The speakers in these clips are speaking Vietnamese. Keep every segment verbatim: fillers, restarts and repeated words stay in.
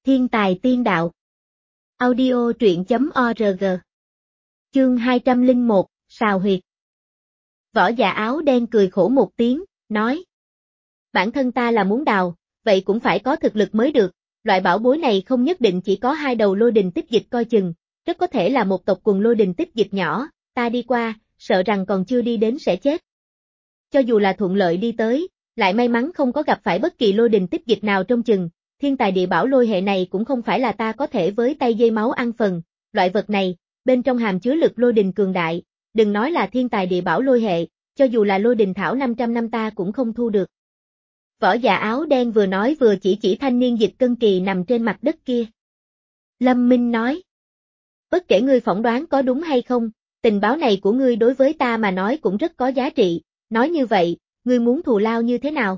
Thiên tài tiên đạo. Audio truyện chấm org. Chương hai trăm lẻ một, Sào huyệt. Võ Dạ áo đen cười khổ một tiếng, nói. Bản thân ta là muốn đào, vậy cũng phải có thực lực mới được, loại bảo bối này không nhất định chỉ có hai đầu lôi đình tích dịch coi chừng, rất có thể là một tộc quần lôi đình tích dịch nhỏ, ta đi qua, sợ rằng còn chưa đi đến sẽ chết. Cho dù là thuận lợi đi tới, lại may mắn không có gặp phải bất kỳ lôi đình tích dịch nào trong chừng, thiên tài địa bảo lôi hệ này cũng không phải là ta có thể với tay dây máu ăn phần, loại vật này, bên trong hàm chứa lực lôi đình cường đại, đừng nói là thiên tài địa bảo lôi hệ, cho dù là lôi đình thảo năm trăm năm ta cũng không thu được. Võ Dạ áo đen vừa nói vừa chỉ chỉ thanh niên dịch cân kỳ nằm trên mặt đất kia. Lâm Minh nói. Bất kể ngươi phỏng đoán có đúng hay không, tình báo này của ngươi đối với ta mà nói cũng rất có giá trị, nói như vậy, ngươi muốn thù lao như thế nào?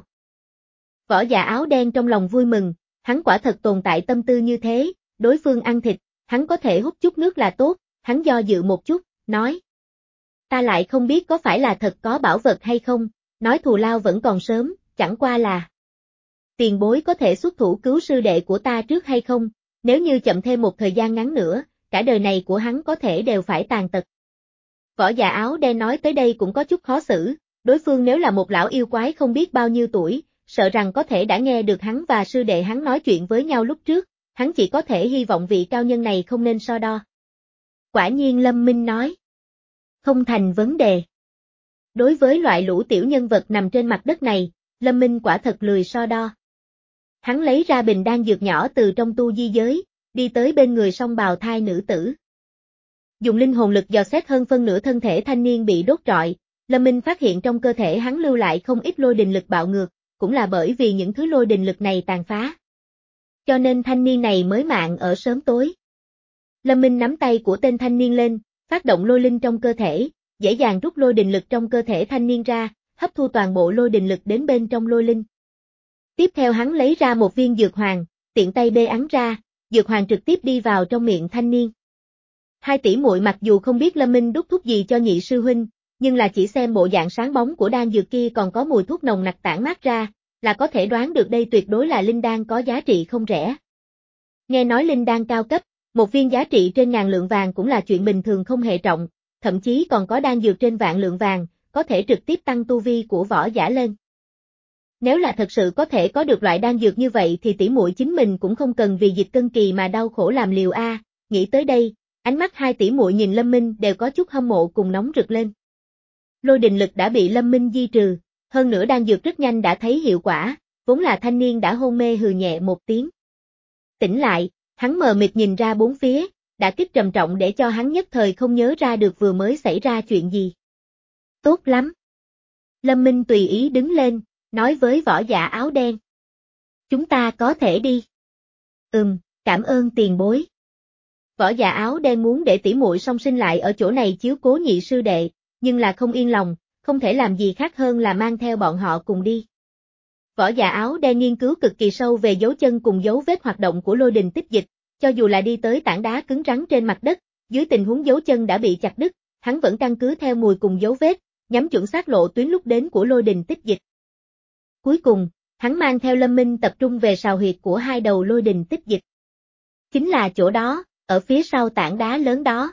Võ Dạ áo đen trong lòng vui mừng, hắn quả thật tồn tại tâm tư như thế, đối phương ăn thịt, hắn có thể hút chút nước là tốt, hắn do dự một chút, nói. Ta lại không biết có phải là thật có bảo vật hay không, nói thù lao vẫn còn sớm, chẳng qua là. Tiền bối có thể xuất thủ cứu sư đệ của ta trước hay không, nếu như chậm thêm một thời gian ngắn nữa, cả đời này của hắn có thể đều phải tàn tật. Võ Dạ áo đen nói tới đây cũng có chút khó xử, đối phương nếu là một lão yêu quái không biết bao nhiêu tuổi, sợ rằng có thể đã nghe được hắn và sư đệ hắn nói chuyện với nhau lúc trước, hắn chỉ có thể hy vọng vị cao nhân này không nên so đo. Quả nhiên Lâm Minh nói. Không thành vấn đề. Đối với loại lũ tiểu nhân vật nằm trên mặt đất này, Lâm Minh quả thật lười so đo. Hắn lấy ra bình đan dược nhỏ từ trong tu di giới, đi tới bên người song bào thai nữ tử. Dùng linh hồn lực dò xét hơn phân nửa thân thể thanh niên bị đốt trọi, Lâm Minh phát hiện trong cơ thể hắn lưu lại không ít lôi đình lực bạo ngược, cũng là bởi vì những thứ lôi đình lực này tàn phá. Cho nên thanh niên này mới mạng ở sớm tối. Lâm Minh nắm tay của tên thanh niên lên, phát động lôi linh trong cơ thể, dễ dàng rút lôi đình lực trong cơ thể thanh niên ra, hấp thu toàn bộ lôi đình lực đến bên trong lôi linh. Tiếp theo hắn lấy ra một viên dược hoàng, tiện tay bê ắn ra, dược hoàng trực tiếp đi vào trong miệng thanh niên. Hai tỷ muội mặc dù không biết Lâm Minh đút thuốc gì cho nhị sư huynh, nhưng là chỉ xem bộ dạng sáng bóng của đan dược kia còn có mùi thuốc nồng nặc tản mát ra, là có thể đoán được đây tuyệt đối là linh đan có giá trị không rẻ. Nghe nói linh đan cao cấp, một viên giá trị trên ngàn lượng vàng cũng là chuyện bình thường không hề trọng, thậm chí còn có đan dược trên vạn lượng vàng, có thể trực tiếp tăng tu vi của võ giả lên. Nếu là thật sự có thể có được loại đan dược như vậy thì tỷ muội chính mình cũng không cần vì dịch cân kỳ mà đau khổ làm liều a. Nghĩ tới đây, ánh mắt hai tỷ muội nhìn Lâm Minh đều có chút hâm mộ cùng nóng rực lên. Lôi đình lực đã bị Lâm Minh di trừ, hơn nữa đan dược rất nhanh đã thấy hiệu quả, vốn là thanh niên đã hôn mê hừ nhẹ một tiếng. Tỉnh lại, hắn mờ mịt nhìn ra bốn phía, đã kích trầm trọng để cho hắn nhất thời không nhớ ra được vừa mới xảy ra chuyện gì. Tốt lắm. Lâm Minh tùy ý đứng lên, nói với Võ Dạ áo đen. Chúng ta có thể đi. Ừm, cảm ơn tiền bối. Võ Dạ áo đen muốn để tỷ muội song sinh lại ở chỗ này chiếu cố nhị sư đệ, nhưng là không yên lòng, không thể làm gì khác hơn là mang theo bọn họ cùng đi. Võ Dạ áo đen nghiên cứu cực kỳ sâu về dấu chân cùng dấu vết hoạt động của lôi đình tích dịch, cho dù là đi tới tảng đá cứng rắn trên mặt đất, dưới tình huống dấu chân đã bị chặt đứt, hắn vẫn căn cứ theo mùi cùng dấu vết, nhắm chuẩn xác lộ tuyến lúc đến của lôi đình tích dịch. Cuối cùng, hắn mang theo Lâm Minh tập trung về sào huyệt của hai đầu lôi đình tích dịch. Chính là chỗ đó, ở phía sau tảng đá lớn đó.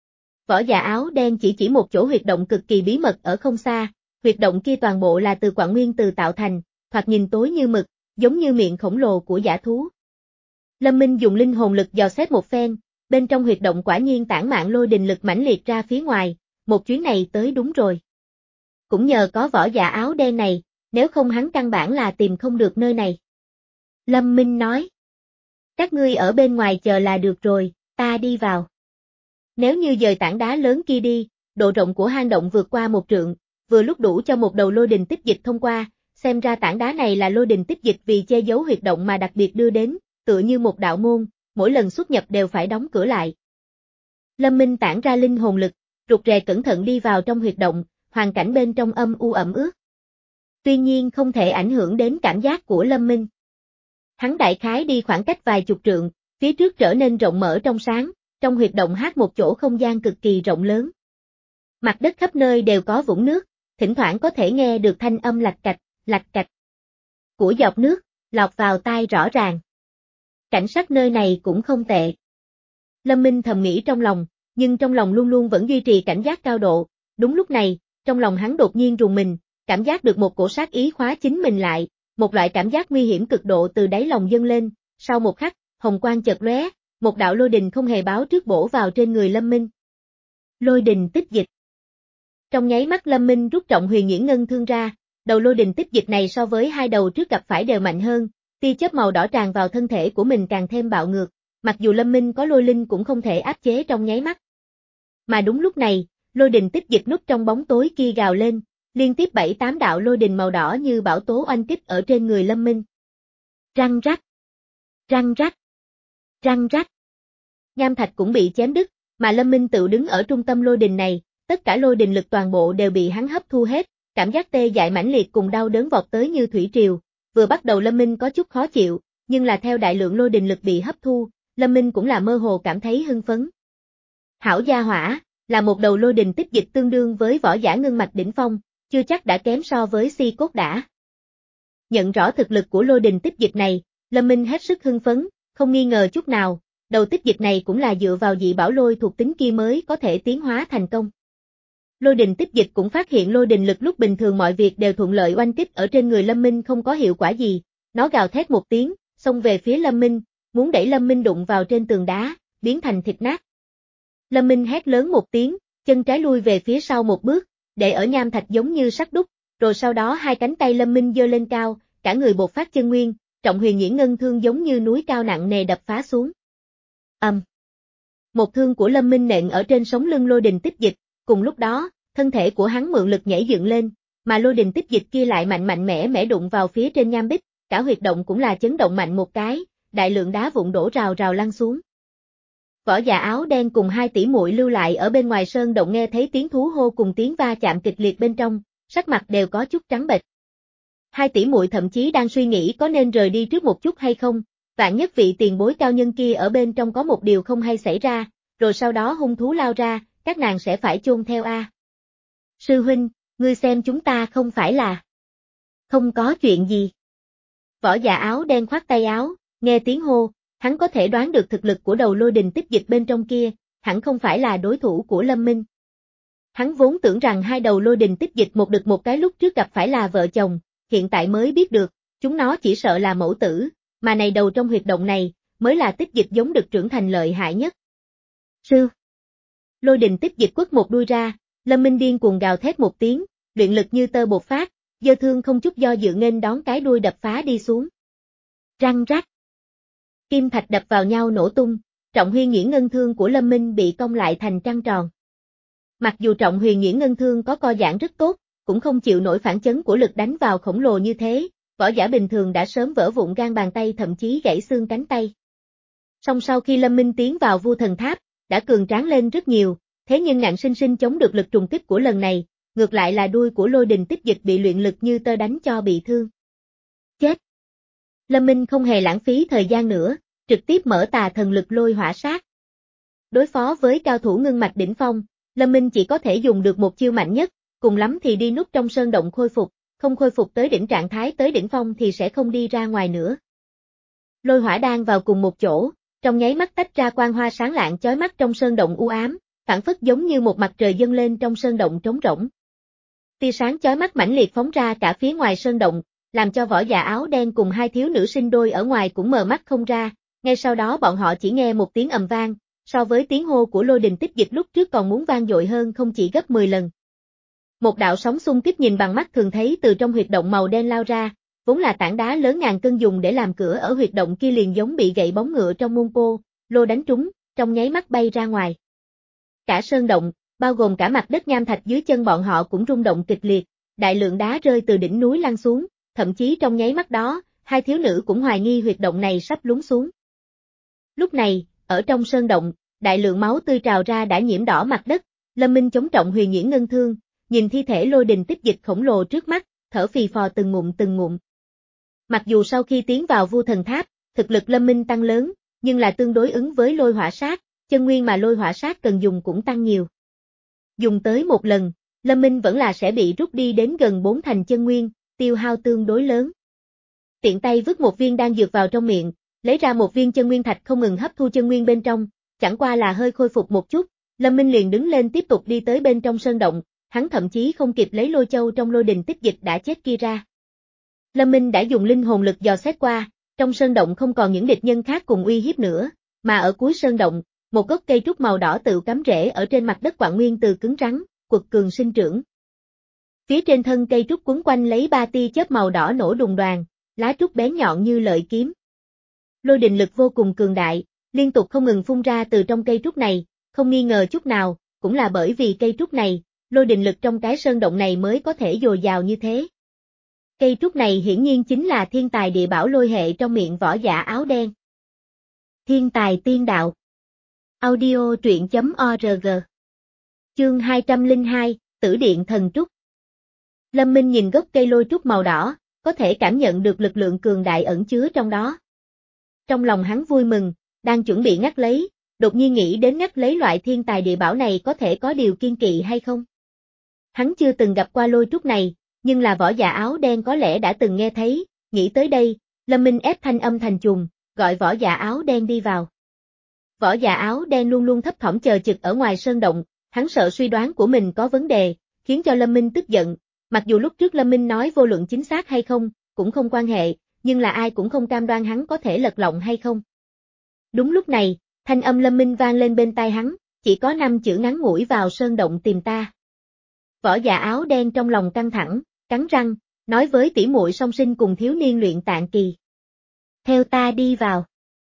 Võ Dạ áo đen chỉ chỉ một chỗ huyệt động cực kỳ bí mật ở không xa, huyệt động kia toàn bộ là từ quặng nguyên từ tạo thành, thoạt nhìn tối như mực, giống như miệng khổng lồ của dã thú. Lâm Minh dùng linh hồn lực dò xét một phen, bên trong huyệt động quả nhiên tản mạn lôi đình lực mãnh liệt ra phía ngoài, một chuyến này tới đúng rồi. Cũng nhờ có Võ Dạ áo đen này, nếu không hắn căn bản là tìm không được nơi này. Lâm Minh nói. Các ngươi ở bên ngoài chờ là được rồi, ta đi vào. Nếu như dời tảng đá lớn kia đi, độ rộng của hang động vượt qua một trượng, vừa lúc đủ cho một đầu lôi đình tích dịch thông qua, xem ra tảng đá này là lôi đình tích dịch vì che giấu huyệt động mà đặc biệt đưa đến, tựa như một đạo môn, mỗi lần xuất nhập đều phải đóng cửa lại. Lâm Minh tản ra linh hồn lực, rụt rè cẩn thận đi vào trong huyệt động, hoàn cảnh bên trong âm u ẩm ướt. Tuy nhiên không thể ảnh hưởng đến cảm giác của Lâm Minh. Hắn đại khái đi khoảng cách vài chục trượng, phía trước trở nên rộng mở trong sáng, trong huyệt động hát một chỗ không gian cực kỳ rộng lớn. Mặt đất khắp nơi đều có vũng nước, thỉnh thoảng có thể nghe được thanh âm lạch cạch, lạch cạch của giọt nước, lọt vào tai rõ ràng. Cảnh sắc nơi này cũng không tệ. Lâm Minh thầm nghĩ trong lòng, nhưng trong lòng luôn luôn vẫn duy trì cảnh giác cao độ. Đúng lúc này, trong lòng hắn đột nhiên rùng mình, cảm giác được một cổ sát ý khóa chính mình lại, một loại cảm giác nguy hiểm cực độ từ đáy lòng dâng lên. Sau một khắc, hồng quang chợt lóe, một đạo lôi đình không hề báo trước bổ vào trên người Lâm Minh. Lôi đình tích dịch. Trong nháy mắt Lâm Minh rút Trọng Huyền Nhuyễn Ngân Thương ra, đầu lôi đình tích dịch này so với hai đầu trước gặp phải đều mạnh hơn, tia chớp màu đỏ tràn vào thân thể của mình càng thêm bạo ngược, mặc dù Lâm Minh có lôi linh cũng không thể áp chế trong nháy mắt. Mà đúng lúc này, lôi đình tích dịch núp trong bóng tối kia gào lên, liên tiếp bảy tám đạo lôi đình màu đỏ như bão tố oanh kích ở trên người Lâm Minh. Răng rắc, răng rắc, răng rắc. Nham thạch cũng bị chém đứt, mà Lâm Minh tự đứng ở trung tâm lôi đình này, tất cả lôi đình lực toàn bộ đều bị hắn hấp thu hết, cảm giác tê dại mãnh liệt cùng đau đớn vọt tới như thủy triều. Vừa bắt đầu Lâm Minh có chút khó chịu, nhưng là theo đại lượng lôi đình lực bị hấp thu, Lâm Minh cũng là mơ hồ cảm thấy hưng phấn. Hảo gia hỏa, là một đầu lôi đình tích dịch tương đương với võ giả ngân mạch đỉnh phong, chưa chắc đã kém so với si cốt đã. Nhận rõ thực lực của lôi đình tích dịch này, Lâm Minh hết sức hưng phấn, không nghi ngờ chút nào, đầu tích dịch này cũng là dựa vào dị bảo lôi thuộc tính kia mới có thể tiến hóa thành công. Lôi đình tích dịch cũng phát hiện lôi đình lực lúc bình thường mọi việc đều thuận lợi oanh kích ở trên người Lâm Minh không có hiệu quả gì, nó gào thét một tiếng, xông về phía Lâm Minh, muốn đẩy Lâm Minh đụng vào trên tường đá, biến thành thịt nát. Lâm Minh hét lớn một tiếng, chân trái lui về phía sau một bước, để ở nham thạch giống như sắt đúc, rồi sau đó hai cánh tay Lâm Minh giơ lên cao, cả người bộc phát chân nguyên, Trọng Huyền Nhuyễn Ngân Thương giống như núi cao nặng nề đập phá xuống. Ầm. Um. Một thương của Lâm Minh nện ở trên sống lưng lôi đình tích dịch, cùng lúc đó, thân thể của hắn mượn lực nhảy dựng lên, mà lôi đình tích dịch kia lại mạnh mạnh mẽ mẽ đụng vào phía trên nham bích, cả huyệt động cũng là chấn động mạnh một cái, đại lượng đá vụn đổ rào rào lăn xuống. Võ giả áo đen cùng hai tỷ muội lưu lại ở bên ngoài sơn động nghe thấy tiếng thú hô cùng tiếng va chạm kịch liệt bên trong, sắc mặt đều có chút trắng bệch. Hai tỷ muội thậm chí đang suy nghĩ có nên rời đi trước một chút hay không, vạn nhất vị tiền bối cao nhân kia ở bên trong có một điều không hay xảy ra, rồi sau đó hung thú lao ra, các nàng sẽ phải chôn theo a. Sư huynh, ngươi xem chúng ta không phải là... Không có chuyện gì. Võ giả áo đen khoát tay áo, nghe tiếng hô, hắn có thể đoán được thực lực của đầu lôi đình tích dịch bên trong kia, hẳn không phải là đối thủ của Lâm Minh. Hắn vốn tưởng rằng hai đầu lôi đình tích dịch một đực một cái lúc trước gặp phải là vợ chồng, hiện tại mới biết được, chúng nó chỉ sợ là mẫu tử, mà này đầu trong huyệt động này, mới là tích dịch giống được trưởng thành lợi hại nhất. Sư. Lôi đình tích dịch quất một đuôi ra, Lâm Minh điên cuồng gào thét một tiếng, luyện lực như tơ bột phát, giơ thương không chút do dự nghênh đón cái đuôi đập phá đi xuống. Răng rắc. Kim thạch đập vào nhau nổ tung, Trọng Huyền Nhuyễn Ngân Thương của Lâm Minh bị cong lại thành trăng tròn. Mặc dù Trọng Huyền Nhuyễn Ngân Thương có co giãn rất tốt, cũng không chịu nổi phản chấn của lực đánh vào khổng lồ như thế, võ giả bình thường đã sớm vỡ vụn gan bàn tay thậm chí gãy xương cánh tay. Song sau khi Lâm Minh tiến vào Vu Thần Tháp, đã cường tráng lên rất nhiều, thế nhưng ngạnh sinh sinh chống được lực trùng kích của lần này, ngược lại là đuôi của lôi đình tích dịch bị luyện lực như tơ đánh cho bị thương. Chết! Lâm Minh không hề lãng phí thời gian nữa, trực tiếp mở tà thần lực lôi hỏa sát. Đối phó với cao thủ ngưng mạch đỉnh phong, Lâm Minh chỉ có thể dùng được một chiêu mạnh nhất, cùng lắm thì đi núp trong sơn động khôi phục, không khôi phục tới đỉnh trạng thái tới đỉnh phong thì sẽ không đi ra ngoài nữa. Lôi hỏa đan vào cùng một chỗ, trong nháy mắt tách ra quang hoa sáng lạng chói mắt trong sơn động u ám, phản phất giống như một mặt trời dâng lên trong sơn động trống rỗng. Tia sáng chói mắt mãnh liệt phóng ra cả phía ngoài sơn động, làm cho võ giả áo đen cùng hai thiếu nữ sinh đôi ở ngoài cũng mờ mắt không ra, ngay sau đó bọn họ chỉ nghe một tiếng ầm vang, so với tiếng hô của lôi đình tích dịch lúc trước còn muốn vang dội hơn không chỉ gấp mười lần. Một đạo sóng xung kích nhìn bằng mắt thường thấy từ trong huyệt động màu đen lao ra, vốn là tảng đá lớn ngàn cân dùng để làm cửa ở huyệt động kia liền giống bị gậy bóng ngựa trong môn cô, lô đánh trúng, trong nháy mắt bay ra ngoài. Cả sơn động, bao gồm cả mặt đất nham thạch dưới chân bọn họ cũng rung động kịch liệt, đại lượng đá rơi từ đỉnh núi lăn xuống, thậm chí trong nháy mắt đó, hai thiếu nữ cũng hoài nghi huyệt động này sắp lún xuống. Lúc này, ở trong sơn động, đại lượng máu tươi trào ra đã nhiễm đỏ mặt đất, Lâm Minh chống Trọng Huyền Nhuyễn Ngân Thương, nhìn thi thể lôi đình tích dịch khổng lồ trước mắt, thở phì phò từng ngụm từng ngụm. Mặc dù sau khi tiến vào Vu Thần Tháp, thực lực Lâm Minh tăng lớn, nhưng là tương đối ứng với lôi hỏa sát, chân nguyên mà lôi hỏa sát cần dùng cũng tăng nhiều. Dùng tới một lần, Lâm Minh vẫn là sẽ bị rút đi đến gần bốn thành chân nguyên, tiêu hao tương đối lớn. Tiện tay vứt một viên đan dược vào trong miệng, lấy ra một viên chân nguyên thạch không ngừng hấp thu chân nguyên bên trong, chẳng qua là hơi khôi phục một chút, Lâm Minh liền đứng lên tiếp tục đi tới bên trong sơn động, hắn thậm chí không kịp lấy lôi châu trong lôi đình tích dịch đã chết kia ra. Lâm Minh đã dùng linh hồn lực dò xét qua, trong sơn động không còn những địch nhân khác cùng uy hiếp nữa, mà ở cuối sơn động, một gốc cây trúc màu đỏ tự cắm rễ ở trên mặt đất quặng nguyên từ cứng rắn, quật cường sinh trưởng. Phía trên thân cây trúc quấn quanh lấy ba tia chớp màu đỏ nổ đùng đoàn, lá trúc bén nhọn như lợi kiếm. Lôi đình lực vô cùng cường đại, liên tục không ngừng phun ra từ trong cây trúc này, không nghi ngờ chút nào, cũng là bởi vì cây trúc này, lôi đình lực trong cái sơn động này mới có thể dồi dào như thế. Cây trúc này hiển nhiên chính là thiên tài địa bảo lôi hệ trong miệng võ giả áo đen. Thiên tài tiên đạo. Audio truyện chấm org. Chương hai trăm lẻ hai, Tử điện thần trúc. Lâm Minh nhìn gốc cây lôi trúc màu đỏ, có thể cảm nhận được lực lượng cường đại ẩn chứa trong đó. Trong lòng hắn vui mừng, đang chuẩn bị ngắt lấy, đột nhiên nghĩ đến ngắt lấy loại thiên tài địa bảo này có thể có điều kiên kỵ hay không. Hắn chưa từng gặp qua lôi trúc này, nhưng là võ giả áo đen có lẽ đã từng nghe thấy, nghĩ tới đây, Lâm Minh ép thanh âm thành trùng, gọi võ giả áo đen đi vào. Võ giả áo đen luôn luôn thấp thỏm chờ trực ở ngoài sơn động, hắn sợ suy đoán của mình có vấn đề, khiến cho Lâm Minh tức giận, mặc dù lúc trước Lâm Minh nói vô luận chính xác hay không, cũng không quan hệ, nhưng là ai cũng không cam đoan hắn có thể lật lọng hay không. Đúng lúc này, thanh âm Lâm Minh vang lên bên tai hắn, chỉ có năm chữ ngắn ngủi vào sơn động tìm ta. Võ giả áo đen trong lòng căng thẳng, cắn răng, nói với tỷ muội song sinh cùng thiếu niên luyện tạng kỳ. Theo ta đi vào.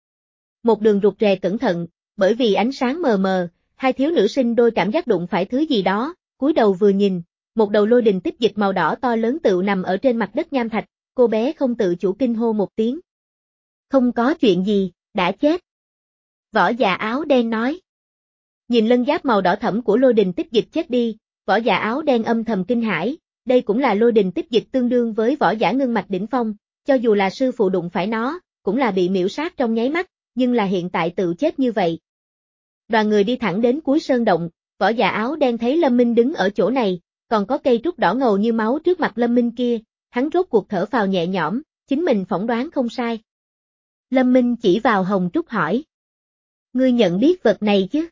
Một đường rụt rè cẩn thận, bởi vì ánh sáng mờ mờ, hai thiếu nữ sinh đôi cảm giác đụng phải thứ gì đó, cúi đầu vừa nhìn, một đầu lôi đình tích dịch màu đỏ to lớn tựu nằm ở trên mặt đất nham thạch, cô bé không tự chủ kinh hô một tiếng. Không có chuyện gì, đã chết. Võ giả áo đen nói. Nhìn lân giáp màu đỏ thẫm của lôi đình tích dịch chết đi, võ giả áo đen âm thầm kinh hãi, đây cũng là lôi đình tích dịch tương đương với võ giả ngưng mạch đỉnh phong, cho dù là sư phụ đụng phải nó, cũng là bị miễu sát trong nháy mắt, nhưng là hiện tại tự chết như vậy. Đoàn người đi thẳng đến cuối sơn động, võ giả áo đen thấy Lâm Minh đứng ở chỗ này, còn có cây trúc đỏ ngầu như máu trước mặt Lâm Minh kia, hắn rốt cuộc thở phào nhẹ nhõm, chính mình phỏng đoán không sai. Lâm Minh chỉ vào hồng trúc hỏi. Ngươi nhận biết vật này chứ?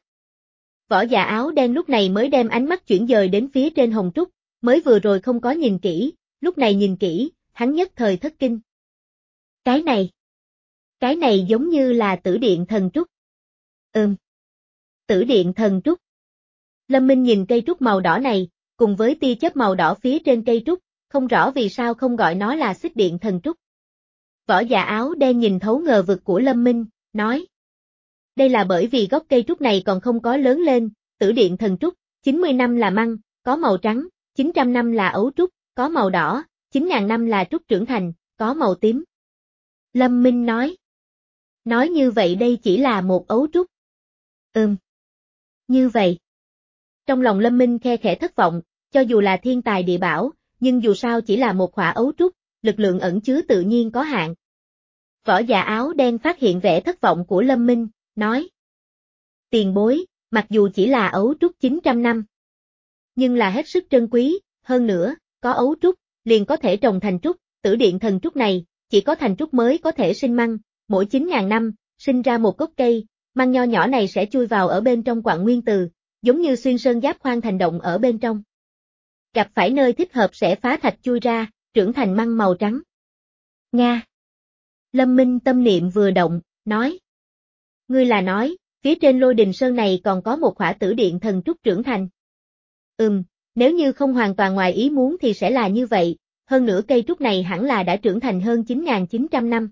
Võ giả áo đen lúc này mới đem ánh mắt chuyển dời đến phía trên hồng trúc, mới vừa rồi không có nhìn kỹ, lúc này nhìn kỹ, hắn nhất thời thất kinh. Cái này, cái này giống như là tử điện thần trúc. Ừm. Tử điện thần trúc. Lâm Minh nhìn cây trúc màu đỏ này, cùng với tia chớp màu đỏ phía trên cây trúc, không rõ vì sao không gọi nó là xích điện thần trúc. Võ giả áo đen nhìn thấu ngờ vực của Lâm Minh, nói. Đây là bởi vì gốc cây trúc này còn không có lớn lên, tử điện thần trúc, chín mươi năm là măng, có màu trắng, chín trăm năm là ấu trúc, có màu đỏ, chín nghìn năm là trúc trưởng thành, có màu tím. Lâm Minh nói. Nói như vậy đây chỉ là một ấu trúc. Ừm. Như vậy. Trong lòng Lâm Minh khe khẽ thất vọng, cho dù là thiên tài địa bảo, nhưng dù sao chỉ là một khỏa ấu trúc, lực lượng ẩn chứa tự nhiên có hạn. Võ giả áo đen phát hiện vẻ thất vọng của Lâm Minh, nói. Tiền bối, mặc dù chỉ là ấu trúc chín trăm năm, nhưng là hết sức trân quý, hơn nữa, có ấu trúc, liền có thể trồng thành trúc, tử điện thần trúc này, chỉ có thành trúc mới có thể sinh măng, mỗi chín nghìn năm, sinh ra một gốc cây, măng nho nhỏ này sẽ chui vào ở bên trong quặng nguyên từ, giống như xuyên sơn giáp khoan thành động ở bên trong. Gặp phải nơi thích hợp sẽ phá thạch chui ra, trưởng thành măng màu trắng. Nga. Lâm Minh tâm niệm vừa động, nói. Ngươi là nói, phía trên lôi đình sơn này còn có một khỏa tử điện thần trúc trưởng thành. Ừm, nếu như không hoàn toàn ngoài ý muốn thì sẽ là như vậy, hơn nữa cây trúc này hẳn là đã trưởng thành hơn chín nghìn chín trăm năm.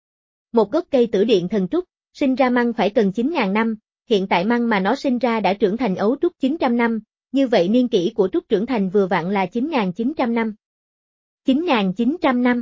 Một gốc cây tử điện thần trúc, sinh ra măng phải cần chín nghìn năm, hiện tại măng mà nó sinh ra đã trưởng thành ấu trúc chín trăm năm, như vậy niên kỷ của trúc trưởng thành vừa vặn là chín nghìn chín trăm năm. chín nghìn chín trăm năm.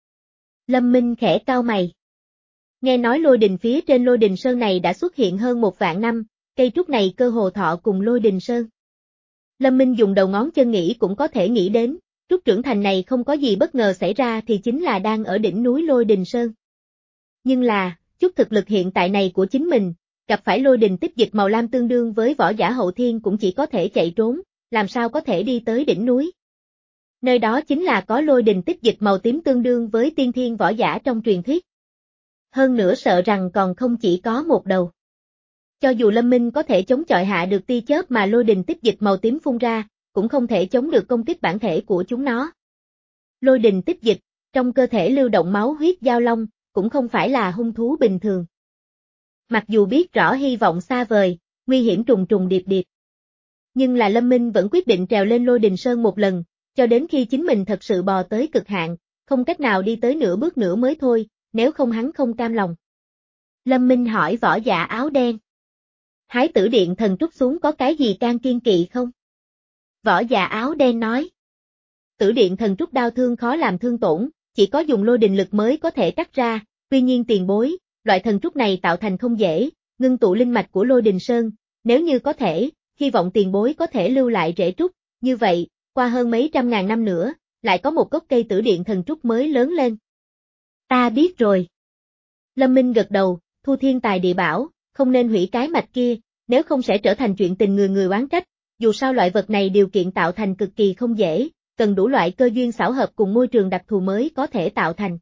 Lâm Minh khẽ cau mày. Nghe nói lôi đình phía trên lôi đình sơn này đã xuất hiện hơn một vạn năm, cây trúc này cơ hồ thọ cùng lôi đình sơn. Lâm Minh dùng đầu ngón chân nghĩ cũng có thể nghĩ đến, trúc trưởng thành này không có gì bất ngờ xảy ra thì chính là đang ở đỉnh núi lôi đình sơn. Nhưng là, chút thực lực hiện tại này của chính mình, gặp phải lôi đình tích dịch màu lam tương đương với võ giả hậu thiên cũng chỉ có thể chạy trốn, làm sao có thể đi tới đỉnh núi. Nơi đó chính là có lôi đình tích dịch màu tím tương đương với tiên thiên võ giả trong truyền thuyết. hơn nữa sợ rằng còn không chỉ có một đầu. Cho dù Lâm Minh có thể chống chọi hạ được tia chớp mà lôi đình tích dịch màu tím phun ra, cũng không thể chống được công kích bản thể của chúng nó. Lôi đình tích dịch, trong cơ thể lưu động máu huyết giao long, cũng không phải là hung thú bình thường. Mặc dù biết rõ hy vọng xa vời, nguy hiểm trùng trùng điệp điệp. Nhưng là Lâm Minh vẫn quyết định trèo lên lôi đình sơn một lần, cho đến khi chính mình thật sự bò tới cực hạn, không cách nào đi tới nửa bước nữa mới thôi, nếu không hắn không cam lòng. Lâm Minh hỏi võ giả áo đen. Hái tử điện thần trút xuống có cái gì can kiên kỵ không? Võ giả áo đen nói. Tử điện thần trút đau thương khó làm thương tổn, chỉ có dùng lôi đình lực mới có thể cắt ra, tuy nhiên tiền bối, loại thần trút này tạo thành không dễ, ngưng tụ linh mạch của lôi đình sơn, nếu như có thể, hy vọng tiền bối có thể lưu lại rễ trúc, như vậy, qua hơn mấy trăm ngàn năm nữa, lại có một gốc cây tử điện thần trút mới lớn lên. Ta biết rồi. Lâm Minh gật đầu, thu thiên tài địa bảo, không nên hủy cái mạch kia, nếu không sẽ trở thành chuyện tình người người oán trách, dù sao loại vật này điều kiện tạo thành cực kỳ không dễ, cần đủ loại cơ duyên xảo hợp cùng môi trường đặc thù mới có thể tạo thành.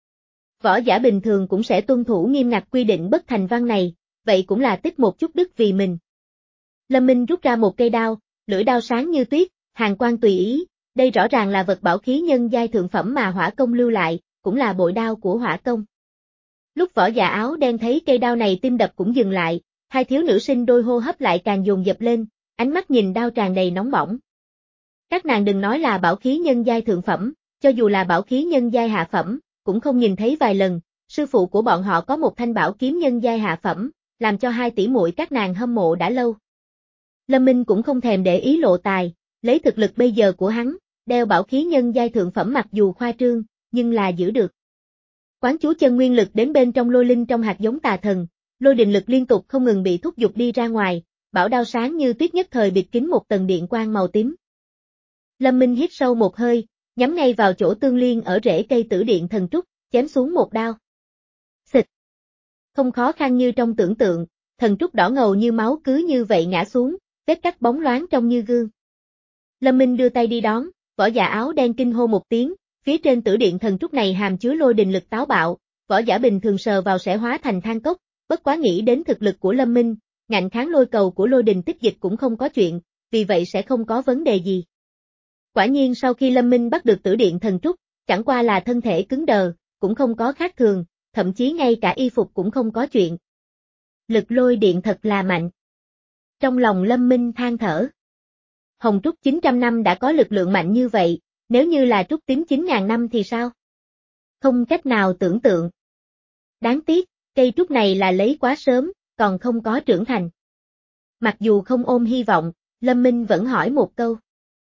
Võ giả bình thường cũng sẽ tuân thủ nghiêm ngặt quy định bất thành văn này, vậy cũng là tích một chút đức vì mình. Lâm Minh rút ra một cây đao, lưỡi đao sáng như tuyết, hàn quang tùy ý, đây rõ ràng là vật bảo khí nhân giai thượng phẩm mà hỏa công lưu lại, cũng là bội đao của hỏa công. Lúc võ giả áo đen thấy cây đao này tim đập cũng dừng lại, hai thiếu nữ sinh đôi hô hấp lại càng dồn dập lên, ánh mắt nhìn đao tràn đầy nóng bỏng. Các nàng đừng nói là bảo khí nhân giai thượng phẩm, cho dù là bảo khí nhân giai hạ phẩm, cũng không nhìn thấy vài lần, sư phụ của bọn họ có một thanh bảo kiếm nhân giai hạ phẩm, làm cho hai tỷ muội các nàng hâm mộ đã lâu. Lâm Minh cũng không thèm để ý lộ tài, lấy thực lực bây giờ của hắn, đeo bảo khí nhân giai thượng phẩm mặc dù khoa trương, nhưng là giữ được. Quán chú chân nguyên lực đến bên trong lôi linh trong hạt giống tà thần, lôi đình lực liên tục không ngừng bị thúc giục đi ra ngoài, bảo đao sáng như tuyết nhất thời bịt kín một tầng điện quang màu tím. Lâm Minh hít sâu một hơi, nhắm ngay vào chỗ tương liên ở rễ cây tử điện thần trúc, chém xuống một đao. Xịt. Không khó khăn như trong tưởng tượng, thần trúc đỏ ngầu như máu cứ như vậy ngã xuống, vết cắt bóng loáng trông như gương. Lâm Minh đưa tay đi đón, võ giả áo đen kinh hô một tiếng, phía trên tử điện thần trúc này hàm chứa lôi đình lực táo bạo, võ giả bình thường sờ vào sẽ hóa thành than cốc, bất quá nghĩ đến thực lực của Lâm Minh, ngạnh kháng lôi cầu của lôi đình tích dịch cũng không có chuyện, vì vậy sẽ không có vấn đề gì. Quả nhiên sau khi Lâm Minh bắt được tử điện thần trúc, chẳng qua là thân thể cứng đờ, cũng không có khác thường, thậm chí ngay cả y phục cũng không có chuyện. Lực lôi điện thật là mạnh. Trong lòng Lâm Minh than thở. Hồng trúc chín trăm năm đã có lực lượng mạnh như vậy, nếu như là trúc tím chín nghìn năm thì sao? Không cách nào tưởng tượng. Đáng tiếc, cây trúc này là lấy quá sớm, còn không có trưởng thành. Mặc dù không ôm hy vọng, Lâm Minh vẫn hỏi một câu.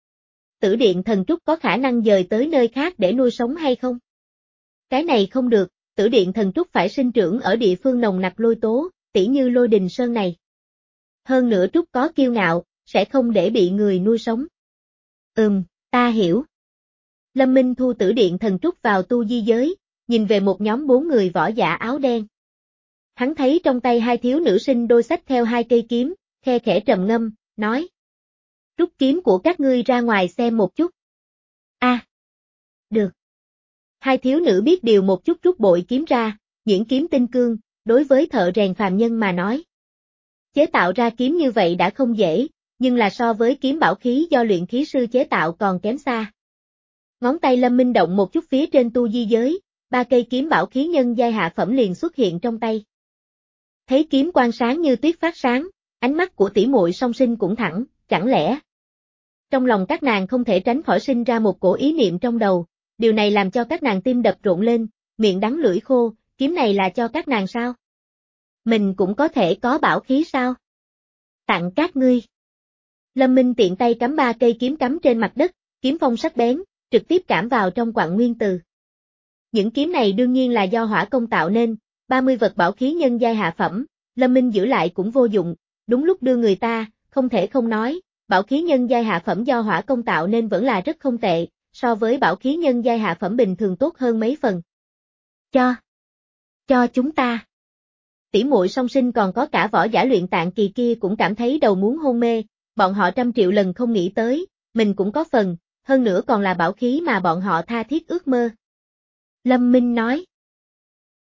Tử điện thần trúc có khả năng dời tới nơi khác để nuôi sống hay không? Cái này không được, tử điện thần trúc phải sinh trưởng ở địa phương nồng nặc lôi tố, tỉ như lôi đình sơn này. Hơn nữa trúc có kiêu ngạo, sẽ không để bị người nuôi sống. Ừm, ta hiểu. Lâm Minh thu tử điện thần trúc vào tu di giới, nhìn về một nhóm bốn người võ giả áo đen. Hắn thấy trong tay hai thiếu nữ sinh đôi xách theo hai cây kiếm, khe khẽ trầm ngâm, nói. Rút kiếm của các ngươi ra ngoài xem một chút. A, à, được. Hai thiếu nữ biết điều một chút rút bội kiếm ra, nhuyễn kiếm tinh cương, đối với thợ rèn phàm nhân mà nói. Chế tạo ra kiếm như vậy đã không dễ, nhưng là so với kiếm bảo khí do luyện khí sư chế tạo còn kém xa. Ngón tay Lâm Minh động một chút phía trên tu di giới, ba cây kiếm bảo khí nhân giai hạ phẩm liền xuất hiện trong tay. Thấy kiếm quang sáng như tuyết phát sáng, ánh mắt của tỷ muội song sinh cũng thẳng, chẳng lẽ. Trong lòng các nàng không thể tránh khỏi sinh ra một cổ ý niệm trong đầu, điều này làm cho các nàng tim đập rộn lên, miệng đắng lưỡi khô, kiếm này là cho các nàng sao? Mình cũng có thể có bảo khí sao? Tặng các ngươi. Lâm Minh tiện tay cắm ba cây kiếm cắm trên mặt đất, kiếm phong sắc bén, trực tiếp cảm vào trong quặng nguyên từ. Những kiếm này đương nhiên là do hỏa công tạo nên, ba mươi vật bảo khí nhân giai hạ phẩm, Lâm Minh giữ lại cũng vô dụng, đúng lúc đưa người ta, không thể không nói, bảo khí nhân giai hạ phẩm do hỏa công tạo nên vẫn là rất không tệ, so với bảo khí nhân giai hạ phẩm bình thường tốt hơn mấy phần. Cho. Cho chúng ta. Tỷ muội song sinh còn có cả võ giả luyện tạng kỳ kia cũng cảm thấy đầu muốn hôn mê, bọn họ trăm triệu lần không nghĩ tới, mình cũng có phần, hơn nữa còn là bảo khí mà bọn họ tha thiết ước mơ. Lâm Minh nói.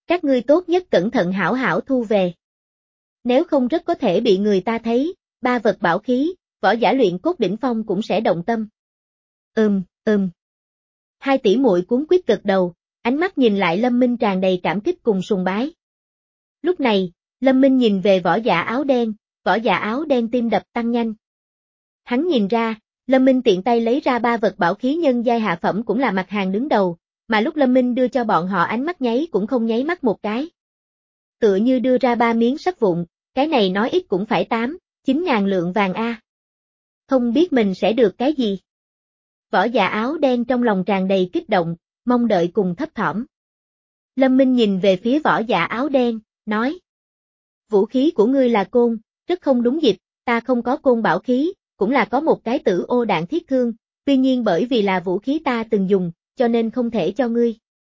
Các ngươi tốt nhất cẩn thận hảo hảo thu về. Nếu không rất có thể bị người ta thấy, ba vật bảo khí, võ giả luyện cốt đỉnh phong cũng sẽ động tâm. Ừm, ừm. Hai tỷ muội cuống quýt gật đầu, ánh mắt nhìn lại Lâm Minh tràn đầy cảm kích cùng sùng bái. Lúc này, Lâm Minh nhìn về võ giả áo đen, võ giả áo đen tim đập tăng nhanh. Hắn nhìn ra, Lâm Minh tiện tay lấy ra ba vật bảo khí nhân giai hạ phẩm cũng là mặt hàng đứng đầu, mà lúc Lâm Minh đưa cho bọn họ ánh mắt nháy cũng không nháy mắt một cái. Tựa như đưa ra ba miếng sắt vụn, cái này nói ít cũng phải tám, chín ngàn lượng vàng a. Không biết mình sẽ được cái gì. Võ giả áo đen trong lòng tràn đầy kích động, mong đợi cùng thấp thỏm. Lâm Minh nhìn về phía võ giả áo đen, nói. Vũ khí của ngươi là côn, rất không đúng dịp, ta không có côn bảo khí, cũng là có một cái tử ô đạn thiết thương, tuy nhiên bởi vì là vũ khí ta từng dùng, cho nên không thể cho ngươi.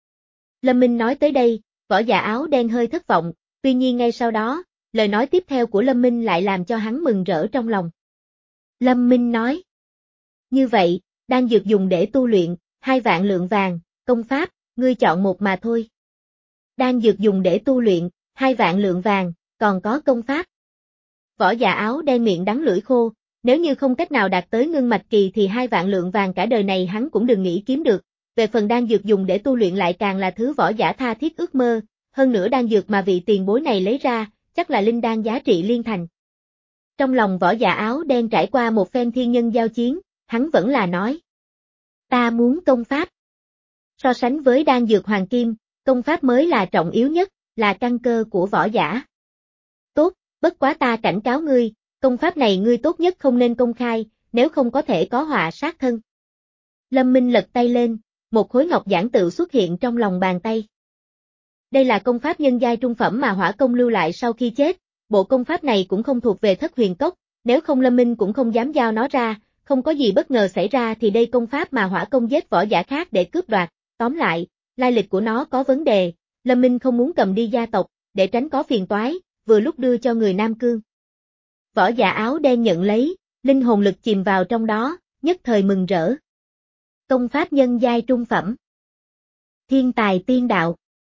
Lâm Minh nói tới đây, võ giả áo đen hơi thất vọng, tuy nhiên ngay sau đó, lời nói tiếp theo của Lâm Minh lại làm cho hắn mừng rỡ trong lòng. Lâm Minh nói. Như vậy, đang dược dùng để tu luyện, hai vạn lượng vàng, công pháp, ngươi chọn một mà thôi. Đang dược dùng để tu luyện, hai vạn lượng vàng, còn có công pháp. Võ giả áo đen miệng đắng lưỡi khô, nếu như không cách nào đạt tới ngưng mạch kỳ thì hai vạn lượng vàng cả đời này hắn cũng đừng nghĩ kiếm được, về phần đan dược dùng để tu luyện lại càng là thứ võ giả tha thiết ước mơ, hơn nữa đan dược mà vị tiền bối này lấy ra, chắc là linh đan giá trị liên thành. Trong lòng võ giả áo đen trải qua một phen thiên nhân giao chiến, hắn vẫn là nói. Ta muốn công pháp. So sánh với đan dược hoàng kim, công pháp mới là trọng yếu nhất, là căn cơ của võ giả. Tốt, bất quá ta cảnh cáo ngươi, công pháp này ngươi tốt nhất không nên công khai, nếu không có thể có họa sát thân. Lâm Minh lật tay lên, một khối ngọc giản tự xuất hiện trong lòng bàn tay. Đây là công pháp nhân giai trung phẩm mà Hỏa Công lưu lại sau khi chết, bộ công pháp này cũng không thuộc về Thất Huyền Cốc, nếu không Lâm Minh cũng không dám giao nó ra, không có gì bất ngờ xảy ra thì đây công pháp mà Hỏa Công giết võ giả khác để cướp đoạt, tóm lại, lai lịch của nó có vấn đề, Lâm Minh không muốn cầm đi gia tộc, để tránh có phiền toái, vừa lúc đưa cho người Nam Cương. Võ giả áo đen nhận lấy, linh hồn lực chìm vào trong đó, nhất thời mừng rỡ. Công pháp nhân giai trung phẩm. Thiên tài tiên đạo.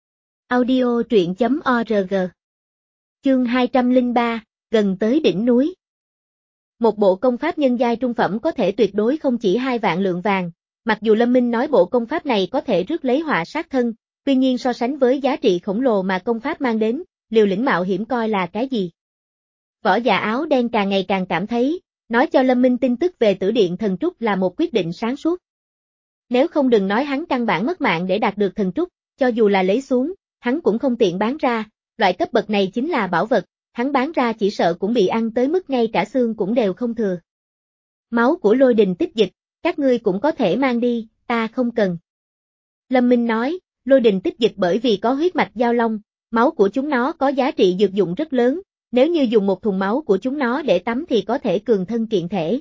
Audio truyện chấm org. Chương hai trăm lẻ ba, gần tới đỉnh núi. Một bộ công pháp nhân giai trung phẩm có thể tuyệt đối không chỉ hai vạn lượng vàng, mặc dù Lâm Minh nói bộ công pháp này có thể rước lấy họa sát thân, tuy nhiên so sánh với giá trị khổng lồ mà công pháp mang đến, liều lĩnh mạo hiểm coi là cái gì. Võ giả áo đen càng ngày càng cảm thấy, nói cho Lâm Minh tin tức về Tử Điện Thần Trúc là một quyết định sáng suốt. Nếu không đừng nói hắn căn bản mất mạng để đạt được thần trúc, cho dù là lấy xuống, hắn cũng không tiện bán ra, loại cấp bậc này chính là bảo vật, hắn bán ra chỉ sợ cũng bị ăn tới mức ngay cả xương cũng đều không thừa. Máu của Lôi Đình tích dịch, các ngươi cũng có thể mang đi, ta không cần. Lâm Minh nói, Lôi Đình tích dịch bởi vì có huyết mạch giao long, máu của chúng nó có giá trị dược dụng rất lớn, nếu như dùng một thùng máu của chúng nó để tắm thì có thể cường thân kiện thể.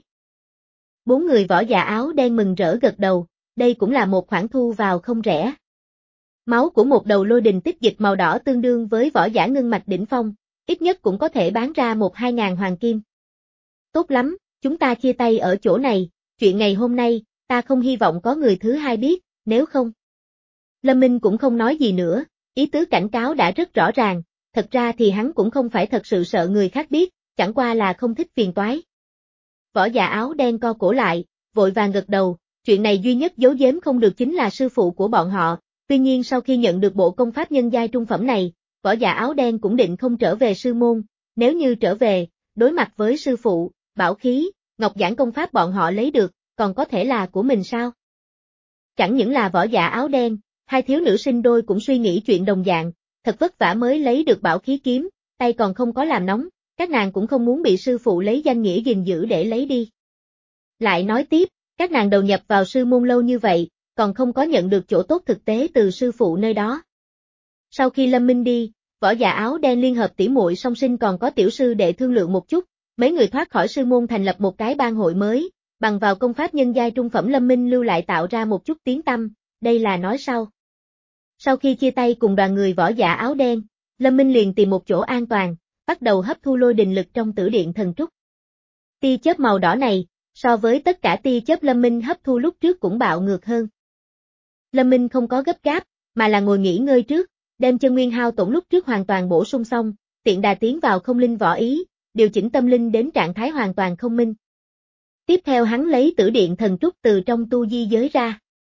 Bốn người võ giả áo đen mừng rỡ gật đầu, đây cũng là một khoản thu vào không rẻ. Máu của một đầu Lôi Đình tích dịch màu đỏ tương đương với võ giả ngưng mạch đỉnh phong, ít nhất cũng có thể bán ra một hai ngàn hoàng kim. Tốt lắm, chúng ta chia tay ở chỗ này, chuyện ngày hôm nay, ta không hy vọng có người thứ hai biết, nếu không. Lâm Minh cũng không nói gì nữa, ý tứ cảnh cáo đã rất rõ ràng, thật ra thì hắn cũng không phải thật sự sợ người khác biết, chẳng qua là không thích phiền toái. Võ giả áo đen co cổ lại, vội vàng gật đầu, chuyện này duy nhất giấu giếm không được chính là sư phụ của bọn họ, tuy nhiên sau khi nhận được bộ công pháp nhân giai trung phẩm này, võ giả áo đen cũng định không trở về sư môn, nếu như trở về, đối mặt với sư phụ, bảo khí, ngọc giản công pháp bọn họ lấy được, còn có thể là của mình sao? Chẳng những là võ giả áo đen, hai thiếu nữ sinh đôi cũng suy nghĩ chuyện đồng dạng, thật vất vả mới lấy được bảo khí kiếm, tay còn không có làm nóng, các nàng cũng không muốn bị sư phụ lấy danh nghĩa gìn giữ để lấy đi. Lại nói tiếp, các nàng đầu nhập vào sư môn lâu như vậy, còn không có nhận được chỗ tốt thực tế từ sư phụ nơi đó. Sau khi Lâm Minh đi, võ giả áo đen liên hợp tỷ muội song sinh còn có tiểu sư đệ thương lượng một chút, mấy người thoát khỏi sư môn thành lập một cái bang hội mới, bằng vào công pháp nhân giai trung phẩm Lâm Minh lưu lại tạo ra một chút tiếng tăm, đây là nói sau. Sau khi chia tay cùng đoàn người võ giả áo đen, Lâm Minh liền tìm một chỗ an toàn, bắt đầu hấp thu lôi đình lực trong Tử Điện Thần Trúc. Tia chớp màu đỏ này, so với tất cả tia chớp Lâm Minh hấp thu lúc trước cũng bạo ngược hơn. Lâm Minh không có gấp gáp, mà là ngồi nghỉ ngơi trước, đem chân nguyên hao tổn lúc trước hoàn toàn bổ sung xong, tiện đà tiến vào không linh võ ý, điều chỉnh tâm linh đến trạng thái hoàn toàn không minh. Tiếp theo hắn lấy tử điện thần trúc từ trong tu di giới ra.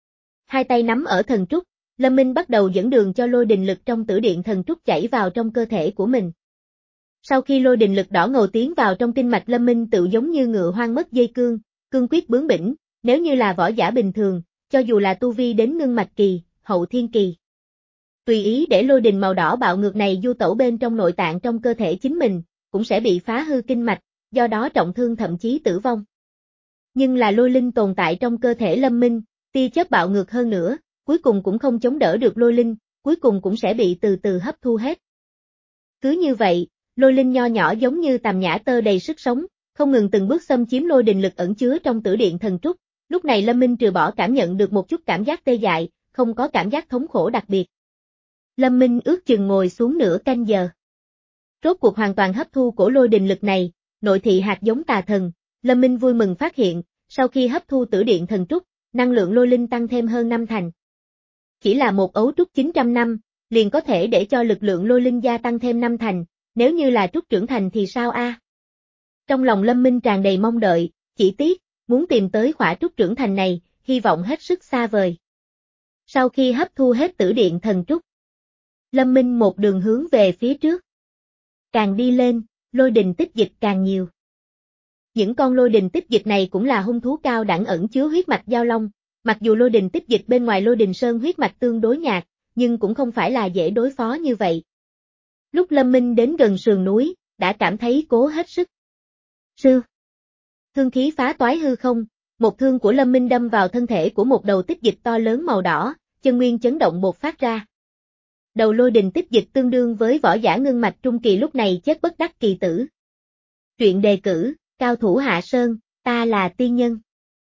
Hai tay nắm ở thần trúc, Lâm Minh bắt đầu dẫn đường cho lôi đình lực trong tử điện thần trúc chảy vào trong cơ thể của mình. Sau khi lôi đình lực đỏ ngầu tiến vào trong kinh mạch, Lâm Minh tự giống như ngựa hoang mất dây cương, cương quyết bướng bỉnh, nếu như là võ giả bình thường, cho dù là tu vi đến ngưng mạch kỳ, hậu thiên kỳ, tùy ý để lôi đình màu đỏ bạo ngược này du tẩu bên trong nội tạng trong cơ thể chính mình, cũng sẽ bị phá hư kinh mạch, do đó trọng thương thậm chí tử vong. Nhưng là lôi linh tồn tại trong cơ thể Lâm Minh, tia chớp bạo ngược hơn nữa, cuối cùng cũng không chống đỡ được lôi linh, cuối cùng cũng sẽ bị từ từ hấp thu hết. Cứ như vậy, lôi linh nho nhỏ giống như tằm nhã tơ đầy sức sống, không ngừng từng bước xâm chiếm lôi đình lực ẩn chứa trong tử điện thần trúc. Lúc này Lâm Minh trừ bỏ cảm nhận được một chút cảm giác tê dại, không có cảm giác thống khổ đặc biệt. Lâm Minh ước chừng ngồi xuống nửa canh giờ. Rốt cuộc hoàn toàn hấp thu cổ lôi đình lực này, nội thị hạt giống tà thần, Lâm Minh vui mừng phát hiện, sau khi hấp thu tử điện thần trúc, năng lượng lôi linh tăng thêm hơn năm thành. Chỉ là một ấu trúc chín trăm năm, liền có thể để cho lực lượng lôi linh gia tăng thêm năm thành, nếu như là trúc trưởng thành thì sao a? Trong lòng Lâm Minh tràn đầy mong đợi, chỉ tiếc, muốn tìm tới khỏa trúc trưởng thành này, hy vọng hết sức xa vời. Sau khi hấp thu hết tử điện thần trúc, Lâm Minh một đường hướng về phía trước. Càng đi lên, lôi đình tích dịch càng nhiều. Những con lôi đình tích dịch này cũng là hung thú cao đẳng ẩn chứa huyết mạch giao long, mặc dù lôi đình tích dịch bên ngoài lôi đình sơn huyết mạch tương đối nhạt, nhưng cũng không phải là dễ đối phó như vậy. Lúc Lâm Minh đến gần sườn núi, đã cảm thấy cố hết sức. Sư! Thương khí phá toái hư không, một thương của Lâm Minh đâm vào thân thể của một đầu tích dịch to lớn màu đỏ, chân nguyên chấn động bột phát ra. Đầu lôi đình tích dịch tương đương với võ giả ngưng mạch trung kỳ lúc này chết bất đắc kỳ tử. Truyện đề cử, cao thủ Hạ Sơn, ta là tiên nhân.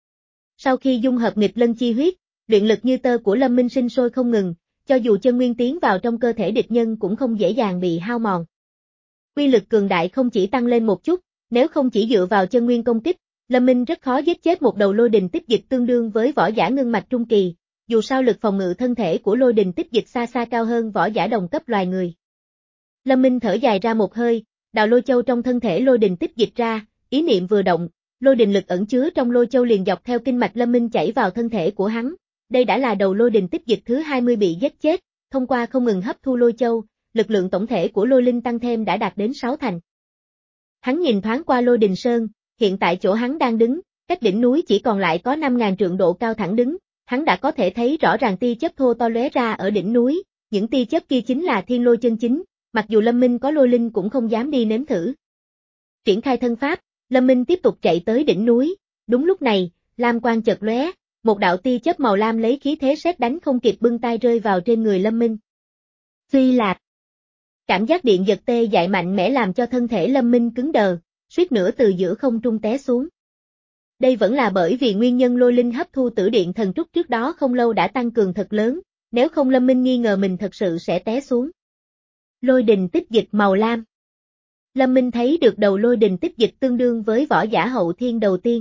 Sau khi dung hợp nghịch lân chi huyết, luyện lực như tơ của Lâm Minh sinh sôi không ngừng, cho dù chân nguyên tiến vào trong cơ thể địch nhân cũng không dễ dàng bị hao mòn. Uy lực cường đại không chỉ tăng lên một chút, nếu không chỉ dựa vào chân nguyên công kích, Lâm Minh rất khó giết chết một đầu lôi đình tích dịch tương đương với võ giả ngưng mạch trung kỳ, dù sao lực phòng ngự thân thể của lôi đình tích dịch xa xa cao hơn võ giả đồng cấp loài người. Lâm Minh thở dài ra một hơi, đào lôi châu trong thân thể lôi đình tích dịch ra, ý niệm vừa động, lôi đình lực ẩn chứa trong lôi châu liền dọc theo kinh mạch Lâm Minh chảy vào thân thể của hắn. Đây đã là đầu lôi đình tích dịch thứ hai mươi bị giết chết, thông qua không ngừng hấp thu lôi châu, lực lượng tổng thể của lôi linh tăng thêm đã đạt đến sáu thành. Hắn nhìn thoáng qua lôi đình sơn, hiện tại chỗ hắn đang đứng, cách đỉnh núi chỉ còn lại có năm nghìn trượng độ cao thẳng đứng, hắn đã có thể thấy rõ ràng tia chớp thô to lóe ra ở đỉnh núi, những tia chớp kia chính là thiên lôi chân chính, mặc dù Lâm Minh có lôi linh cũng không dám đi nếm thử. Triển khai thân pháp, Lâm Minh tiếp tục chạy tới đỉnh núi, đúng lúc này, lam quang chợt lóe, một đạo tia chớp màu lam lấy khí thế sét đánh không kịp bưng tay rơi vào trên người Lâm Minh. Phi lạc. Cảm giác điện giật tê dại mạnh mẽ làm cho thân thể Lâm Minh cứng đờ, suýt nữa từ giữa không trung té xuống. Đây vẫn là bởi vì nguyên nhân lôi linh hấp thu tử điện thần trúc trước đó không lâu đã tăng cường thật lớn, nếu không Lâm Minh nghi ngờ mình thật sự sẽ té xuống. Lôi đình tích dịch màu lam. Lâm Minh thấy được đầu lôi đình tích dịch tương đương với võ giả hậu thiên đầu tiên.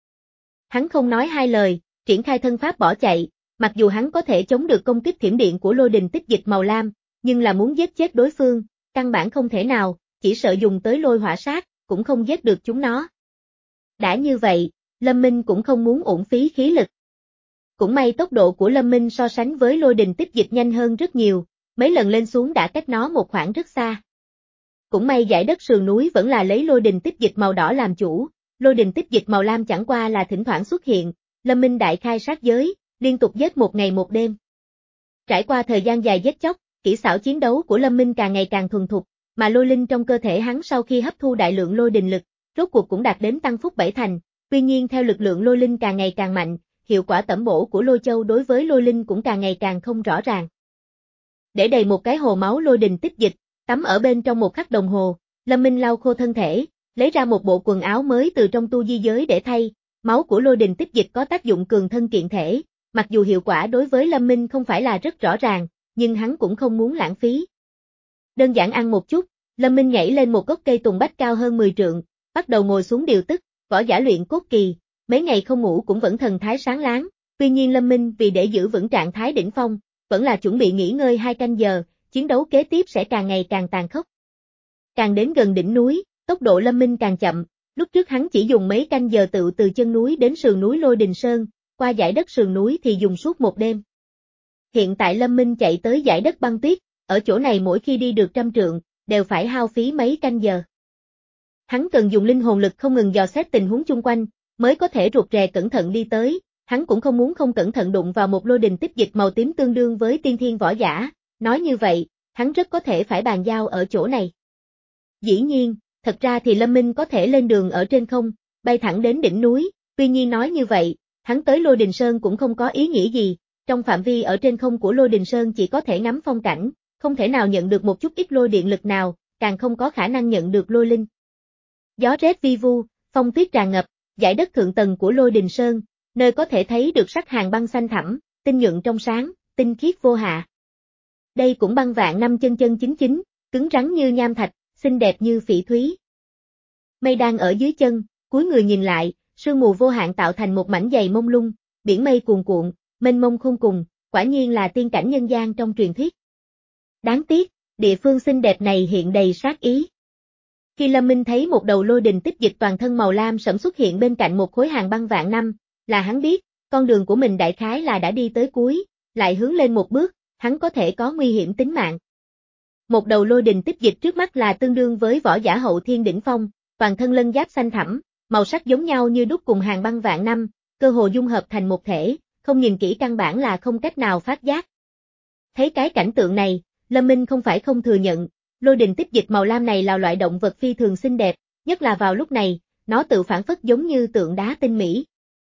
Hắn không nói hai lời, triển khai thân pháp bỏ chạy, mặc dù hắn có thể chống được công kích thiểm điện của lôi đình tích dịch màu lam, nhưng là muốn giết chết đối phương, căn bản không thể nào, chỉ sợ dùng tới lôi hỏa sát, cũng không giết được chúng nó. Đã như vậy, Lâm Minh cũng không muốn uổng phí khí lực. Cũng may tốc độ của Lâm Minh so sánh với lôi đình tích dịch nhanh hơn rất nhiều, mấy lần lên xuống đã cách nó một khoảng rất xa. Cũng may dải đất sườn núi vẫn là lấy lôi đình tích dịch màu đỏ làm chủ, lôi đình tích dịch màu lam chẳng qua là thỉnh thoảng xuất hiện, Lâm Minh đại khai sát giới, liên tục giết một ngày một đêm. Trải qua thời gian dài giết chóc, kỹ xảo chiến đấu của Lâm Minh càng ngày càng thuần thục, mà lôi linh trong cơ thể hắn sau khi hấp thu đại lượng lôi đình lực, rốt cuộc cũng đạt đến tăng phúc bảy thành, tuy nhiên theo lực lượng lôi linh càng ngày càng mạnh, hiệu quả tẩm bổ của lôi châu đối với lôi linh cũng càng ngày càng không rõ ràng. Để đầy một cái hồ máu lôi đình tích dịch, tắm ở bên trong một khắc đồng hồ, Lâm Minh lau khô thân thể, lấy ra một bộ quần áo mới từ trong tu di giới để thay, máu của lôi đình tích dịch có tác dụng cường thân kiện thể, mặc dù hiệu quả đối với Lâm Minh không phải là rất rõ ràng, nhưng hắn cũng không muốn lãng phí. Đơn giản ăn một chút, Lâm Minh nhảy lên một gốc cây tùng bách cao hơn mười trượng, bắt đầu ngồi xuống điều tức, võ giả luyện cốt kỳ, mấy ngày không ngủ cũng vẫn thần thái sáng láng, tuy nhiên Lâm Minh vì để giữ vững trạng thái đỉnh phong, vẫn là chuẩn bị nghỉ ngơi hai canh giờ, chiến đấu kế tiếp sẽ càng ngày càng tàn khốc. Càng đến gần đỉnh núi, tốc độ Lâm Minh càng chậm, lúc trước hắn chỉ dùng mấy canh giờ tự từ chân núi đến sườn núi Lôi Đình Sơn, qua dải đất sườn núi thì dùng suốt một đêm. Hiện tại Lâm Minh chạy tới dải đất băng tuyết, ở chỗ này mỗi khi đi được trăm trượng, đều phải hao phí mấy canh giờ. Hắn cần dùng linh hồn lực không ngừng dò xét tình huống chung quanh, mới có thể rụt rè cẩn thận đi tới, hắn cũng không muốn không cẩn thận đụng vào một lôi đình tích dịch màu tím tương đương với tiên thiên võ giả, nói như vậy, hắn rất có thể phải bàn giao ở chỗ này. Dĩ nhiên, thật ra thì Lâm Minh có thể lên đường ở trên không, bay thẳng đến đỉnh núi, tuy nhiên nói như vậy, hắn tới Lôi Đình Sơn cũng không có ý nghĩa gì, trong phạm vi ở trên không của Lôi Đình Sơn chỉ có thể ngắm phong cảnh, không thể nào nhận được một chút ít lôi điện lực nào, càng không có khả năng nhận được lôi linh. Gió rét vi vu, phong tuyết tràn ngập, dải đất thượng tầng của Lôi Đình Sơn, nơi có thể thấy được sắc hàng băng xanh thẳm, tinh nhuận trong sáng, tinh khiết vô hạ. Đây cũng băng vạn năm chân chân chính chính, cứng rắn như nham thạch, xinh đẹp như phỉ thúy. Mây đang ở dưới chân, cúi người nhìn lại, sương mù vô hạn tạo thành một mảnh dày mông lung, biển mây cuồn cuộn, mênh mông không cùng, quả nhiên là tiên cảnh nhân gian trong truyền thuyết. Đáng tiếc, địa phương xinh đẹp này hiện đầy sát ý. Khi Lâm Minh thấy một đầu lôi đình tích dịch toàn thân màu lam sẫm xuất hiện bên cạnh một khối hàng băng vạn năm, là hắn biết, con đường của mình đại khái là đã đi tới cuối, lại hướng lên một bước, hắn có thể có nguy hiểm tính mạng. Một đầu lôi đình tích dịch trước mắt là tương đương với võ giả hậu thiên đỉnh phong, toàn thân lân giáp xanh thẳm, màu sắc giống nhau như đúc cùng hàng băng vạn năm, cơ hồ dung hợp thành một thể, không nhìn kỹ căn bản là không cách nào phát giác. Thấy cái cảnh tượng này, Lâm Minh không phải không thừa nhận, lôi đình tích dịch màu lam này là loại động vật phi thường xinh đẹp, nhất là vào lúc này, nó tự phản phất giống như tượng đá tinh mỹ.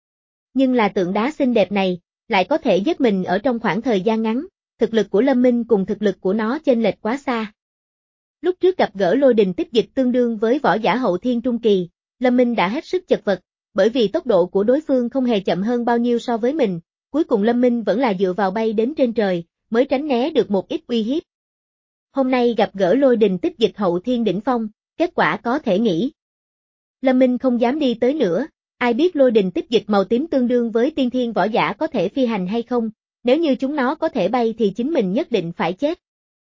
Nhưng là tượng đá xinh đẹp này, lại có thể giết mình ở trong khoảng thời gian ngắn, thực lực của Lâm Minh cùng thực lực của nó chênh lệch quá xa. Lúc trước gặp gỡ lôi đình tích dịch tương đương với võ giả hậu thiên trung kỳ, Lâm Minh đã hết sức chật vật, bởi vì tốc độ của đối phương không hề chậm hơn bao nhiêu so với mình, cuối cùng Lâm Minh vẫn là dựa vào bay đến trên trời, mới tránh né được một ít uy hiếp. Hôm nay gặp gỡ lôi đình tích dịch hậu thiên đỉnh phong, kết quả có thể nghĩ. Lâm Minh không dám đi tới nữa, ai biết lôi đình tích dịch màu tím tương đương với tiên thiên võ giả có thể phi hành hay không, nếu như chúng nó có thể bay thì chính mình nhất định phải chết.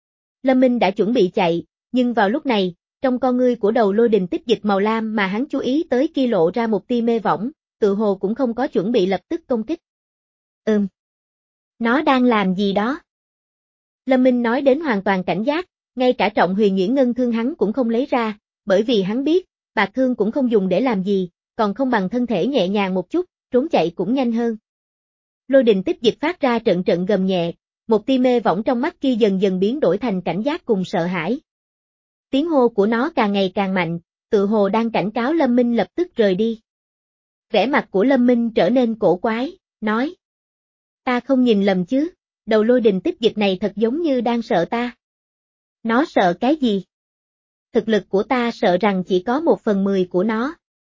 Lâm Minh đã chuẩn bị chạy, nhưng vào lúc này, trong con ngươi của đầu lôi đình tích dịch màu lam mà hắn chú ý tới kia lộ ra một tia mê võng, tự hồ cũng không có chuẩn bị lập tức công kích. Ừm. Nó đang làm gì đó? Lâm Minh nói đến hoàn toàn cảnh giác, ngay cả trọng huyền nhuyễn ngân thương hắn cũng không lấy ra, bởi vì hắn biết, bạc thương cũng không dùng để làm gì, còn không bằng thân thể nhẹ nhàng một chút, trốn chạy cũng nhanh hơn. Lôi đình tích dịch phát ra trận trận gầm nhẹ, một tia mê võng trong mắt kia dần dần biến đổi thành cảnh giác cùng sợ hãi. Tiếng hô của nó càng ngày càng mạnh, tự hồ đang cảnh cáo Lâm Minh lập tức rời đi. Vẻ mặt của Lâm Minh trở nên cổ quái, nói: Ta không nhìn lầm chứ, đầu lôi đình tích dịch này thật giống như đang sợ ta. Nó sợ cái gì? Thực lực của ta sợ rằng chỉ có một phần mười của nó.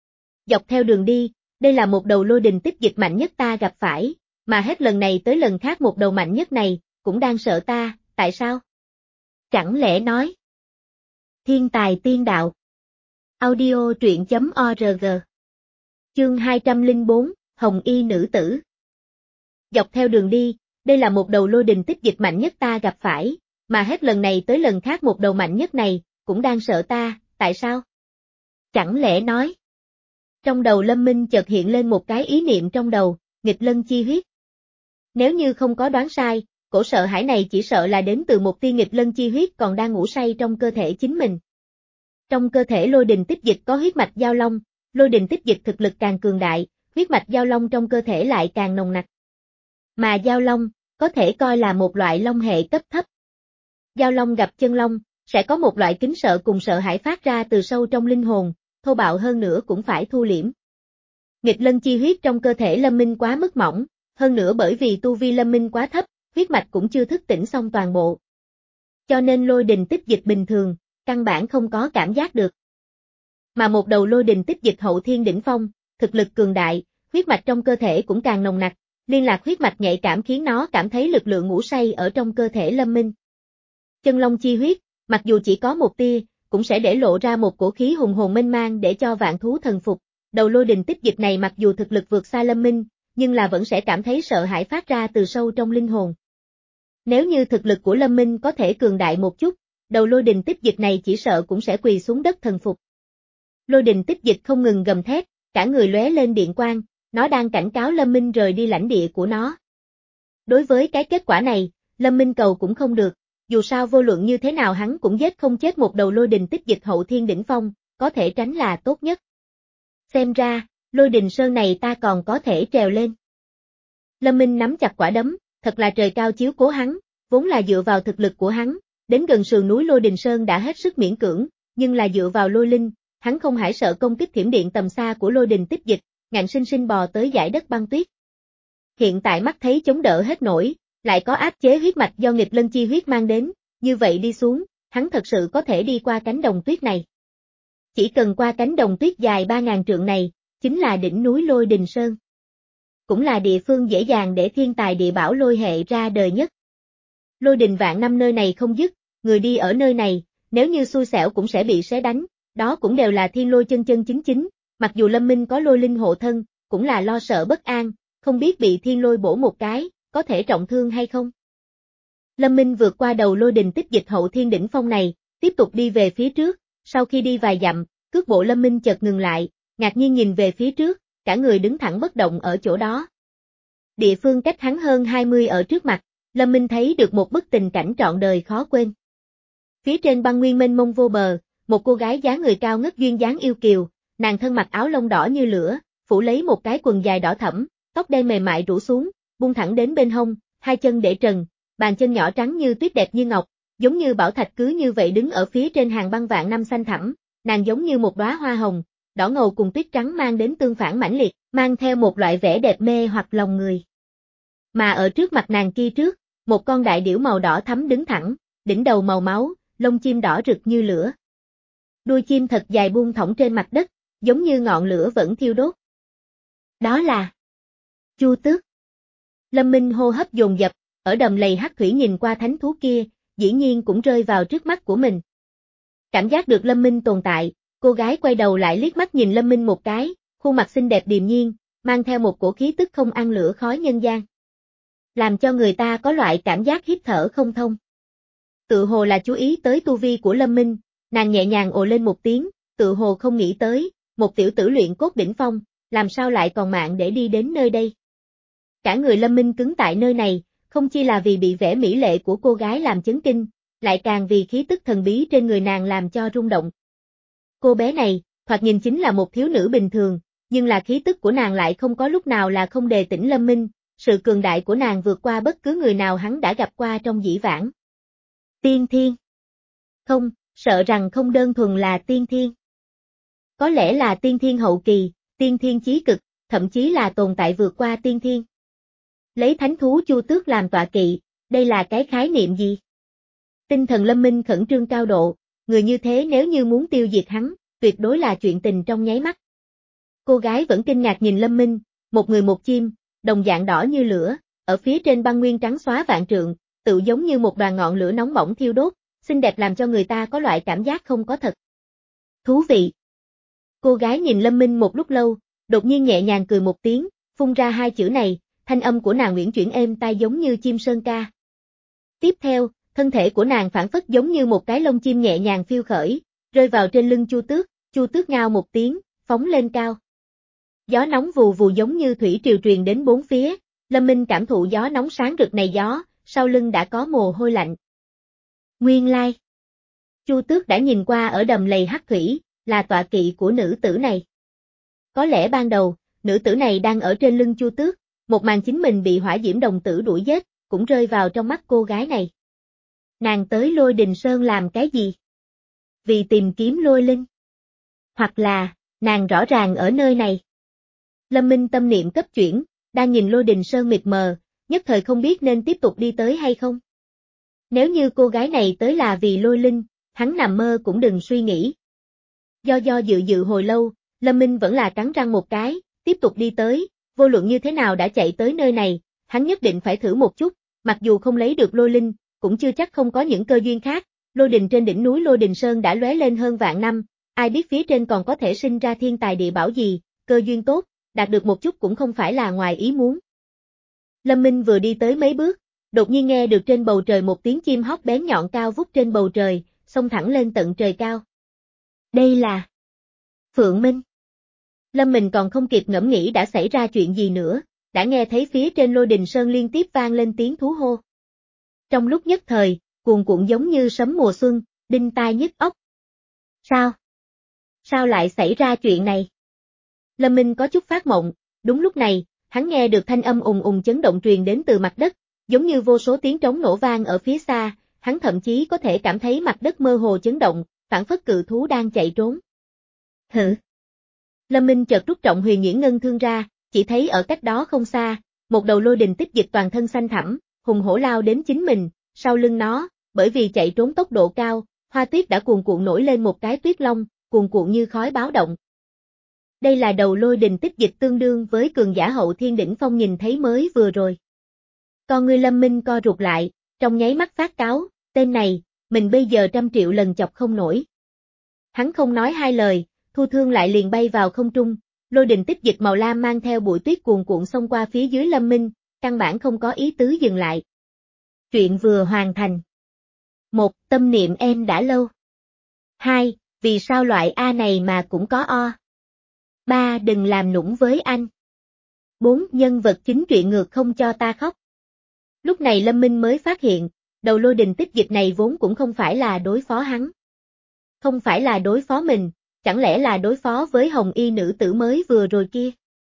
Dọc theo đường đi, đây là một đầu lôi đình tích dịch mạnh nhất ta gặp phải, mà hết lần này tới lần khác một đầu mạnh nhất này, cũng đang sợ ta, tại sao? Chẳng lẽ nói? Thiên tài tiên đạo. Audio truyện chấm org. Chương hai trăm lẻ bốn, Hồng Y nữ tử. Dọc theo đường đi, đây là một đầu lôi đình tích dịch mạnh nhất ta gặp phải, mà hết lần này tới lần khác một đầu mạnh nhất này, cũng đang sợ ta, tại sao? Chẳng lẽ nói? Trong đầu Lâm Minh chợt hiện lên một cái ý niệm trong đầu, nghịch lân chi huyết. Nếu như không có đoán sai, cổ sợ hãi này chỉ sợ là đến từ một tia nghịch lân chi huyết còn đang ngủ say trong cơ thể chính mình. Trong cơ thể lôi đình tích dịch có huyết mạch giao long, lôi đình tích dịch thực lực càng cường đại, huyết mạch giao long trong cơ thể lại càng nồng nặc. Mà giao long, có thể coi là một loại long hệ cấp thấp. Giao long gặp chân long, sẽ có một loại kính sợ cùng sợ hãi phát ra từ sâu trong linh hồn, thô bạo hơn nữa cũng phải thu liễm. Nghịch lân chi huyết trong cơ thể Lâm Minh quá mức mỏng, hơn nữa bởi vì tu vi Lâm Minh quá thấp, huyết mạch cũng chưa thức tỉnh xong toàn bộ. Cho nên lôi đình tích dịch bình thường, căn bản không có cảm giác được. Mà một đầu lôi đình tích dịch hậu thiên đỉnh phong, thực lực cường đại, huyết mạch trong cơ thể cũng càng nồng nặc, liên lạc huyết mạch nhạy cảm khiến nó cảm thấy lực lượng ngủ say ở trong cơ thể Lâm Minh. Chân long chi huyết, mặc dù chỉ có một tia, cũng sẽ để lộ ra một cổ khí hùng hồn mênh mang để cho vạn thú thần phục. Đầu lôi đình tích dịch này mặc dù thực lực vượt xa Lâm Minh, nhưng là vẫn sẽ cảm thấy sợ hãi phát ra từ sâu trong linh hồn. Nếu như thực lực của Lâm Minh có thể cường đại một chút, đầu lôi đình tích dịch này chỉ sợ cũng sẽ quỳ xuống đất thần phục. Lôi đình tích dịch không ngừng gầm thét, cả người lóe lên điện quang, nó đang cảnh cáo Lâm Minh rời đi lãnh địa của nó. Đối với cái kết quả này, Lâm Minh cầu cũng không được, dù sao vô luận như thế nào hắn cũng giết không chết một đầu lôi đình tích dịch hậu thiên đỉnh phong, có thể tránh là tốt nhất. Xem ra, lôi đình sơn này ta còn có thể trèo lên. Lâm Minh nắm chặt quả đấm, thật là trời cao chiếu cố hắn, vốn là dựa vào thực lực của hắn, đến gần sườn núi lôi đình sơn đã hết sức miễn cưỡng, nhưng là dựa vào lôi linh, hắn không hãi sợ công kích thiểm điện tầm xa của lôi đình tích dịch, ngạnh sinh sinh bò tới dải đất băng tuyết. Hiện tại mắt thấy chống đỡ hết nổi, lại có áp chế huyết mạch do nghịch lân chi huyết mang đến, như vậy đi xuống, hắn thật sự có thể đi qua cánh đồng tuyết này. Chỉ cần qua cánh đồng tuyết dài ba ngàn trượng này, chính là đỉnh núi Lôi Đình Sơn. Cũng là địa phương dễ dàng để thiên tài địa bảo lôi hệ ra đời nhất. Lôi đình vạn năm nơi này không dứt, người đi ở nơi này, nếu như xui xẻo cũng sẽ bị xé đánh, đó cũng đều là thiên lôi chân chân chính chính, mặc dù Lâm Minh có lôi linh hộ thân, cũng là lo sợ bất an, không biết bị thiên lôi bổ một cái, có thể trọng thương hay không. Lâm Minh vượt qua đầu lôi đình tích dịch hậu thiên đỉnh phong này, tiếp tục đi về phía trước, sau khi đi vài dặm, cước bộ Lâm Minh chợt ngừng lại, ngạc nhiên nhìn về phía trước, cả người đứng thẳng bất động ở chỗ đó. Địa phương cách hắn hơn hai mươi ở trước mặt, Lâm Minh thấy được một bức tình cảnh trọn đời khó quên. Phía trên băng nguyên mênh mông vô bờ, một cô gái dáng người cao ngất duyên dáng yêu kiều, nàng thân mặc áo lông đỏ như lửa, phủ lấy một cái quần dài đỏ thẫm, tóc đen mềm mại rủ xuống, buông thẳng đến bên hông, hai chân để trần, bàn chân nhỏ trắng như tuyết đẹp như ngọc, giống như bảo thạch cứ như vậy đứng ở phía trên hàng băng vạn năm xanh thẳm, nàng giống như một đóa hoa hồng, đỏ ngầu cùng tuyết trắng mang đến tương phản mãnh liệt, mang theo một loại vẻ đẹp mê hoặc lòng người. Mà ở trước mặt nàng kia trước, một con đại điểu màu đỏ thắm đứng thẳng, đỉnh đầu màu máu, lông chim đỏ rực như lửa. Đuôi chim thật dài buông thõng trên mặt đất, giống như ngọn lửa vẫn thiêu đốt. Đó là Chu Tước. Lâm Minh hô hấp dồn dập, ở đầm lầy hắc thủy nhìn qua thánh thú kia, dĩ nhiên cũng rơi vào trước mắt của mình. Cảm giác được Lâm Minh tồn tại, cô gái quay đầu lại liếc mắt nhìn Lâm Minh một cái, khuôn mặt xinh đẹp điềm nhiên, mang theo một cổ khí tức không ăn lửa khói nhân gian. Làm cho người ta có loại cảm giác hít thở không thông. Tự hồ là chú ý tới tu vi của Lâm Minh, nàng nhẹ nhàng ồ lên một tiếng, tự hồ không nghĩ tới, một tiểu tử luyện cốt đỉnh phong, làm sao lại còn mạng để đi đến nơi đây. Cả người Lâm Minh cứng tại nơi này, không chỉ là vì bị vẻ mỹ lệ của cô gái làm chấn kinh, lại càng vì khí tức thần bí trên người nàng làm cho rung động. Cô bé này, thoạt nhìn chính là một thiếu nữ bình thường, nhưng là khí tức của nàng lại không có lúc nào là không đề tỉnh Lâm Minh, sự cường đại của nàng vượt qua bất cứ người nào hắn đã gặp qua trong dĩ vãng. Tiên thiên. Không, sợ rằng không đơn thuần là tiên thiên. Có lẽ là tiên thiên hậu kỳ, tiên thiên chí cực, thậm chí là tồn tại vượt qua tiên thiên. Lấy thánh thú Chu Tước làm tọa kỵ, đây là cái khái niệm gì? Tinh thần Lâm Minh khẩn trương cao độ, người như thế nếu như muốn tiêu diệt hắn, tuyệt đối là chuyện tình trong nháy mắt. Cô gái vẫn kinh ngạc nhìn Lâm Minh, một người một chim, đồng dạng đỏ như lửa, ở phía trên băng nguyên trắng xóa vạn trượng, tự giống như một đoàn ngọn lửa nóng bỏng thiêu đốt, xinh đẹp làm cho người ta có loại cảm giác không có thật. Thú vị. Cô gái nhìn Lâm Minh một lúc lâu, đột nhiên nhẹ nhàng cười một tiếng, phun ra hai chữ này, thanh âm của nàng uyển chuyển êm tai giống như chim sơn ca. Tiếp theo, thân thể của nàng phản phất giống như một cái lông chim nhẹ nhàng phiêu khởi, rơi vào trên lưng Chu Tước, Chu Tước ngao một tiếng, phóng lên cao. Gió nóng vù vù giống như thủy triều truyền đến bốn phía, Lâm Minh cảm thụ gió nóng sáng rực này gió, sau lưng đã có mồ hôi lạnh. Nguyên lai, Chu Tước đã nhìn qua ở đầm lầy hắc thủy, là tọa kỵ của nữ tử này. Có lẽ ban đầu, nữ tử này đang ở trên lưng Chu Tước, một màn chính mình bị hỏa diễm đồng tử đuổi giết, cũng rơi vào trong mắt cô gái này. Nàng tới Lôi Đình Sơn làm cái gì? Vì tìm kiếm lôi linh. Hoặc là, nàng rõ ràng ở nơi này. Lâm Minh tâm niệm cấp chuyển, đang nhìn Lôi Đình Sơn mịt mờ, nhất thời không biết nên tiếp tục đi tới hay không. Nếu như cô gái này tới là vì lôi linh, hắn nằm mơ cũng đừng suy nghĩ. Do do dự dự hồi lâu, Lâm Minh vẫn là cắn răng một cái, tiếp tục đi tới, vô luận như thế nào đã chạy tới nơi này, hắn nhất định phải thử một chút, mặc dù không lấy được lôi linh, cũng chưa chắc không có những cơ duyên khác, lôi đình trên đỉnh núi Lôi Đình Sơn đã lóe lên hơn vạn năm, ai biết phía trên còn có thể sinh ra thiên tài địa bảo gì, cơ duyên tốt, đạt được một chút cũng không phải là ngoài ý muốn. Lâm Minh vừa đi tới mấy bước, đột nhiên nghe được trên bầu trời một tiếng chim hót bén nhọn cao vút trên bầu trời, xông thẳng lên tận trời cao. Đây là Phượng Minh. Lâm mình còn không kịp ngẫm nghĩ đã xảy ra chuyện gì nữa, đã nghe thấy phía trên Lôi Đình Sơn liên tiếp vang lên tiếng thú hô. Trong lúc nhất thời, cuồn cuộn giống như sấm mùa xuân, đinh tai nhức óc. Sao? Sao lại xảy ra chuyện này? Lâm Minh có chút phát mộng, đúng lúc này, hắn nghe được thanh âm ùng ùng chấn động truyền đến từ mặt đất, giống như vô số tiếng trống nổ vang ở phía xa, hắn thậm chí có thể cảm thấy mặt đất mơ hồ chấn động, phảng phất cự thú đang chạy trốn. Hử? Lâm Minh chợt rút trọng Huyền Nhuyễn Ngân Thương ra, chỉ thấy ở cách đó không xa, một đầu lôi đình tích dịch toàn thân xanh thẳm, hùng hổ lao đến chính mình, sau lưng nó, bởi vì chạy trốn tốc độ cao, hoa tuyết đã cuồn cuộn nổi lên một cái tuyết long, cuồn cuộn như khói báo động. Đây là đầu lôi đình tích dịch tương đương với cường giả hậu thiên đỉnh phong nhìn thấy mới vừa rồi. Con ngươi Lâm Minh co rụt lại, trong nháy mắt phát cáo, tên này, mình bây giờ trăm triệu lần chọc không nổi. Hắn không nói hai lời, thu thương lại liền bay vào không trung, lôi đình tích dịch màu lam mang theo bụi tuyết cuồn cuộn xông qua phía dưới Lâm Minh, căn bản không có ý tứ dừng lại. Chuyện vừa hoàn thành. Một, tâm niệm em đã lâu. Hai, vì sao loại A này mà cũng có O. Ba, đừng làm nũng với anh. Bốn, nhân vật chính truyện ngược không cho ta khóc. Lúc này Lâm Minh mới phát hiện, đầu lôi đình tích dịch này vốn cũng không phải là đối phó hắn. Không phải là đối phó mình, chẳng lẽ là đối phó với hồng y nữ tử mới vừa rồi kia.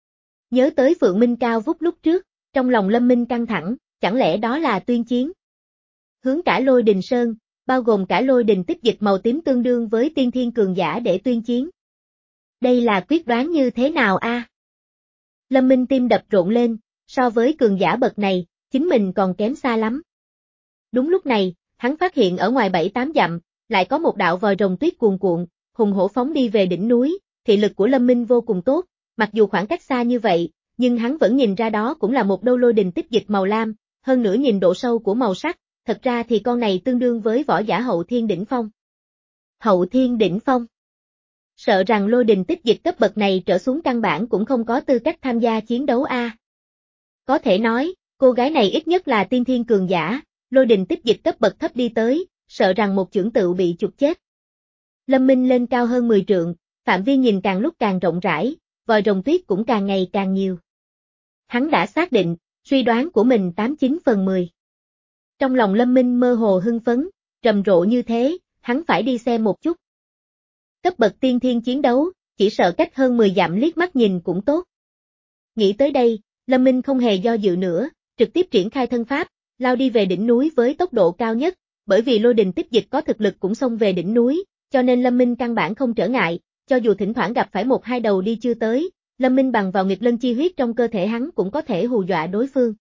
Nhớ tới Phượng Minh cao vút lúc trước, trong lòng Lâm Minh căng thẳng, chẳng lẽ đó là tuyên chiến. Hướng cả lôi đình sơn, bao gồm cả lôi đình tích dịch màu tím tương đương với tiên thiên cường giả để tuyên chiến. Đây là quyết đoán như thế nào a? À? Lâm Minh tim đập rộn lên, so với cường giả bậc này, chính mình còn kém xa lắm. Đúng lúc này, hắn phát hiện ở ngoài bảy tám dặm, lại có một đạo vòi rồng tuyết cuồn cuộn, hùng hổ phóng đi về đỉnh núi, thị lực của Lâm Minh vô cùng tốt, mặc dù khoảng cách xa như vậy, nhưng hắn vẫn nhìn ra đó cũng là một đâu lôi đình tích dịch màu lam, hơn nữa nhìn độ sâu của màu sắc, thật ra thì con này tương đương với võ giả hậu thiên đỉnh phong. Hậu thiên đỉnh phong. Sợ rằng lôi đình tích dịch cấp bậc này trở xuống căn bản cũng không có tư cách tham gia chiến đấu a. À. Có thể nói, cô gái này ít nhất là tiên thiên cường giả, lôi đình tích dịch cấp bậc thấp đi tới, sợ rằng một chưởng tựu bị chụp chết. Lâm Minh lên cao hơn mười trượng, phạm vi nhìn càng lúc càng rộng rãi, vòi rồng tuyết cũng càng ngày càng nhiều. Hắn đã xác định, suy đoán của mình tám chín phần mười. Trong lòng Lâm Minh mơ hồ hưng phấn, rầm rộ như thế, hắn phải đi xem một chút. Cấp bậc tiên thiên chiến đấu, chỉ sợ cách hơn mười dặm liếc mắt nhìn cũng tốt. Nghĩ tới đây, Lâm Minh không hề do dự nữa, trực tiếp triển khai thân pháp, lao đi về đỉnh núi với tốc độ cao nhất, bởi vì lôi đình tích dịch có thực lực cũng xông về đỉnh núi, cho nên Lâm Minh căn bản không trở ngại, cho dù thỉnh thoảng gặp phải một hai đầu đi chưa tới, Lâm Minh bằng vào nghịch lân chi huyết trong cơ thể hắn cũng có thể hù dọa đối phương.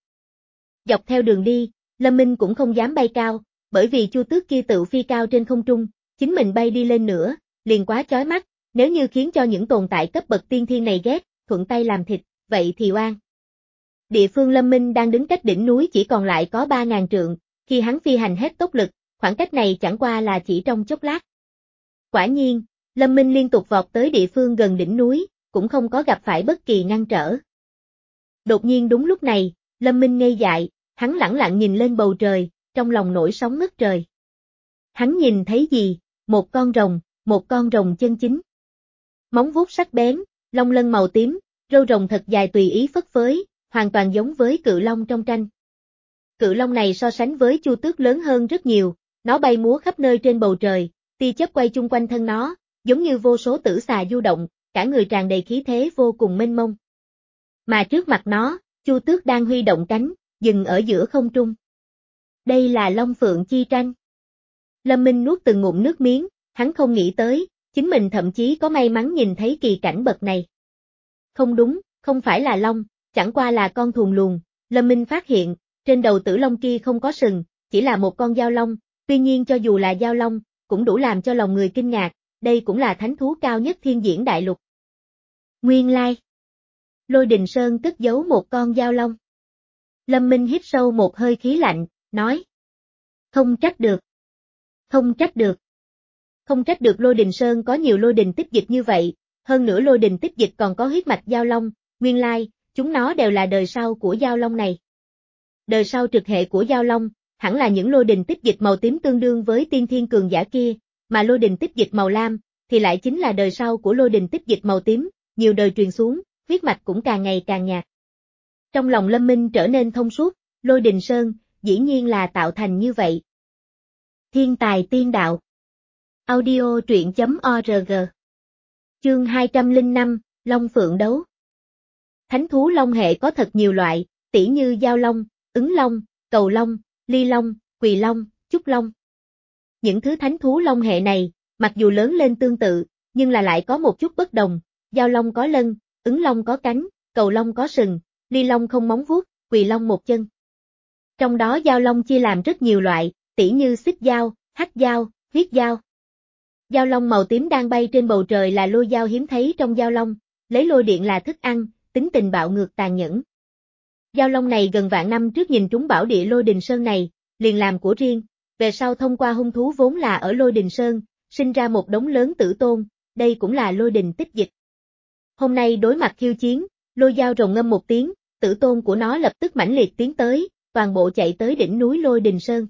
Dọc theo đường đi, Lâm Minh cũng không dám bay cao, bởi vì Chu Tước kia tự phi cao trên không trung, chính mình bay đi lên nữa, liền quá chói mắt, nếu như khiến cho những tồn tại cấp bậc tiên thiên này ghét, thuận tay làm thịt, vậy thì oan. Địa phương Lâm Minh đang đứng cách đỉnh núi chỉ còn lại có ba ngàn trượng, khi hắn phi hành hết tốc lực, khoảng cách này chẳng qua là chỉ trong chốc lát. Quả nhiên, Lâm Minh liên tục vọt tới địa phương gần đỉnh núi, cũng không có gặp phải bất kỳ ngăn trở. Đột nhiên đúng lúc này, Lâm Minh ngây dại, hắn lẳng lặng nhìn lên bầu trời, trong lòng nổi sóng ngất trời. Hắn nhìn thấy gì? Một con rồng, một con rồng chân chính. Móng vuốt sắc bén, lông lân màu tím, râu rồng thật dài tùy ý phất phới, hoàn toàn giống với cự long trong tranh. Cự long này so sánh với Chu Tước lớn hơn rất nhiều, nó bay múa khắp nơi trên bầu trời, tia chớp quay chung quanh thân nó, giống như vô số tử xà du động, cả người tràn đầy khí thế vô cùng mênh mông. Mà trước mặt nó, Chu Tước đang huy động cánh, dừng ở giữa không trung. Đây là Long Phượng chi tranh. Lâm Minh nuốt từng ngụm nước miếng, hắn không nghĩ tới, chính mình thậm chí có may mắn nhìn thấy kỳ cảnh bậc này. Không đúng, không phải là long, chẳng qua là con thùn luồng, Lâm Minh phát hiện, trên đầu tử long kia không có sừng, chỉ là một con dao long, tuy nhiên cho dù là dao long, cũng đủ làm cho lòng người kinh ngạc, đây cũng là thánh thú cao nhất thiên diễn đại lục. Nguyên lai, Lôi Đình Sơn cất giấu một con dao long. Lâm Minh hít sâu một hơi khí lạnh, nói. Không trách được. Không trách được. Không trách được Lôi Đình Sơn có nhiều lôi đình tích dịch như vậy, hơn nữa lôi đình tích dịch còn có huyết mạch dao long, nguyên lai, chúng nó đều là đời sau của dao long này. Đời sau trực hệ của Giao Long, hẳn là những lôi đình tích dịch màu tím tương đương với tiên thiên cường giả kia, mà lôi đình tích dịch màu lam, thì lại chính là đời sau của lôi đình tích dịch màu tím, nhiều đời truyền xuống, huyết mạch cũng càng ngày càng nhạt. Trong lòng Lâm Minh trở nên thông suốt, lôi đình sơn, dĩ nhiên là tạo thành như vậy. Thiên tài tiên đạo. Audio truyện chấm org. Chương hai trăm lẻ năm, Long Phượng đấu. Thánh thú long hệ có thật nhiều loại, tỉ như Giao Long, Ứng Long, Cầu Long, Ly Long, Quỳ Long, Trúc Long. Những thứ thánh thú long hệ này, mặc dù lớn lên tương tự, nhưng là lại có một chút bất đồng. Giao Long có lân, Ứng Long có cánh, Cầu Long có sừng, Ly Long không móng vuốt, Quỳ Long một chân. Trong đó Giao Long chia làm rất nhiều loại, tỉ như xích dao, hắc dao, huyết dao. Giao Long màu tím đang bay trên bầu trời là lôi dao hiếm thấy trong Giao Long, lấy lôi điện là thức ăn, tính tình bạo ngược tàn nhẫn. Giao Long này gần vạn năm trước nhìn trúng bảo địa Lôi Đình Sơn này, liền làm của riêng, về sau thông qua hung thú vốn là ở Lôi Đình Sơn, sinh ra một đống lớn tử tôn, đây cũng là lôi đình tích dịch. Hôm nay đối mặt khiêu chiến, lôi dao rồng ngâm một tiếng, tử tôn của nó lập tức mãnh liệt tiến tới, toàn bộ chạy tới đỉnh núi Lôi Đình Sơn.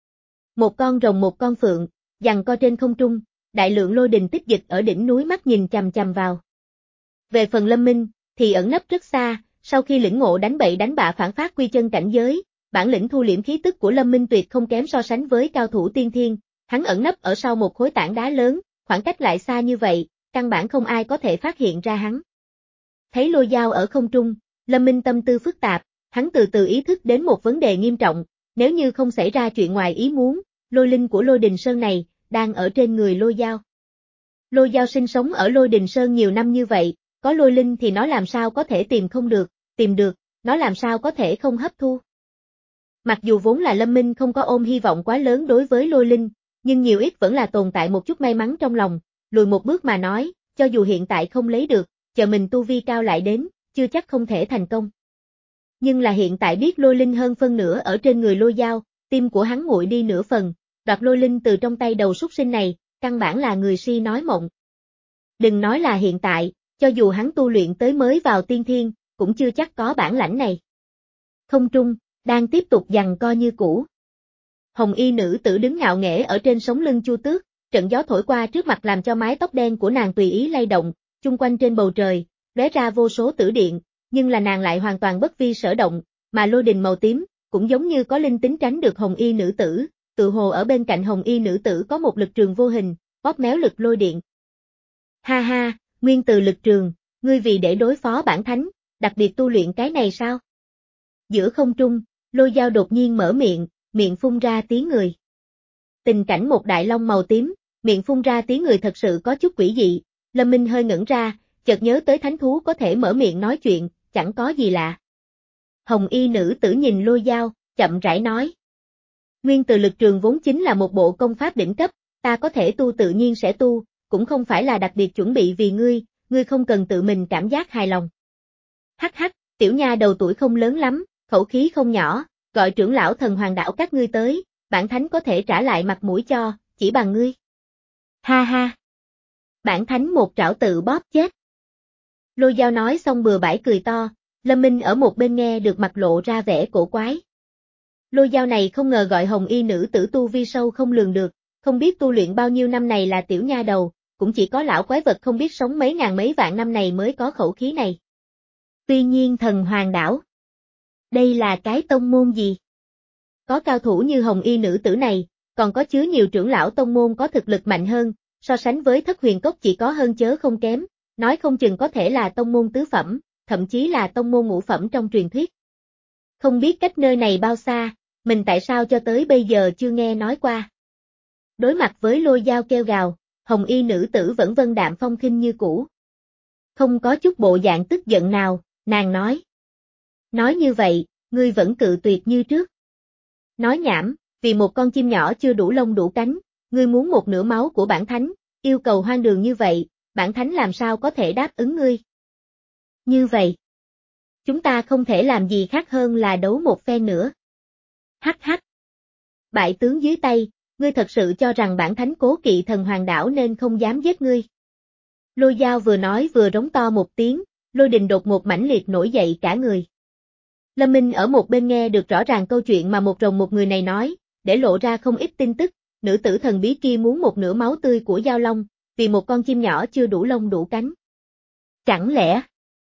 Một con rồng một con phượng, giằng co trên không trung, đại lượng lôi đình tích dịch ở đỉnh núi mắt nhìn chằm chằm vào. Về phần Lâm Minh, thì ẩn nấp rất xa, sau khi lĩnh ngộ đánh bậy đánh bạ phản phát quy chân cảnh giới, bản lĩnh thu liễm khí tức của Lâm Minh tuyệt không kém so sánh với cao thủ tiên thiên, hắn ẩn nấp ở sau một khối tảng đá lớn, khoảng cách lại xa như vậy, căn bản không ai có thể phát hiện ra hắn. Thấy lôi dao ở không trung, Lâm Minh tâm tư phức tạp, hắn từ từ ý thức đến một vấn đề nghiêm trọng, nếu như không xảy ra chuyện ngoài ý muốn, lôi linh của Lôi Đình Sơn này, đang ở trên người lôi dao. Lôi dao sinh sống ở Lôi Đình Sơn nhiều năm như vậy, có lôi linh thì nó làm sao có thể tìm không được, tìm được, nó làm sao có thể không hấp thu. Mặc dù vốn là Lâm Minh không có ôm hy vọng quá lớn đối với lôi linh, nhưng nhiều ít vẫn là tồn tại một chút may mắn trong lòng, lùi một bước mà nói, cho dù hiện tại không lấy được, chờ mình tu vi cao lại đến, chưa chắc không thể thành công. Nhưng là hiện tại biết lôi linh hơn phân nửa ở trên người lôi dao, tim của hắn nguội đi nửa phần, đoạt lôi linh từ trong tay đầu súc sinh này, căn bản là người si nói mộng. Đừng nói là hiện tại, cho dù hắn tu luyện tới mới vào tiên thiên, cũng chưa chắc có bản lãnh này. Không trung, đang tiếp tục giằng co như cũ. Hồng y nữ tử đứng ngạo nghễ ở trên sống lưng Chu Tước, trận gió thổi qua trước mặt làm cho mái tóc đen của nàng tùy ý lay động, chung quanh trên bầu trời, lóe ra vô số tử điện, nhưng là nàng lại hoàn toàn bất vi sở động, mà lôi đình màu tím, cũng giống như có linh tính tránh được hồng y nữ tử, tự hồ ở bên cạnh hồng y nữ tử có một lực trường vô hình, bóp méo lực lôi điện. Ha ha, nguyên từ lực trường, ngươi vì để đối phó bản thánh, đặc biệt tu luyện cái này sao? Giữa không trung, lôi dao đột nhiên mở miệng, miệng phun ra tiếng người. Tình cảnh một đại long màu tím, miệng phun ra tiếng người thật sự có chút quỷ dị, Lâm Minh hơi ngẩn ra, chợt nhớ tới thánh thú có thể mở miệng nói chuyện, chẳng có gì lạ. Hồng y nữ tử nhìn lôi dao, chậm rãi nói. Nguyên từ lực trường vốn chính là một bộ công pháp đỉnh cấp, ta có thể tu tự nhiên sẽ tu, cũng không phải là đặc biệt chuẩn bị vì ngươi, ngươi không cần tự mình cảm giác hài lòng. Hắc hắc, tiểu nha đầu tuổi không lớn lắm, khẩu khí không nhỏ, gọi trưởng lão thần hoàng đảo các ngươi tới, bản thánh có thể trả lại mặt mũi cho, chỉ bằng ngươi. Ha ha. Bản thánh một trảo tự bóp chết. Lôi dao nói xong bừa bãi cười to, Lâm Minh ở một bên nghe được mặt lộ ra vẻ cổ quái. Lôi dao này không ngờ gọi hồng y nữ tử tu vi sâu không lường được, không biết tu luyện bao nhiêu năm này là tiểu nha đầu, cũng chỉ có lão quái vật không biết sống mấy ngàn mấy vạn năm này mới có khẩu khí này. Tuy nhiên thần hoàng đảo. Đây là cái tông môn gì? Có cao thủ như hồng y nữ tử này, còn có chứa nhiều trưởng lão tông môn có thực lực mạnh hơn, so sánh với thất huyền cốc chỉ có hơn chớ không kém, nói không chừng có thể là tông môn tứ phẩm, thậm chí là tông môn ngũ phẩm trong truyền thuyết. Không biết cách nơi này bao xa, mình tại sao cho tới bây giờ chưa nghe nói qua. Đối mặt với lôi dao kêu gào, hồng y nữ tử vẫn vân đạm phong khinh như cũ. Không có chút bộ dạng tức giận nào, nàng nói. Nói như vậy, ngươi vẫn cự tuyệt như trước. Nói nhảm, vì một con chim nhỏ chưa đủ lông đủ cánh, ngươi muốn một nửa máu của bản thánh, yêu cầu hoang đường như vậy, bản thánh làm sao có thể đáp ứng ngươi. Như vậy, chúng ta không thể làm gì khác hơn là đấu một phen nữa. Hắc hắc. Bại tướng dưới tay, ngươi thật sự cho rằng bản thánh cố kỵ thần hoàng đảo nên không dám giết ngươi. Lôi dao vừa nói vừa rống to một tiếng, lôi đình đột ngột mãnh liệt nổi dậy cả người. Lâm Minh ở một bên nghe được rõ ràng câu chuyện mà một rồng một người này nói, để lộ ra không ít tin tức, nữ tử thần bí kia muốn một nửa máu tươi của Giao Long, vì một con chim nhỏ chưa đủ lông đủ cánh. Chẳng lẽ?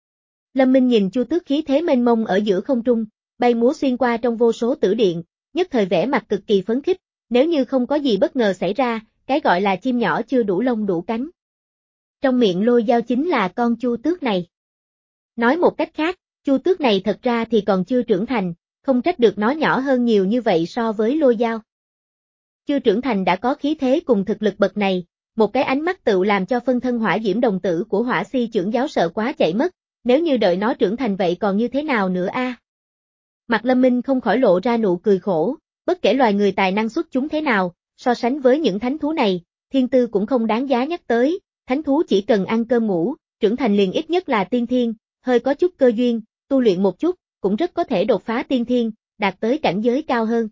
Lâm Minh nhìn Chu Tước khí thế mênh mông ở giữa không trung, bay múa xuyên qua trong vô số tử điện, nhất thời vẻ mặt cực kỳ phấn khích, nếu như không có gì bất ngờ xảy ra, cái gọi là chim nhỏ chưa đủ lông đủ cánh. Trong miệng Lôi Dao chính là con Chu Tước này. Nói một cách khác, Chu Tước này thật ra thì còn chưa trưởng thành, không trách được nó nhỏ hơn nhiều như vậy so với Lôi Dao. Chưa trưởng thành đã có khí thế cùng thực lực bậc này, một cái ánh mắt tự làm cho phân thân hỏa diễm đồng tử của Hỏa Si trưởng giáo sợ quá chạy mất, nếu như đợi nó trưởng thành vậy còn như thế nào nữa a? À? Mặt Lâm Minh không khỏi lộ ra nụ cười khổ, bất kể loài người tài năng xuất chúng thế nào, so sánh với những thánh thú này, thiên tư cũng không đáng giá nhắc tới, thánh thú chỉ cần ăn cơm ngủ, trưởng thành liền ít nhất là tiên thiên, hơi có chút cơ duyên, tu luyện một chút, cũng rất có thể đột phá tiên thiên, đạt tới cảnh giới cao hơn.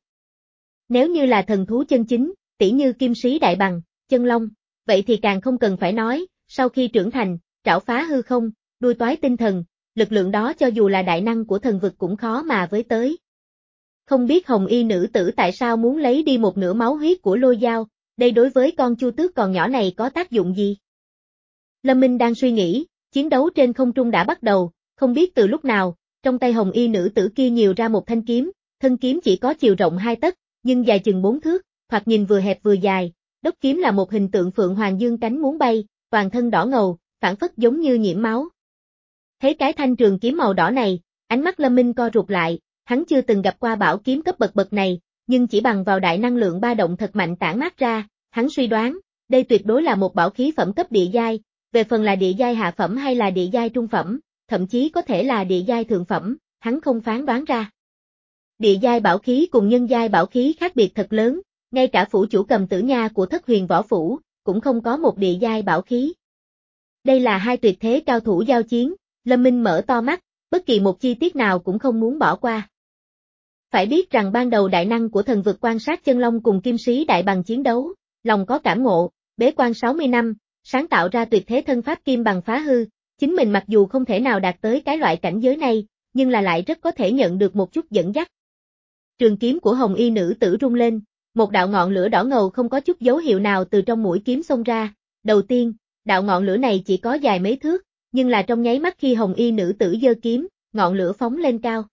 Nếu như là thần thú chân chính, tỉ như kim sĩ đại bằng, chân long, vậy thì càng không cần phải nói, sau khi trưởng thành, trảo phá hư không, đuôi toái tinh thần, lực lượng đó cho dù là đại năng của thần vực cũng khó mà với tới. Không biết hồng y nữ tử tại sao muốn lấy đi một nửa máu huyết của Lôi Dao, đây đối với con Chu Tước còn nhỏ này có tác dụng gì? Lâm Minh đang suy nghĩ, chiến đấu trên không trung đã bắt đầu, không biết từ lúc nào, trong tay hồng y nữ tử kia nhiều ra một thanh kiếm, thân kiếm chỉ có chiều rộng hai tấc, nhưng dài chừng bốn thước, thoạt nhìn vừa hẹp vừa dài, đốc kiếm là một hình tượng phượng hoàng dương cánh muốn bay, toàn thân đỏ ngầu, phản phất giống như nhiễm máu. Thấy cái thanh trường kiếm màu đỏ này, ánh mắt Lâm Minh co rụt lại, hắn chưa từng gặp qua bảo kiếm cấp bậc bậc này, nhưng chỉ bằng vào đại năng lượng ba động thật mạnh tản mát ra, hắn suy đoán, đây tuyệt đối là một bảo khí phẩm cấp địa giai, về phần là địa giai hạ phẩm hay là địa giai trung phẩm, thậm chí có thể là địa giai thượng phẩm, hắn không phán đoán ra. Địa giai bảo khí cùng nhân giai bảo khí khác biệt thật lớn, ngay cả phủ chủ Cầm Tử Nha của Thất Huyền Võ Phủ, cũng không có một địa giai bảo khí. Đây là hai tuyệt thế cao thủ giao chiến, Lâm Minh mở to mắt, bất kỳ một chi tiết nào cũng không muốn bỏ qua. Phải biết rằng ban đầu đại năng của thần vực quan sát chân long cùng kim sĩ đại bằng chiến đấu, lòng có cảm ngộ, bế quan sáu mươi năm, sáng tạo ra tuyệt thế thân pháp kim bằng phá hư, chính mình mặc dù không thể nào đạt tới cái loại cảnh giới này, nhưng là lại rất có thể nhận được một chút dẫn dắt. Trường kiếm của hồng y nữ tử rung lên, một đạo ngọn lửa đỏ ngầu không có chút dấu hiệu nào từ trong mũi kiếm xông ra, đầu tiên, đạo ngọn lửa này chỉ có dài mấy thước, nhưng là trong nháy mắt khi hồng y nữ tử giơ kiếm, ngọn lửa phóng lên cao.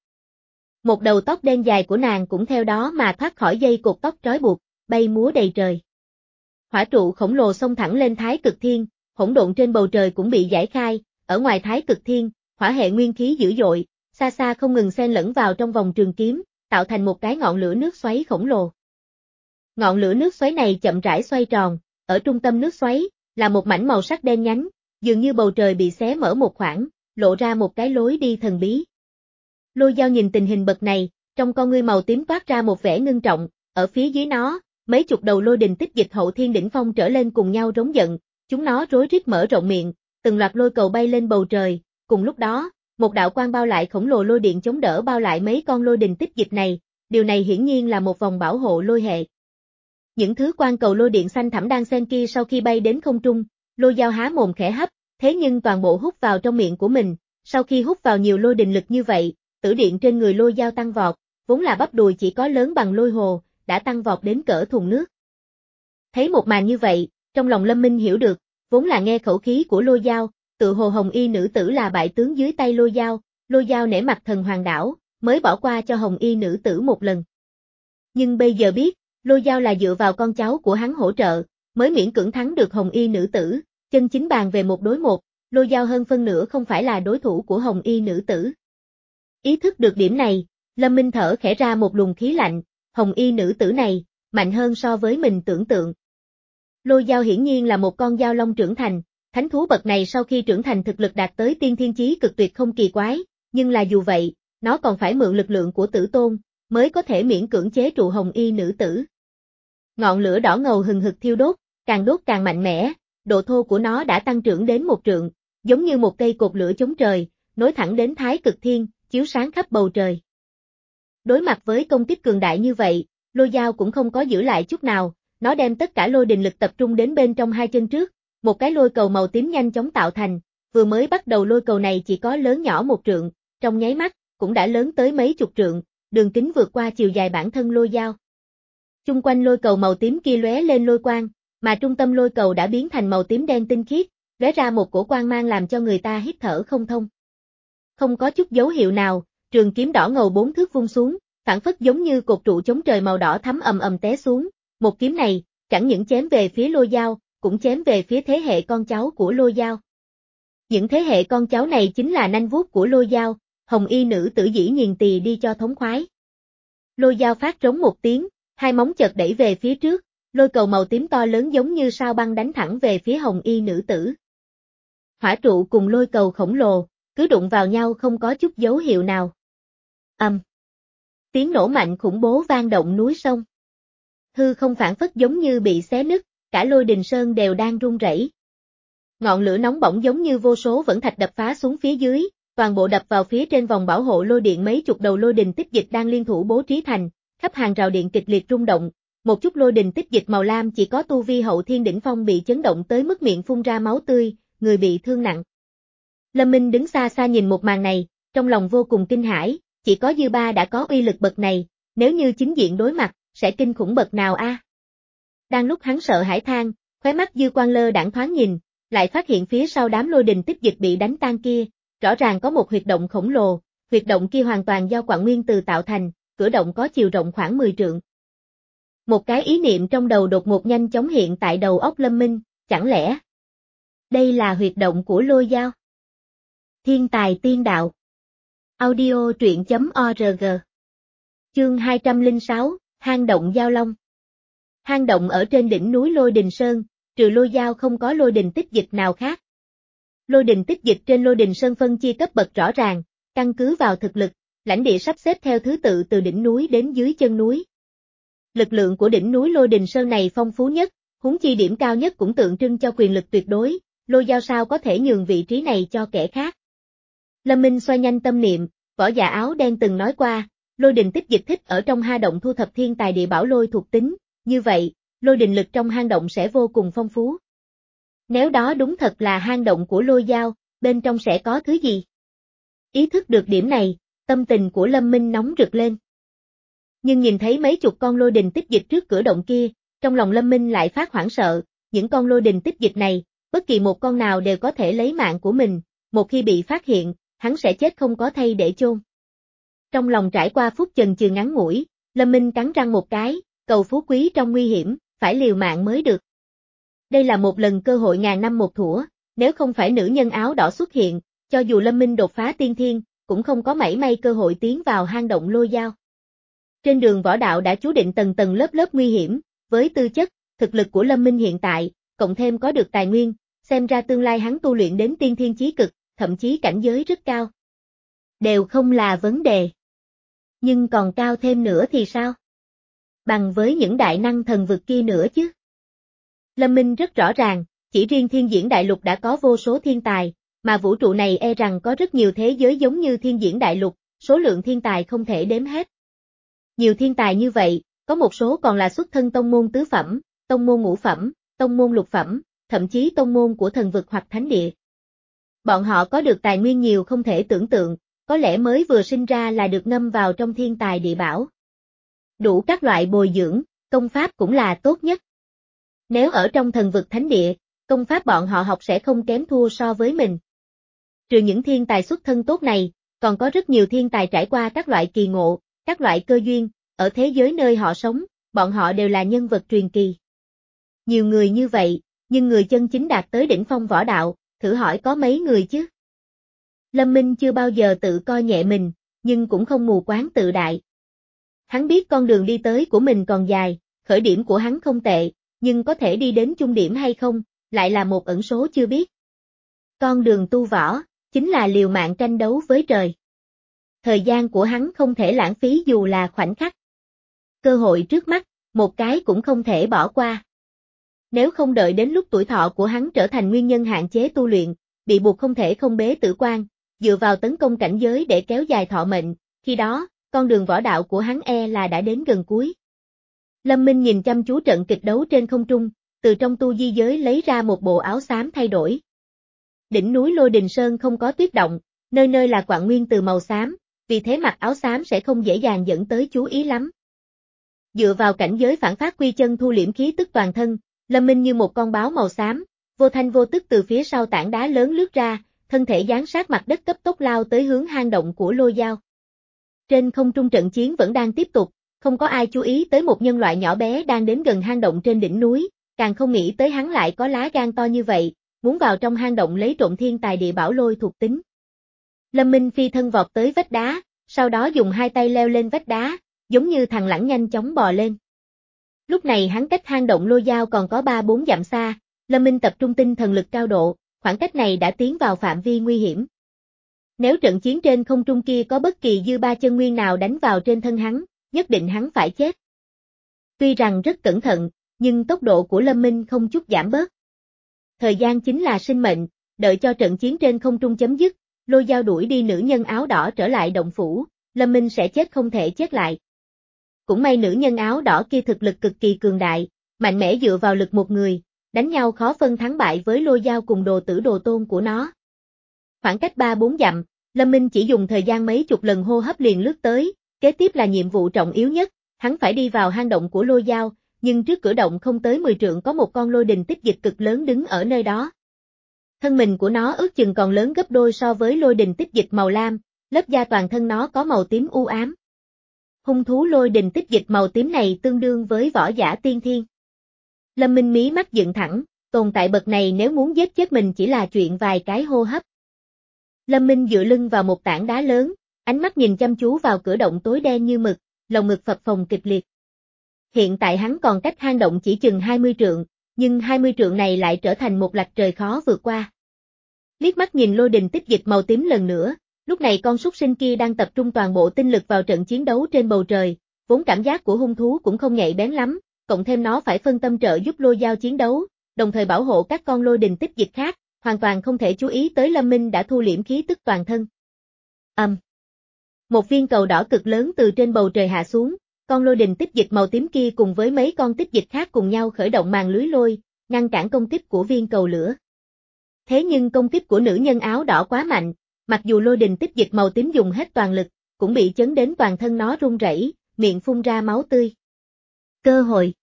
Một đầu tóc đen dài của nàng cũng theo đó mà thoát khỏi dây cột tóc trói buộc, bay múa đầy trời. Hỏa trụ khổng lồ xông thẳng lên Thái Cực Thiên, hỗn độn trên bầu trời cũng bị giải khai, ở ngoài Thái Cực Thiên, hỏa hệ nguyên khí dữ dội, xa xa không ngừng xen lẫn vào trong vòng trường kiếm, tạo thành một cái ngọn lửa nước xoáy khổng lồ. Ngọn lửa nước xoáy này chậm rãi xoay tròn, ở trung tâm nước xoáy, là một mảnh màu sắc đen nhánh, dường như bầu trời bị xé mở một khoảng, lộ ra một cái lối đi thần bí. Lôi Dao nhìn tình hình bậc này, trong con ngươi màu tím toát ra một vẻ ngưng trọng, ở phía dưới nó, mấy chục đầu lôi đình tích dịch hậu thiên đỉnh phong trở lên cùng nhau rống giận, chúng nó rối rít mở rộng miệng, từng loạt lôi cầu bay lên bầu trời, cùng lúc đó, một đạo quang bao lại khổng lồ lôi điện chống đỡ bao lại mấy con lôi đình tích dịch này, điều này hiển nhiên là một vòng bảo hộ lôi hệ. Những thứ quang cầu lôi điện xanh thẳm đang xen kia sau khi bay đến không trung, Lôi Dao há mồm khẽ hấp, thế nhưng toàn bộ hút vào trong miệng của mình, sau khi hút vào nhiều lôi đình lực như vậy, tử điện trên người Lôi Dao tăng vọt, vốn là bắp đùi chỉ có lớn bằng lôi hồ, đã tăng vọt đến cỡ thùng nước. Thấy một màn như vậy, trong lòng Lâm Minh hiểu được, vốn là nghe khẩu khí của Lôi Dao, tự hồ hồng y nữ tử là bại tướng dưới tay Lôi Dao, Lôi Dao nể mặt thần hoàng đảo, mới bỏ qua cho hồng y nữ tử một lần. Nhưng bây giờ biết, Lôi Dao là dựa vào con cháu của hắn hỗ trợ, mới miễn cưỡng thắng được hồng y nữ tử, chân chính bàn về một đối một, Lôi Dao hơn phân nửa không phải là đối thủ của hồng y nữ tử. Ý thức được điểm này, Lâm Minh thở khẽ ra một luồng khí lạnh, hồng y nữ tử này, mạnh hơn so với mình tưởng tượng. Lôi Dao hiển nhiên là một con dao long trưởng thành, thánh thú bậc này sau khi trưởng thành thực lực đạt tới tiên thiên chí cực tuyệt không kỳ quái, nhưng là dù vậy, nó còn phải mượn lực lượng của tử tôn, mới có thể miễn cưỡng chế trụ hồng y nữ tử. Ngọn lửa đỏ ngầu hừng hực thiêu đốt, càng đốt càng mạnh mẽ, độ thô của nó đã tăng trưởng đến một trượng, giống như một cây cột lửa chống trời, nối thẳng đến Thái Cực Thiên, chiếu sáng khắp bầu trời. Đối mặt với công kích cường đại như vậy, Lôi Dao cũng không có giữ lại chút nào, nó đem tất cả lôi đình lực tập trung đến bên trong hai chân trước, một cái lôi cầu màu tím nhanh chóng tạo thành, vừa mới bắt đầu lôi cầu này chỉ có lớn nhỏ một trượng, trong nháy mắt, cũng đã lớn tới mấy chục trượng, đường kính vượt qua chiều dài bản thân lôi dao. Chung quanh lôi cầu màu tím kia lóe lên lôi quang, mà trung tâm lôi cầu đã biến thành màu tím đen tinh khiết, lóe ra một cổ quang mang làm cho người ta hít thở không thông. Không có chút dấu hiệu nào, trường kiếm đỏ ngầu bốn thước vung xuống, phản phất giống như cột trụ chống trời màu đỏ thắm ầm ầm té xuống. Một kiếm này, chẳng những chém về phía lôi dao, cũng chém về phía thế hệ con cháu của lôi dao. Những thế hệ con cháu này chính là nanh vuốt của lôi dao, hồng y nữ tử dĩ nhiên tì đi cho thống khoái. Lôi dao phát trống một tiếng, hai móng chợt đẩy về phía trước, lôi cầu màu tím to lớn giống như sao băng đánh thẳng về phía hồng y nữ tử. Hỏa trụ cùng lôi cầu khổng lồ, cứ đụng vào nhau không có chút dấu hiệu nào. Ầm. Um. Tiếng nổ mạnh khủng bố vang động núi sông. Hư không phản phất giống như bị xé nứt, cả Lôi Đình Sơn đều đang rung rẩy. Ngọn lửa nóng bỏng giống như vô số vẫn thạch đập phá xuống phía dưới, toàn bộ đập vào phía trên vòng bảo hộ lôi điện mấy chục đầu lôi đình tích dịch đang liên thủ bố trí thành, khắp hàng rào điện kịch liệt rung động, một chút lôi đình tích dịch màu lam chỉ có tu vi hậu thiên đỉnh phong bị chấn động tới mức miệng phun ra máu tươi, người bị thương nặng. Lâm Minh đứng xa xa nhìn một màn này, trong lòng vô cùng kinh hãi, chỉ có Dư Ba đã có uy lực bậc này, nếu như chính diện đối mặt, sẽ kinh khủng bậc nào a? Đang lúc hắn sợ hãi than, khóe mắt dư quang lơ đãng thoáng nhìn, lại phát hiện phía sau đám lôi đình tích dịch bị đánh tan kia, rõ ràng có một huyệt động khổng lồ, huyệt động kia hoàn toàn do quặng nguyên từ tạo thành, cửa động có chiều rộng khoảng mười trượng. Một cái ý niệm trong đầu đột ngột nhanh chóng hiện tại đầu óc Lâm Minh, chẳng lẽ đây là huyệt động của lôi dao? Thiên tài tiên đạo. Audio truyện chấm org. Chương hai trăm lẻ sáu, hang động Giao Long. Hang động ở trên đỉnh núi Lôi Đình Sơn, trừ lôi dao không có lôi đình tích dịch nào khác. Lôi đình tích dịch trên Lôi Đình Sơn phân chia cấp bậc rõ ràng, căn cứ vào thực lực, lãnh địa sắp xếp theo thứ tự từ đỉnh núi đến dưới chân núi. Lực lượng của đỉnh núi Lôi Đình Sơn này phong phú nhất, huống chi điểm cao nhất cũng tượng trưng cho quyền lực tuyệt đối, lôi dao sao có thể nhường vị trí này cho kẻ khác. Lâm Minh xoay nhanh tâm niệm, võ giả áo đen từng nói qua, lôi đình tích dịch thích ở trong hang động thu thập thiên tài địa bảo lôi thuộc tính, như vậy, lôi đình lực trong hang động sẽ vô cùng phong phú. Nếu đó đúng thật là hang động của lôi dao, bên trong sẽ có thứ gì? Ý thức được điểm này, tâm tình của Lâm Minh nóng rực lên. Nhưng nhìn thấy mấy chục con lôi đình tích dịch trước cửa động kia, trong lòng Lâm Minh lại phát hoảng sợ, những con lôi đình tích dịch này, bất kỳ một con nào đều có thể lấy mạng của mình, một khi bị phát hiện, hắn sẽ chết không có thây để chôn. Trong lòng trải qua phút chần chừ ngắn ngủi, Lâm Minh cắn răng một cái, cầu phú quý trong nguy hiểm, phải liều mạng mới được. Đây là một lần cơ hội ngàn năm một thủa, nếu không phải nữ nhân áo đỏ xuất hiện, cho dù Lâm Minh đột phá tiên thiên, cũng không có mảy may cơ hội tiến vào hang động lôi dao. Trên đường võ đạo đã chú định tầng tầng lớp lớp nguy hiểm, với tư chất, thực lực của Lâm Minh hiện tại, cộng thêm có được tài nguyên, xem ra tương lai hắn tu luyện đến tiên thiên chí cực, thậm chí cảnh giới rất cao. Đều không là vấn đề. Nhưng còn cao thêm nữa thì sao? Bằng với những đại năng thần vực kia nữa chứ. Lâm Minh rất rõ ràng, chỉ riêng thiên diễn đại lục đã có vô số thiên tài, mà vũ trụ này e rằng có rất nhiều thế giới giống như thiên diễn đại lục, số lượng thiên tài không thể đếm hết. Nhiều thiên tài như vậy, có một số còn là xuất thân tông môn tứ phẩm, tông môn ngũ phẩm, tông môn lục phẩm, thậm chí tông môn của thần vực hoặc thánh địa. Bọn họ có được tài nguyên nhiều không thể tưởng tượng, có lẽ mới vừa sinh ra là được ngâm vào trong thiên tài địa bảo. Đủ các loại bồi dưỡng, công pháp cũng là tốt nhất. Nếu ở trong thần vực thánh địa, công pháp bọn họ học sẽ không kém thua so với mình. Trừ những thiên tài xuất thân tốt này, còn có rất nhiều thiên tài trải qua các loại kỳ ngộ, các loại cơ duyên, ở thế giới nơi họ sống, bọn họ đều là nhân vật truyền kỳ. Nhiều người như vậy, nhưng người chân chính đạt tới đỉnh phong võ đạo, thử hỏi có mấy người chứ? Lâm Minh chưa bao giờ tự coi nhẹ mình, nhưng cũng không mù quáng tự đại. Hắn biết con đường đi tới của mình còn dài, khởi điểm của hắn không tệ, nhưng có thể đi đến chung điểm hay không, lại là một ẩn số chưa biết. Con đường tu võ, chính là liều mạng tranh đấu với trời. Thời gian của hắn không thể lãng phí dù là khoảnh khắc. Cơ hội trước mắt, một cái cũng không thể bỏ qua. Nếu không đợi đến lúc tuổi thọ của hắn trở thành nguyên nhân hạn chế tu luyện, bị buộc không thể không bế tử quan, dựa vào tấn công cảnh giới để kéo dài thọ mệnh, khi đó, con đường võ đạo của hắn e là đã đến gần cuối. Lâm Minh nhìn chăm chú trận kịch đấu trên không trung, từ trong tu di giới lấy ra một bộ áo xám thay đổi. Đỉnh núi Lôi Đình Sơn không có tuyết động, nơi nơi là quặng nguyên từ màu xám, vì thế mặc áo xám sẽ không dễ dàng dẫn tới chú ý lắm. Dựa vào cảnh giới phản phát quy chân thu liễm khí tức toàn thân, Lâm Minh như một con báo màu xám, vô thanh vô tức từ phía sau tảng đá lớn lướt ra, thân thể dán sát mặt đất cấp tốc lao tới hướng hang động của Lôi Dao. Trên không trung trận chiến vẫn đang tiếp tục, không có ai chú ý tới một nhân loại nhỏ bé đang đến gần hang động trên đỉnh núi, càng không nghĩ tới hắn lại có lá gan to như vậy, muốn vào trong hang động lấy trộm thiên tài địa bảo lôi thuộc tính. Lâm Minh phi thân vọt tới vách đá, sau đó dùng hai tay leo lên vách đá, giống như thằn lằn nhanh chóng bò lên. Lúc này hắn cách hang động Lôi Dao còn có ba bốn dặm xa, Lâm Minh tập trung tinh thần lực cao độ, khoảng cách này đã tiến vào phạm vi nguy hiểm. Nếu trận chiến trên không trung kia có bất kỳ dư ba chân nguyên nào đánh vào trên thân hắn, nhất định hắn phải chết. Tuy rằng rất cẩn thận, nhưng tốc độ của Lâm Minh không chút giảm bớt. Thời gian chính là sinh mệnh, đợi cho trận chiến trên không trung chấm dứt, Lôi Dao đuổi đi nữ nhân áo đỏ trở lại động phủ, Lâm Minh sẽ chết không thể chết lại. Cũng may nữ nhân áo đỏ kia thực lực cực kỳ cường đại, mạnh mẽ dựa vào lực một người, đánh nhau khó phân thắng bại với Lôi Dao cùng đồ tử đồ tôn của nó. Khoảng cách ba bốn dặm, Lâm Minh chỉ dùng thời gian mấy chục lần hô hấp liền lướt tới, kế tiếp là nhiệm vụ trọng yếu nhất, hắn phải đi vào hang động của Lôi Dao, nhưng trước cửa động không tới mười trượng có một con lôi đình tích dịch cực lớn đứng ở nơi đó. Thân mình của nó ước chừng còn lớn gấp đôi so với lôi đình tích dịch màu lam, lớp da toàn thân nó có màu tím u ám. Hung thú lôi đình tích dịch màu tím này tương đương với võ giả tiên thiên. Lâm Minh mí mắt dựng thẳng, tồn tại bậc này nếu muốn giết chết mình chỉ là chuyện vài cái hô hấp. Lâm Minh dựa lưng vào một tảng đá lớn, ánh mắt nhìn chăm chú vào cửa động tối đen như mực, lồng ngực phập phồng kịch liệt. Hiện tại hắn còn cách hang động chỉ chừng hai mươi trượng, nhưng hai mươi trượng này lại trở thành một lạch trời khó vượt qua. Liếc mắt nhìn lôi đình tích dịch màu tím lần nữa, lúc này con súc sinh kia đang tập trung toàn bộ tinh lực vào trận chiến đấu trên bầu trời, vốn cảm giác của hung thú cũng không nhạy bén lắm, cộng thêm nó phải phân tâm trợ giúp Lôi Dao chiến đấu, đồng thời bảo hộ các con lôi đình tích dịch khác, hoàn toàn không thể chú ý tới Lâm Minh đã thu liễm khí tức toàn thân. Ầm. Um. Một viên cầu đỏ cực lớn từ trên bầu trời hạ xuống, con lôi đình tích dịch màu tím kia cùng với mấy con tích dịch khác cùng nhau khởi động màn lưới lôi, ngăn cản công kích của viên cầu lửa. Thế nhưng công kích của nữ nhân áo đỏ quá mạnh, mặc dù lôi đình tích dịch màu tím dùng hết toàn lực, cũng bị chấn đến toàn thân nó run rẩy, miệng phun ra máu tươi. Cơ hội.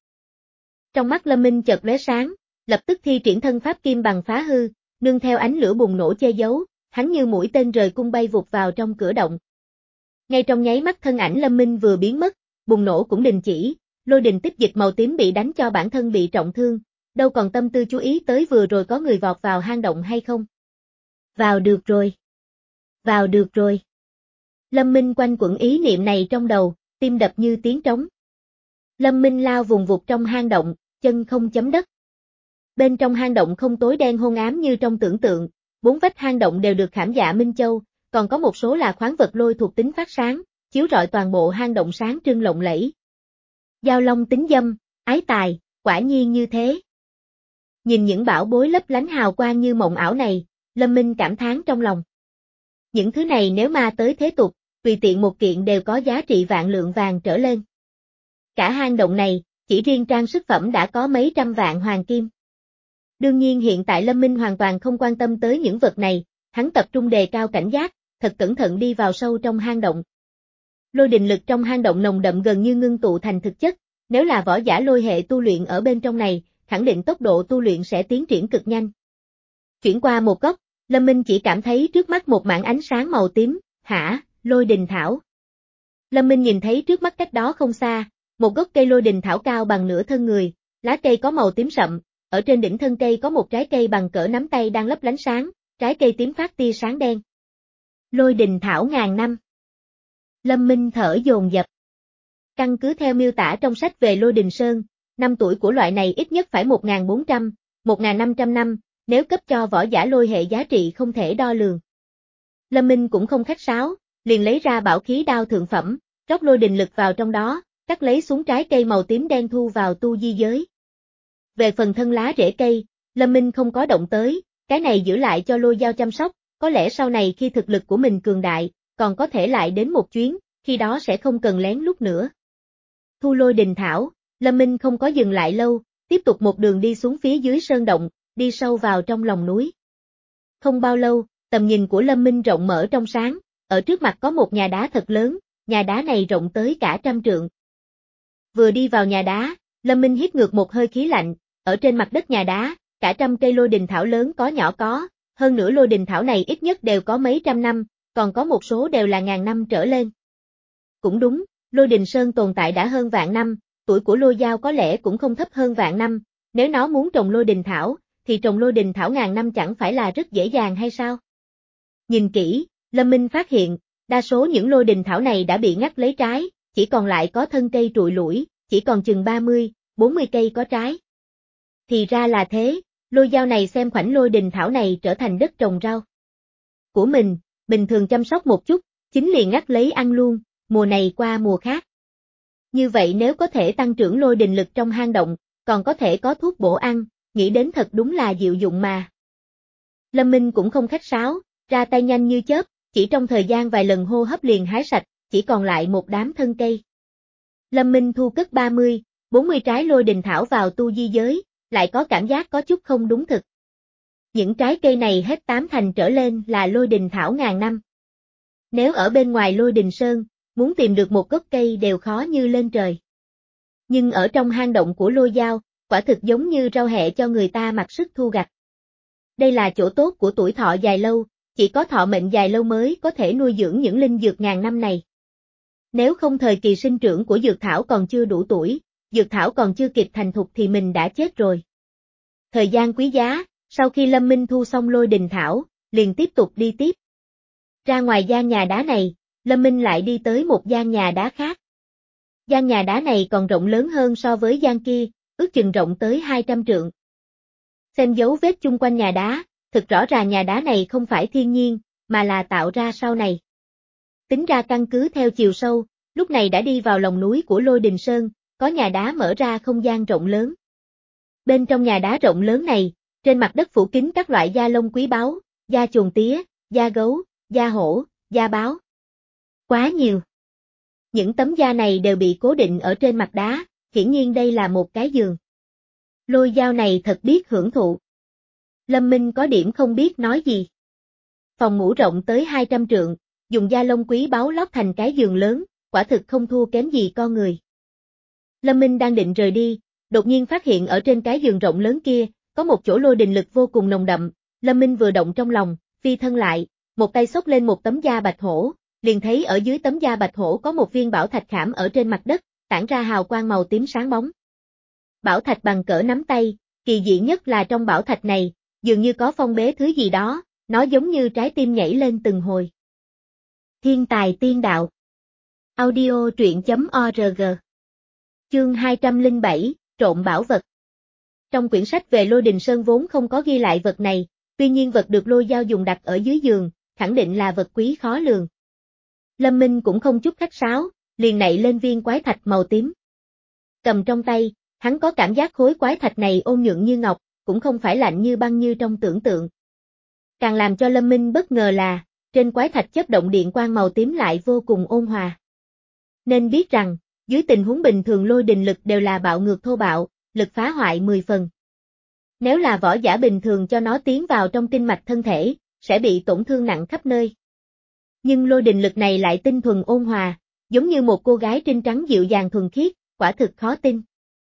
Trong mắt Lâm Minh chợt lóe sáng, lập tức thi triển thân pháp kim bằng phá hư, nương theo ánh lửa bùng nổ che giấu, hắn như mũi tên rời cung bay vụt vào trong cửa động. Ngay trong nháy mắt thân ảnh Lâm Minh vừa biến mất, bùng nổ cũng đình chỉ, lôi đình tích dịch màu tím bị đánh cho bản thân bị trọng thương, đâu còn tâm tư chú ý tới vừa rồi có người vọt vào hang động hay không. Vào được rồi. Vào được rồi. Lâm Minh quanh quẩn ý niệm này trong đầu, tim đập như tiếng trống. Lâm Minh lao vùng vụt trong hang động, chân không chấm đất. Bên trong hang động không tối đen hôn ám như trong tưởng tượng, bốn vách hang động đều được khảm dạ minh châu, còn có một số là khoáng vật lôi thuộc tính phát sáng, chiếu rọi toàn bộ hang động sáng trưng lộng lẫy. Giao long tính dâm, ái tài, quả nhiên như thế. Nhìn những bảo bối lấp lánh hào quang như mộng ảo này, Lâm Minh cảm thán trong lòng. Những thứ này nếu ma tới thế tục, tùy tiện một kiện đều có giá trị vạn lượng vàng trở lên. Cả hang động này, chỉ riêng trang sức phẩm đã có mấy trăm vạn hoàng kim. Đương nhiên hiện tại Lâm Minh hoàn toàn không quan tâm tới những vật này, hắn tập trung đề cao cảnh giác, thật cẩn thận đi vào sâu trong hang động. Lôi đình lực trong hang động nồng đậm gần như ngưng tụ thành thực chất, nếu là võ giả lôi hệ tu luyện ở bên trong này, khẳng định tốc độ tu luyện sẽ tiến triển cực nhanh. Chuyển qua một góc, Lâm Minh chỉ cảm thấy trước mắt một mảng ánh sáng màu tím, hả, lôi đình thảo. Lâm Minh nhìn thấy trước mắt cách đó không xa, một gốc cây lôi đình thảo cao bằng nửa thân người, lá cây có màu tím sậm, ở trên đỉnh thân cây có một trái cây bằng cỡ nắm tay đang lấp lánh sáng, trái cây tím phát tia sáng đen. Lôi đình thảo ngàn năm. Lâm Minh thở dồn dập. Căn cứ theo miêu tả trong sách về Lôi Đình Sơn, năm tuổi của loại này ít nhất phải một nghìn bốn trăm, một nghìn năm trăm năm, nếu cấp cho võ giả lôi hệ giá trị không thể đo lường. Lâm Minh cũng không khách sáo, liền lấy ra bảo khí đao thượng phẩm, rót lôi đình lực vào trong đó, cắt lấy xuống trái cây màu tím đen thu vào tu di giới. Về phần thân lá rễ cây, Lâm Minh không có động tới, cái này giữ lại cho Lôi Dao chăm sóc, có lẽ sau này khi thực lực của mình cường đại, còn có thể lại đến một chuyến, khi đó sẽ không cần lén lút nữa. Thu lôi đình thảo, Lâm Minh không có dừng lại lâu, tiếp tục một đường đi xuống phía dưới sơn động, đi sâu vào trong lòng núi. Không bao lâu, tầm nhìn của Lâm Minh rộng mở trong sáng, ở trước mặt có một nhà đá thật lớn, nhà đá này rộng tới cả trăm trượng. Vừa đi vào nhà đá, Lâm Minh hít ngược một hơi khí lạnh, ở trên mặt đất nhà đá, cả trăm cây lôi đình thảo lớn có nhỏ có, hơn nữa lôi đình thảo này ít nhất đều có mấy trăm năm, còn có một số đều là ngàn năm trở lên. Cũng đúng, lôi đình sơn tồn tại đã hơn vạn năm, tuổi của lôi dao có lẽ cũng không thấp hơn vạn năm, nếu nó muốn trồng lôi đình thảo, thì trồng lôi đình thảo ngàn năm chẳng phải là rất dễ dàng hay sao? Nhìn kỹ, Lâm Minh phát hiện, đa số những lôi đình thảo này đã bị ngắt lấy trái, chỉ còn lại có thân cây trụi lủi, chỉ còn chừng ba mươi, bốn mươi cây có trái. Thì ra là thế, lôi dao này xem khoảnh lôi đình thảo này trở thành đất trồng rau của mình, bình thường chăm sóc một chút, chính liền ngắt lấy ăn luôn, mùa này qua mùa khác. Như vậy nếu có thể tăng trưởng lôi đình lực trong hang động, còn có thể có thuốc bổ ăn, nghĩ đến thật đúng là diệu dụng mà. Lâm Minh cũng không khách sáo, ra tay nhanh như chớp, chỉ trong thời gian vài lần hô hấp liền hái sạch, chỉ còn lại một đám thân cây. Lâm Minh thu cất ba mươi, bốn mươi trái lôi đình thảo vào tu di giới, lại có cảm giác có chút không đúng thực. Những trái cây này hết tám thành trở lên là lôi đình thảo ngàn năm. Nếu ở bên ngoài lôi đình sơn, muốn tìm được một gốc cây đều khó như lên trời. Nhưng ở trong hang động của lôi dao, quả thực giống như rau hẹ cho người ta mặc sức thu gặt. Đây là chỗ tốt của tuổi thọ dài lâu, chỉ có thọ mệnh dài lâu mới có thể nuôi dưỡng những linh dược ngàn năm này. Nếu không thời kỳ sinh trưởng của dược thảo còn chưa đủ tuổi, dược thảo còn chưa kịp thành thục thì mình đã chết rồi. Thời gian quý giá, sau khi Lâm Minh thu xong lôi đình thảo, liền tiếp tục đi tiếp. Ra ngoài gian nhà đá này, Lâm Minh lại đi tới một gian nhà đá khác. Gian nhà đá này còn rộng lớn hơn so với gian kia, ước chừng rộng tới hai trăm trượng. Xem dấu vết chung quanh nhà đá, thực rõ ràng nhà đá này không phải thiên nhiên, mà là tạo ra sau này. Tính ra căn cứ theo chiều sâu, lúc này đã đi vào lòng núi của Lôi Đình Sơn, có nhà đá mở ra không gian rộng lớn. Bên trong nhà đá rộng lớn này, trên mặt đất phủ kín các loại da lông quý báu, da chuồn tía, da gấu, da hổ, da báo. Quá nhiều. Những tấm da này đều bị cố định ở trên mặt đá, hiển nhiên đây là một cái giường. Lôi dao này thật biết hưởng thụ. Lâm Minh có điểm không biết nói gì. Phòng ngủ rộng tới hai trăm trượng, dùng da lông quý báu lót thành cái giường lớn, quả thực không thua kém gì con người. Lâm Minh đang định rời đi, đột nhiên phát hiện ở trên cái giường rộng lớn kia, có một chỗ lôi đình lực vô cùng nồng đậm, Lâm Minh vừa động trong lòng, phi thân lại, một tay xốc lên một tấm da bạch hổ, liền thấy ở dưới tấm da bạch hổ có một viên bảo thạch khảm ở trên mặt đất, tản ra hào quang màu tím sáng bóng. Bảo thạch bằng cỡ nắm tay, kỳ dị nhất là trong bảo thạch này, dường như có phong bế thứ gì đó, nó giống như trái tim nhảy lên từng hồi. Thiên tài tiên đạo. Audio truyện chấm org. Chương hai trăm lẻ bảy, trộm bảo vật. Trong quyển sách về Lôi Đình Sơn vốn không có ghi lại vật này, tuy nhiên vật được lôi dao dùng đặt ở dưới giường, khẳng định là vật quý khó lường. Lâm Minh cũng không chút khách sáo, liền nạy lên viên quái thạch màu tím. Cầm trong tay, hắn có cảm giác khối quái thạch này ôn nhuận như ngọc, cũng không phải lạnh như băng như trong tưởng tượng. Càng làm cho Lâm Minh bất ngờ là, trên quái thạch chớp động điện quang màu tím lại vô cùng ôn hòa. Nên biết rằng, dưới tình huống bình thường lôi đình lực đều là bạo ngược thô bạo, lực phá hoại mười phần. Nếu là võ giả bình thường cho nó tiến vào trong kinh mạch thân thể, sẽ bị tổn thương nặng khắp nơi. Nhưng lôi đình lực này lại tinh thuần ôn hòa, giống như một cô gái trinh trắng dịu dàng thuần khiết, quả thực khó tin.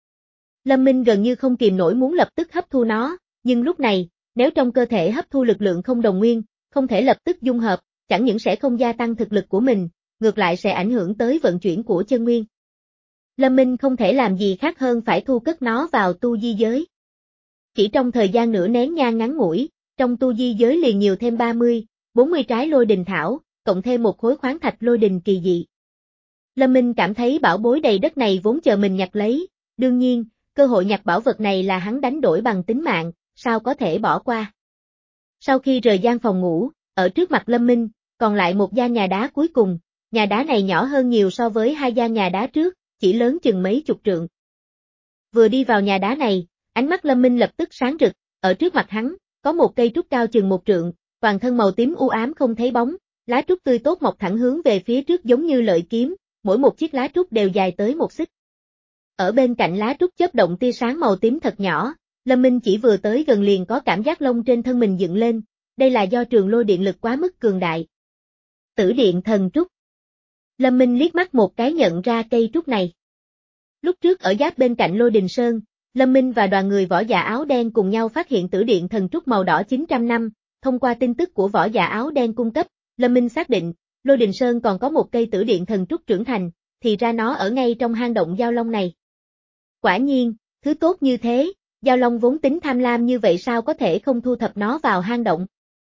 Lâm Minh gần như không kìm nổi muốn lập tức hấp thu nó, nhưng lúc này, nếu trong cơ thể hấp thu lực lượng không đồng nguyên, không thể lập tức dung hợp, chẳng những sẽ không gia tăng thực lực của mình, ngược lại sẽ ảnh hưởng tới vận chuyển của chân nguyên. Lâm Minh không thể làm gì khác hơn phải thu cất nó vào tu di giới. Chỉ trong thời gian nửa nén nhang ngắn ngủi, trong tu di giới liền nhiều thêm ba mươi, bốn mươi trái lôi đình thảo, cộng thêm một khối khoáng thạch lôi đình kỳ dị. Lâm Minh cảm thấy bảo bối đầy đất này vốn chờ mình nhặt lấy, đương nhiên, cơ hội nhặt bảo vật này là hắn đánh đổi bằng tính mạng, sao có thể bỏ qua. Sau khi rời gian phòng ngủ, ở trước mặt Lâm Minh, còn lại một gian nhà đá cuối cùng, nhà đá này nhỏ hơn nhiều so với hai gian nhà đá trước, chỉ lớn chừng mấy chục trượng. Vừa đi vào nhà đá này, ánh mắt Lâm Minh lập tức sáng rực, ở trước mặt hắn, có một cây trúc cao chừng một trượng, toàn thân màu tím u ám không thấy bóng, lá trúc tươi tốt mọc thẳng hướng về phía trước giống như lợi kiếm, mỗi một chiếc lá trúc đều dài tới một xích. Ở bên cạnh lá trúc chớp động tia sáng màu tím thật nhỏ, Lâm Minh chỉ vừa tới gần liền có cảm giác lông trên thân mình dựng lên, đây là do trường lôi điện lực quá mức cường đại. Tử điện thần trúc. Lâm Minh liếc mắt một cái nhận ra cây trúc này. Lúc trước ở giáp bên cạnh Lôi Đình Sơn, Lâm Minh và đoàn người võ giả áo đen cùng nhau phát hiện tử điện thần trúc màu đỏ chín trăm năm, thông qua tin tức của võ giả áo đen cung cấp, Lâm Minh xác định, Lôi Đình Sơn còn có một cây tử điện thần trúc trưởng thành, thì ra nó ở ngay trong hang động Giao Long này. Quả nhiên, thứ tốt như thế, Giao Long vốn tính tham lam như vậy sao có thể không thu thập nó vào hang động.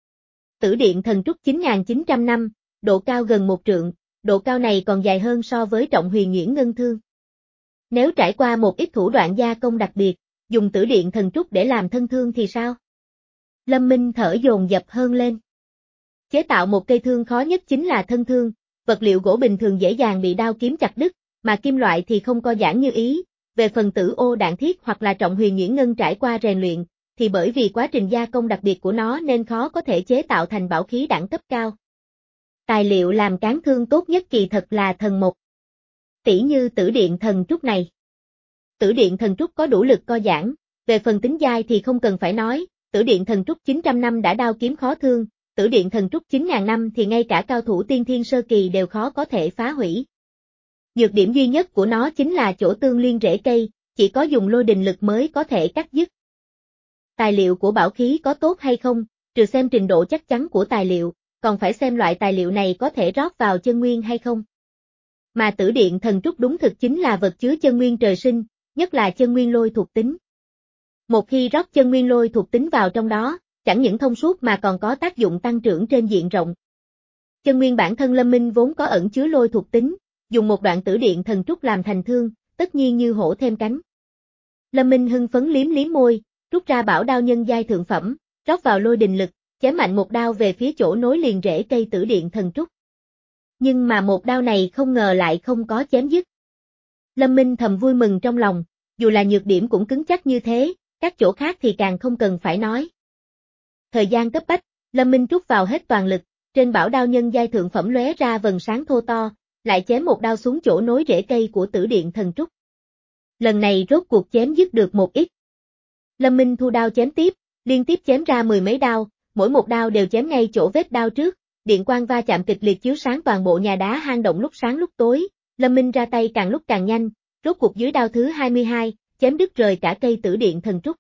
Tử điện thần trúc chín nghìn chín trăm năm, độ cao gần một trượng, độ cao này còn dài hơn so với Trọng Huyền Nhuyễn Ngân Thương. Nếu trải qua một ít thủ đoạn gia công đặc biệt, dùng tử điện thần trúc để làm thân thương thì sao? Lâm Minh thở dồn dập hơn lên. Chế tạo một cây thương khó nhất chính là thân thương, vật liệu gỗ bình thường dễ dàng bị đao kiếm chặt đứt, mà kim loại thì không co giãn như ý. Về phần tử ô đạn thiết hoặc là Trọng Huyền Nhuyễn Ngân trải qua rèn luyện, thì bởi vì quá trình gia công đặc biệt của nó nên khó có thể chế tạo thành bảo khí đẳng cấp cao. Tài liệu làm cán thương tốt nhất kỳ thật là thần mộc. Tỉ như tử điện thần trúc này. Tử điện thần trúc có đủ lực co giãn, về phần tính dai thì không cần phải nói, tử điện thần trúc chín trăm năm đã đao kiếm khó thương, tử điện thần trúc chín nghìn năm thì ngay cả cao thủ tiên thiên sơ kỳ đều khó có thể phá hủy. Nhược điểm duy nhất của nó chính là chỗ tương liên rễ cây, chỉ có dùng lôi đình lực mới có thể cắt dứt. Tài liệu của bảo khí có tốt hay không, trừ xem trình độ chắc chắn của tài liệu, còn phải xem loại tài liệu này có thể rót vào chân nguyên hay không. Mà tử điện thần trúc đúng thực chính là vật chứa chân nguyên trời sinh, nhất là chân nguyên lôi thuộc tính. Một khi rót chân nguyên lôi thuộc tính vào trong đó, chẳng những thông suốt mà còn có tác dụng tăng trưởng trên diện rộng. Chân nguyên bản thân Lâm Minh vốn có ẩn chứa lôi thuộc tính, dùng một đoạn tử điện thần trúc làm thành thương, tất nhiên như hổ thêm cánh. Lâm Minh hưng phấn liếm liếm môi, rút ra bảo đao nhân giai thượng phẩm, rót vào lôi đình lực, chém mạnh một đao về phía chỗ nối liền rễ cây tử điện thần trúc. Nhưng mà một đao này không ngờ lại không có chém dứt. Lâm Minh thầm vui mừng trong lòng, dù là nhược điểm cũng cứng chắc như thế, các chỗ khác thì càng không cần phải nói. Thời gian cấp bách, Lâm Minh trút vào hết toàn lực, trên bảo đao nhân giai thượng phẩm lóe ra vầng sáng thô to, lại chém một đao xuống chỗ nối rễ cây của tử điện thần trúc. Lần này rốt cuộc chém dứt được một ít. Lâm Minh thu đao chém tiếp, liên tiếp chém ra mười mấy đao, mỗi một đao đều chém ngay chỗ vết đao trước, điện quang va chạm kịch liệt chiếu sáng toàn bộ nhà đá hang động lúc sáng lúc tối, Lâm Minh ra tay càng lúc càng nhanh, rốt cuộc dưới đao thứ hai mươi hai, chém đứt rời cả cây tử điện thần trúc.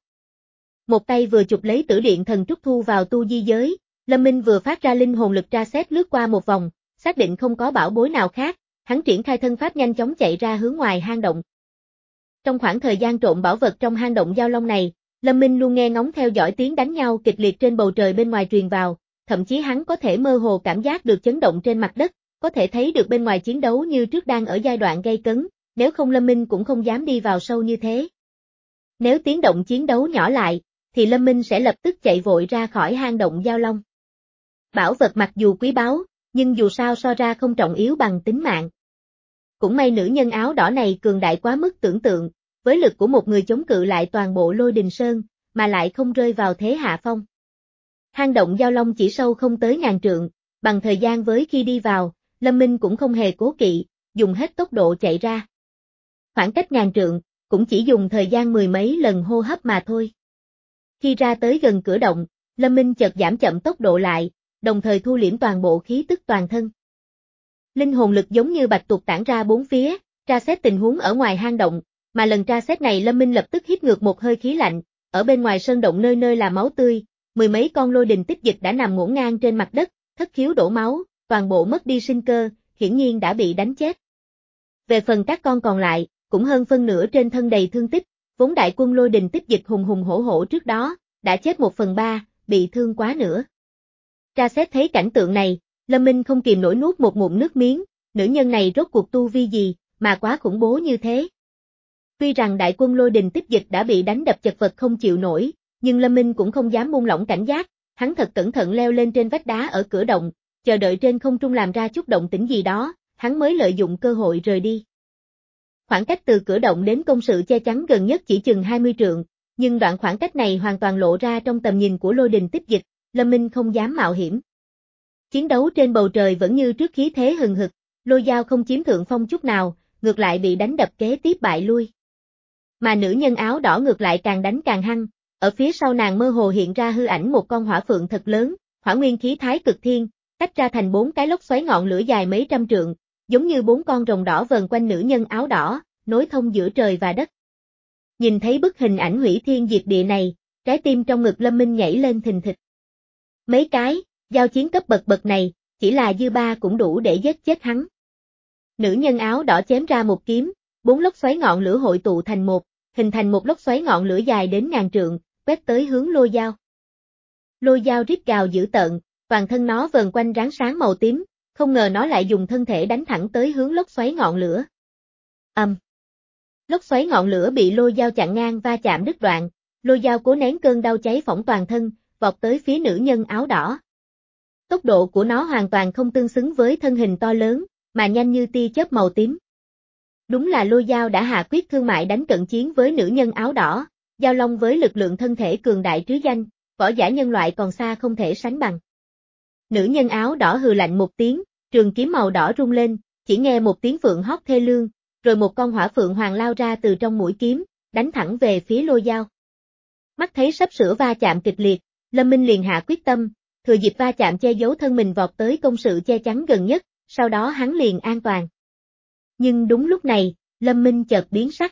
Một tay vừa chụp lấy tử điện thần trúc thu vào tu di giới, Lâm Minh vừa phát ra linh hồn lực tra xét lướt qua một vòng, xác định không có bảo bối nào khác, hắn triển khai thân pháp nhanh chóng chạy ra hướng ngoài hang động. Trong khoảng thời gian trộn bảo vật trong hang động Giao Long này, Lâm Minh luôn nghe ngóng theo dõi tiếng đánh nhau kịch liệt trên bầu trời bên ngoài truyền vào, thậm chí hắn có thể mơ hồ cảm giác được chấn động trên mặt đất, có thể thấy được bên ngoài chiến đấu như trước đang ở giai đoạn gay cấn, nếu không Lâm Minh cũng không dám đi vào sâu như thế. Nếu tiếng động chiến đấu nhỏ lại, thì Lâm Minh sẽ lập tức chạy vội ra khỏi hang động Giao Long. Bảo vật mặc dù quý báu, nhưng dù sao so ra không trọng yếu bằng tính mạng. Cũng may nữ nhân áo đỏ này cường đại quá mức tưởng tượng, với lực của một người chống cự lại toàn bộ Lôi Đình Sơn, mà lại không rơi vào thế hạ phong. Hang động Giao Long chỉ sâu không tới ngàn trượng, bằng thời gian với khi đi vào, Lâm Minh cũng không hề cố kỵ, dùng hết tốc độ chạy ra. Khoảng cách ngàn trượng, cũng chỉ dùng thời gian mười mấy lần hô hấp mà thôi. Khi ra tới gần cửa động, Lâm Minh chợt giảm chậm tốc độ lại, đồng thời thu liễm toàn bộ khí tức toàn thân. Linh hồn lực giống như bạch tuộc tản ra bốn phía, tra xét tình huống ở ngoài hang động, mà lần tra xét này Lâm Minh lập tức hít ngược một hơi khí lạnh, ở bên ngoài sơn động nơi nơi là máu tươi, mười mấy con lôi đình tích dịch đã nằm ngổn ngang trên mặt đất, thất khiếu đổ máu, toàn bộ mất đi sinh cơ, hiển nhiên đã bị đánh chết. Về phần các con còn lại, cũng hơn phân nửa trên thân đầy thương tích, vốn đại quân lôi đình tích dịch hùng hùng hổ hổ trước đó, đã chết một phần ba, bị thương quá nữa. Tra xét thấy cảnh tượng này, Lâm Minh không kìm nổi nuốt một ngụm nước miếng, nữ nhân này rốt cuộc tu vi gì, mà quá khủng bố như thế. Tuy rằng đại quân lôi đình tích dịch đã bị đánh đập chật vật không chịu nổi, nhưng Lâm Minh cũng không dám buông lỏng cảnh giác, hắn thật cẩn thận leo lên trên vách đá ở cửa động, chờ đợi trên không trung làm ra chút động tĩnh gì đó, hắn mới lợi dụng cơ hội rời đi. Khoảng cách từ cửa động đến công sự che chắn gần nhất chỉ chừng hai mươi trượng, nhưng đoạn khoảng cách này hoàn toàn lộ ra trong tầm nhìn của lôi đình tích dịch, Lâm Minh không dám mạo hiểm. Chiến đấu trên bầu trời vẫn như trước khí thế hừng hực, lôi dao không chiếm thượng phong chút nào, ngược lại bị đánh đập kế tiếp bại lui. Mà nữ nhân áo đỏ ngược lại càng đánh càng hăng, ở phía sau nàng mơ hồ hiện ra hư ảnh một con hỏa phượng thật lớn, hỏa nguyên khí thái cực thiên, tách ra thành bốn cái lốc xoáy ngọn lửa dài mấy trăm trượng, giống như bốn con rồng đỏ vờn quanh nữ nhân áo đỏ, nối thông giữa trời và đất. Nhìn thấy bức hình ảnh hủy thiên diệt địa này, trái tim trong ngực Lâm Minh nhảy lên thình thịch. Mấy cái, giao chiến cấp bậc bậc này, chỉ là dư ba cũng đủ để giết chết hắn. Nữ nhân áo đỏ chém ra một kiếm, bốn lốc xoáy ngọn lửa hội tụ thành một, hình thành một lốc xoáy ngọn lửa dài đến ngàn trượng, quét tới hướng lôi dao. Lôi dao rít gào dữ tợn, toàn thân nó vờn quanh ráng sáng màu tím, không ngờ nó lại dùng thân thể đánh thẳng tới hướng lốc xoáy ngọn lửa. Ầm. Um. Lốc xoáy ngọn lửa bị lôi dao chặn ngang va chạm đứt đoạn, lôi dao cố nén cơn đau cháy phỏng toàn thân, vọt tới phía nữ nhân áo đỏ. Tốc độ của nó hoàn toàn không tương xứng với thân hình to lớn, mà nhanh như tia chớp màu tím. Đúng là lôi dao đã hạ quyết thương mại đánh cận chiến với nữ nhân áo đỏ, giao long với lực lượng thân thể cường đại trứ danh, võ giả nhân loại còn xa không thể sánh bằng. Nữ nhân áo đỏ hừ lạnh một tiếng, trường kiếm màu đỏ rung lên, chỉ nghe một tiếng phượng hót thê lương, rồi một con hỏa phượng hoàng lao ra từ trong mũi kiếm, đánh thẳng về phía lôi dao. Mắt thấy sắp sửa va chạm kịch liệt, Lâm Minh liền hạ quyết tâm, thừa dịp va chạm che giấu thân mình vọt tới công sự che chắn gần nhất, sau đó hắn liền an toàn. Nhưng đúng lúc này, Lâm Minh chợt biến sắc.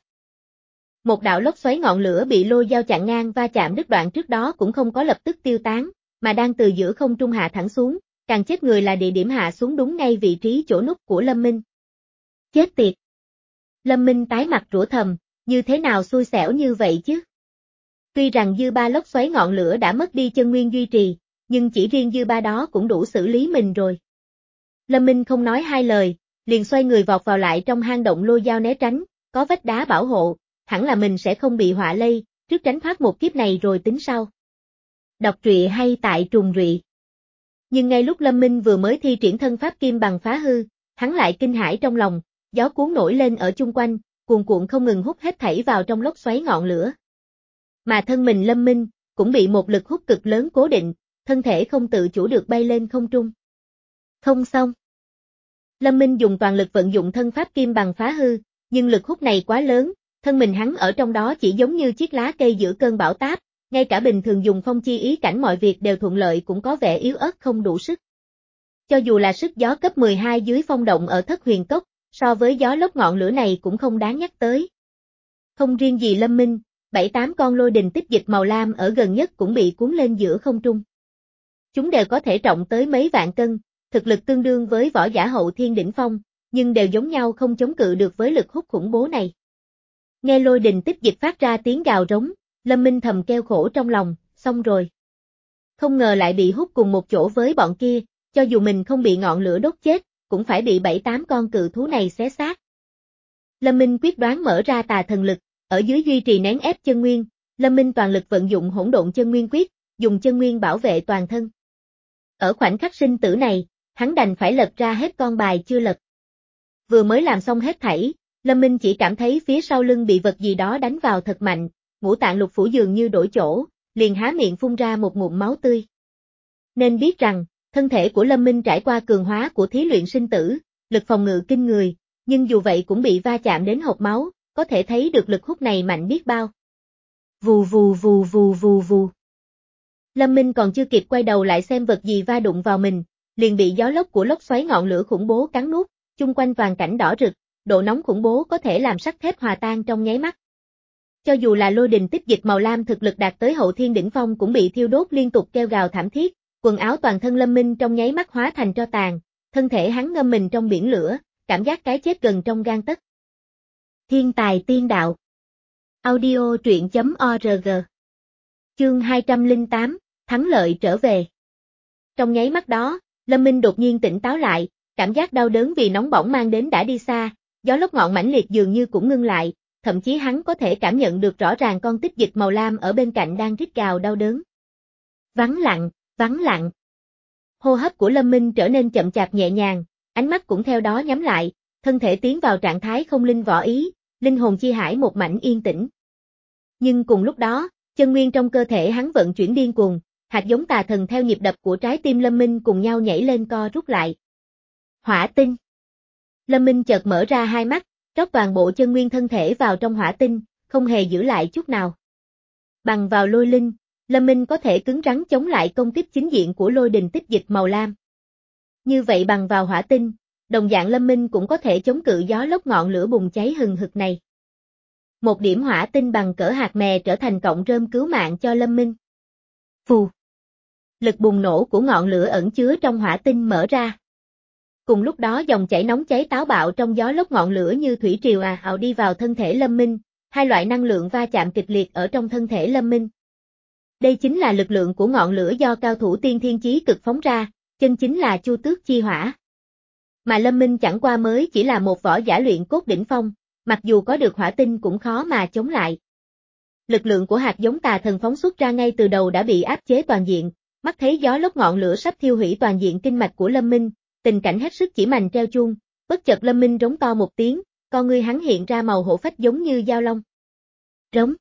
Một đạo lốc xoáy ngọn lửa bị lôi dao chặn ngang va chạm đứt đoạn trước đó cũng không có lập tức tiêu tán, mà đang từ giữa không trung hạ thẳng xuống, càng chết người là địa điểm hạ xuống đúng ngay vị trí chỗ nút của Lâm Minh. Chết tiệt! Lâm Minh tái mặt rủa thầm, như thế nào xui xẻo như vậy chứ? Tuy rằng dư ba lốc xoáy ngọn lửa đã mất đi chân nguyên duy trì, nhưng chỉ riêng dư ba đó cũng đủ xử lý mình rồi. Lâm Minh không nói hai lời, liền xoay người vọt vào lại trong hang động lôi dao né tránh, có vách đá bảo hộ, hẳn là mình sẽ không bị họa lây, trước tránh thoát một kiếp này rồi tính sau. Đọc truyện hay tại trùng rụy. Nhưng ngay lúc Lâm Minh vừa mới thi triển thân pháp kim bằng phá hư, hắn lại kinh hãi trong lòng, gió cuốn nổi lên ở chung quanh, cuồn cuộn không ngừng hút hết thảy vào trong lốc xoáy ngọn lửa. Mà thân mình Lâm Minh cũng bị một lực hút cực lớn cố định, thân thể không tự chủ được bay lên không trung. Không xong. Lâm Minh dùng toàn lực vận dụng thân pháp kim bằng phá hư, nhưng lực hút này quá lớn, thân mình hắn ở trong đó chỉ giống như chiếc lá cây giữa cơn bão táp, ngay cả bình thường dùng phong chi ý cảnh mọi việc đều thuận lợi cũng có vẻ yếu ớt không đủ sức. Cho dù là sức gió cấp mười hai dưới phong động ở Thất Huyền Cốc, so với gió lốc ngọn lửa này cũng không đáng nhắc tới. Không riêng gì Lâm Minh, bảy tám con lôi đình tích dịch màu lam ở gần nhất cũng bị cuốn lên giữa không trung. Chúng đều có thể trọng tới mấy vạn cân, thực lực tương đương với võ giả hậu thiên đỉnh phong, nhưng đều giống nhau không chống cự được với lực hút khủng bố này. Nghe lôi đình tích dịch phát ra tiếng gào rống, Lâm Minh thầm kêu khổ trong lòng, xong rồi. Không ngờ lại bị hút cùng một chỗ với bọn kia, cho dù mình không bị ngọn lửa đốt chết, cũng phải bị bảy tám con cự thú này xé xác. Lâm Minh quyết đoán mở ra tà thần lực, ở dưới duy trì nén ép chân nguyên, Lâm Minh toàn lực vận dụng hỗn độn chân nguyên quyết, dùng chân nguyên bảo vệ toàn thân. Ở khoảnh khắc sinh tử này, hắn đành phải lật ra hết con bài chưa lật. Vừa mới làm xong hết thảy, Lâm Minh chỉ cảm thấy phía sau lưng bị vật gì đó đánh vào thật mạnh, ngũ tạng lục phủ dường như đổi chỗ, liền há miệng phun ra một ngụm máu tươi. Nên biết rằng, thân thể của Lâm Minh trải qua cường hóa của thí luyện sinh tử, lực phòng ngự kinh người, nhưng dù vậy cũng bị va chạm đến hộc máu, có thể thấy được lực hút này mạnh biết bao. Vù vù vù vù vù vù. Lâm Minh còn chưa kịp quay đầu lại xem vật gì va đụng vào mình, liền bị gió lốc của lốc xoáy ngọn lửa khủng bố cắn nuốt, chung quanh toàn cảnh đỏ rực, độ nóng khủng bố có thể làm sắt thép hòa tan trong nháy mắt. Cho dù là lôi đình tích dịch màu lam thực lực đạt tới hậu thiên đỉnh phong cũng bị thiêu đốt liên tục kêu gào thảm thiết, quần áo toàn thân Lâm Minh trong nháy mắt hóa thành tro tàn, thân thể hắn ngâm mình trong biển lửa, cảm giác cái chết gần trong gang tấc. Thiên tài tiên đạo. Audio truyện chấm org. Chương hai trăm lẻ tám, thắng lợi trở về. Trong nháy mắt đó, Lâm Minh đột nhiên tỉnh táo lại, cảm giác đau đớn vì nóng bỏng mang đến đã đi xa, gió lốc ngọn mãnh liệt dường như cũng ngưng lại, thậm chí hắn có thể cảm nhận được rõ ràng con tích dịch màu lam ở bên cạnh đang rít gào đau đớn. Vắng lặng, vắng lặng. Hô hấp của Lâm Minh trở nên chậm chạp nhẹ nhàng, ánh mắt cũng theo đó nhắm lại, thân thể tiến vào trạng thái không linh võ ý, linh hồn chi hải một mảnh yên tĩnh. Nhưng cùng lúc đó, chân nguyên trong cơ thể hắn vận chuyển điên cuồng, hạt giống tà thần theo nhịp đập của trái tim Lâm Minh cùng nhau nhảy lên co rút lại. Hỏa tinh. Lâm Minh chợt mở ra hai mắt, rót toàn bộ chân nguyên thân thể vào trong hỏa tinh, không hề giữ lại chút nào. Bằng vào lôi linh, Lâm Minh có thể cứng rắn chống lại công kích chính diện của lôi đình tích dịch màu lam. Như vậy bằng vào hỏa tinh, đồng dạng Lâm Minh cũng có thể chống cự gió lốc ngọn lửa bùng cháy hừng hực này. Một điểm hỏa tinh bằng cỡ hạt mè trở thành cọng rơm cứu mạng cho Lâm Minh. Phù. Lực bùng nổ của ngọn lửa ẩn chứa trong hỏa tinh mở ra. Cùng lúc đó dòng chảy nóng cháy táo bạo trong gió lốc ngọn lửa như thủy triều ào ào đi vào thân thể Lâm Minh, hai loại năng lượng va chạm kịch liệt ở trong thân thể Lâm Minh. Đây chính là lực lượng của ngọn lửa do cao thủ tiên thiên chí cực phóng ra, chân chính là Chu Tước chi hỏa. Mà Lâm Minh chẳng qua mới chỉ là một võ giả luyện cốt đỉnh phong, mặc dù có được hỏa tinh cũng khó mà chống lại. Lực lượng của hạt giống tà thần phóng xuất ra ngay từ đầu đã bị áp chế toàn diện, mắt thấy gió lốc ngọn lửa sắp thiêu hủy toàn diện kinh mạch của Lâm Minh, tình cảnh hết sức chỉ mành treo chuông, bất chợt Lâm Minh rống to một tiếng, con ngươi hắn hiện ra màu hổ phách giống như dao long. Rống.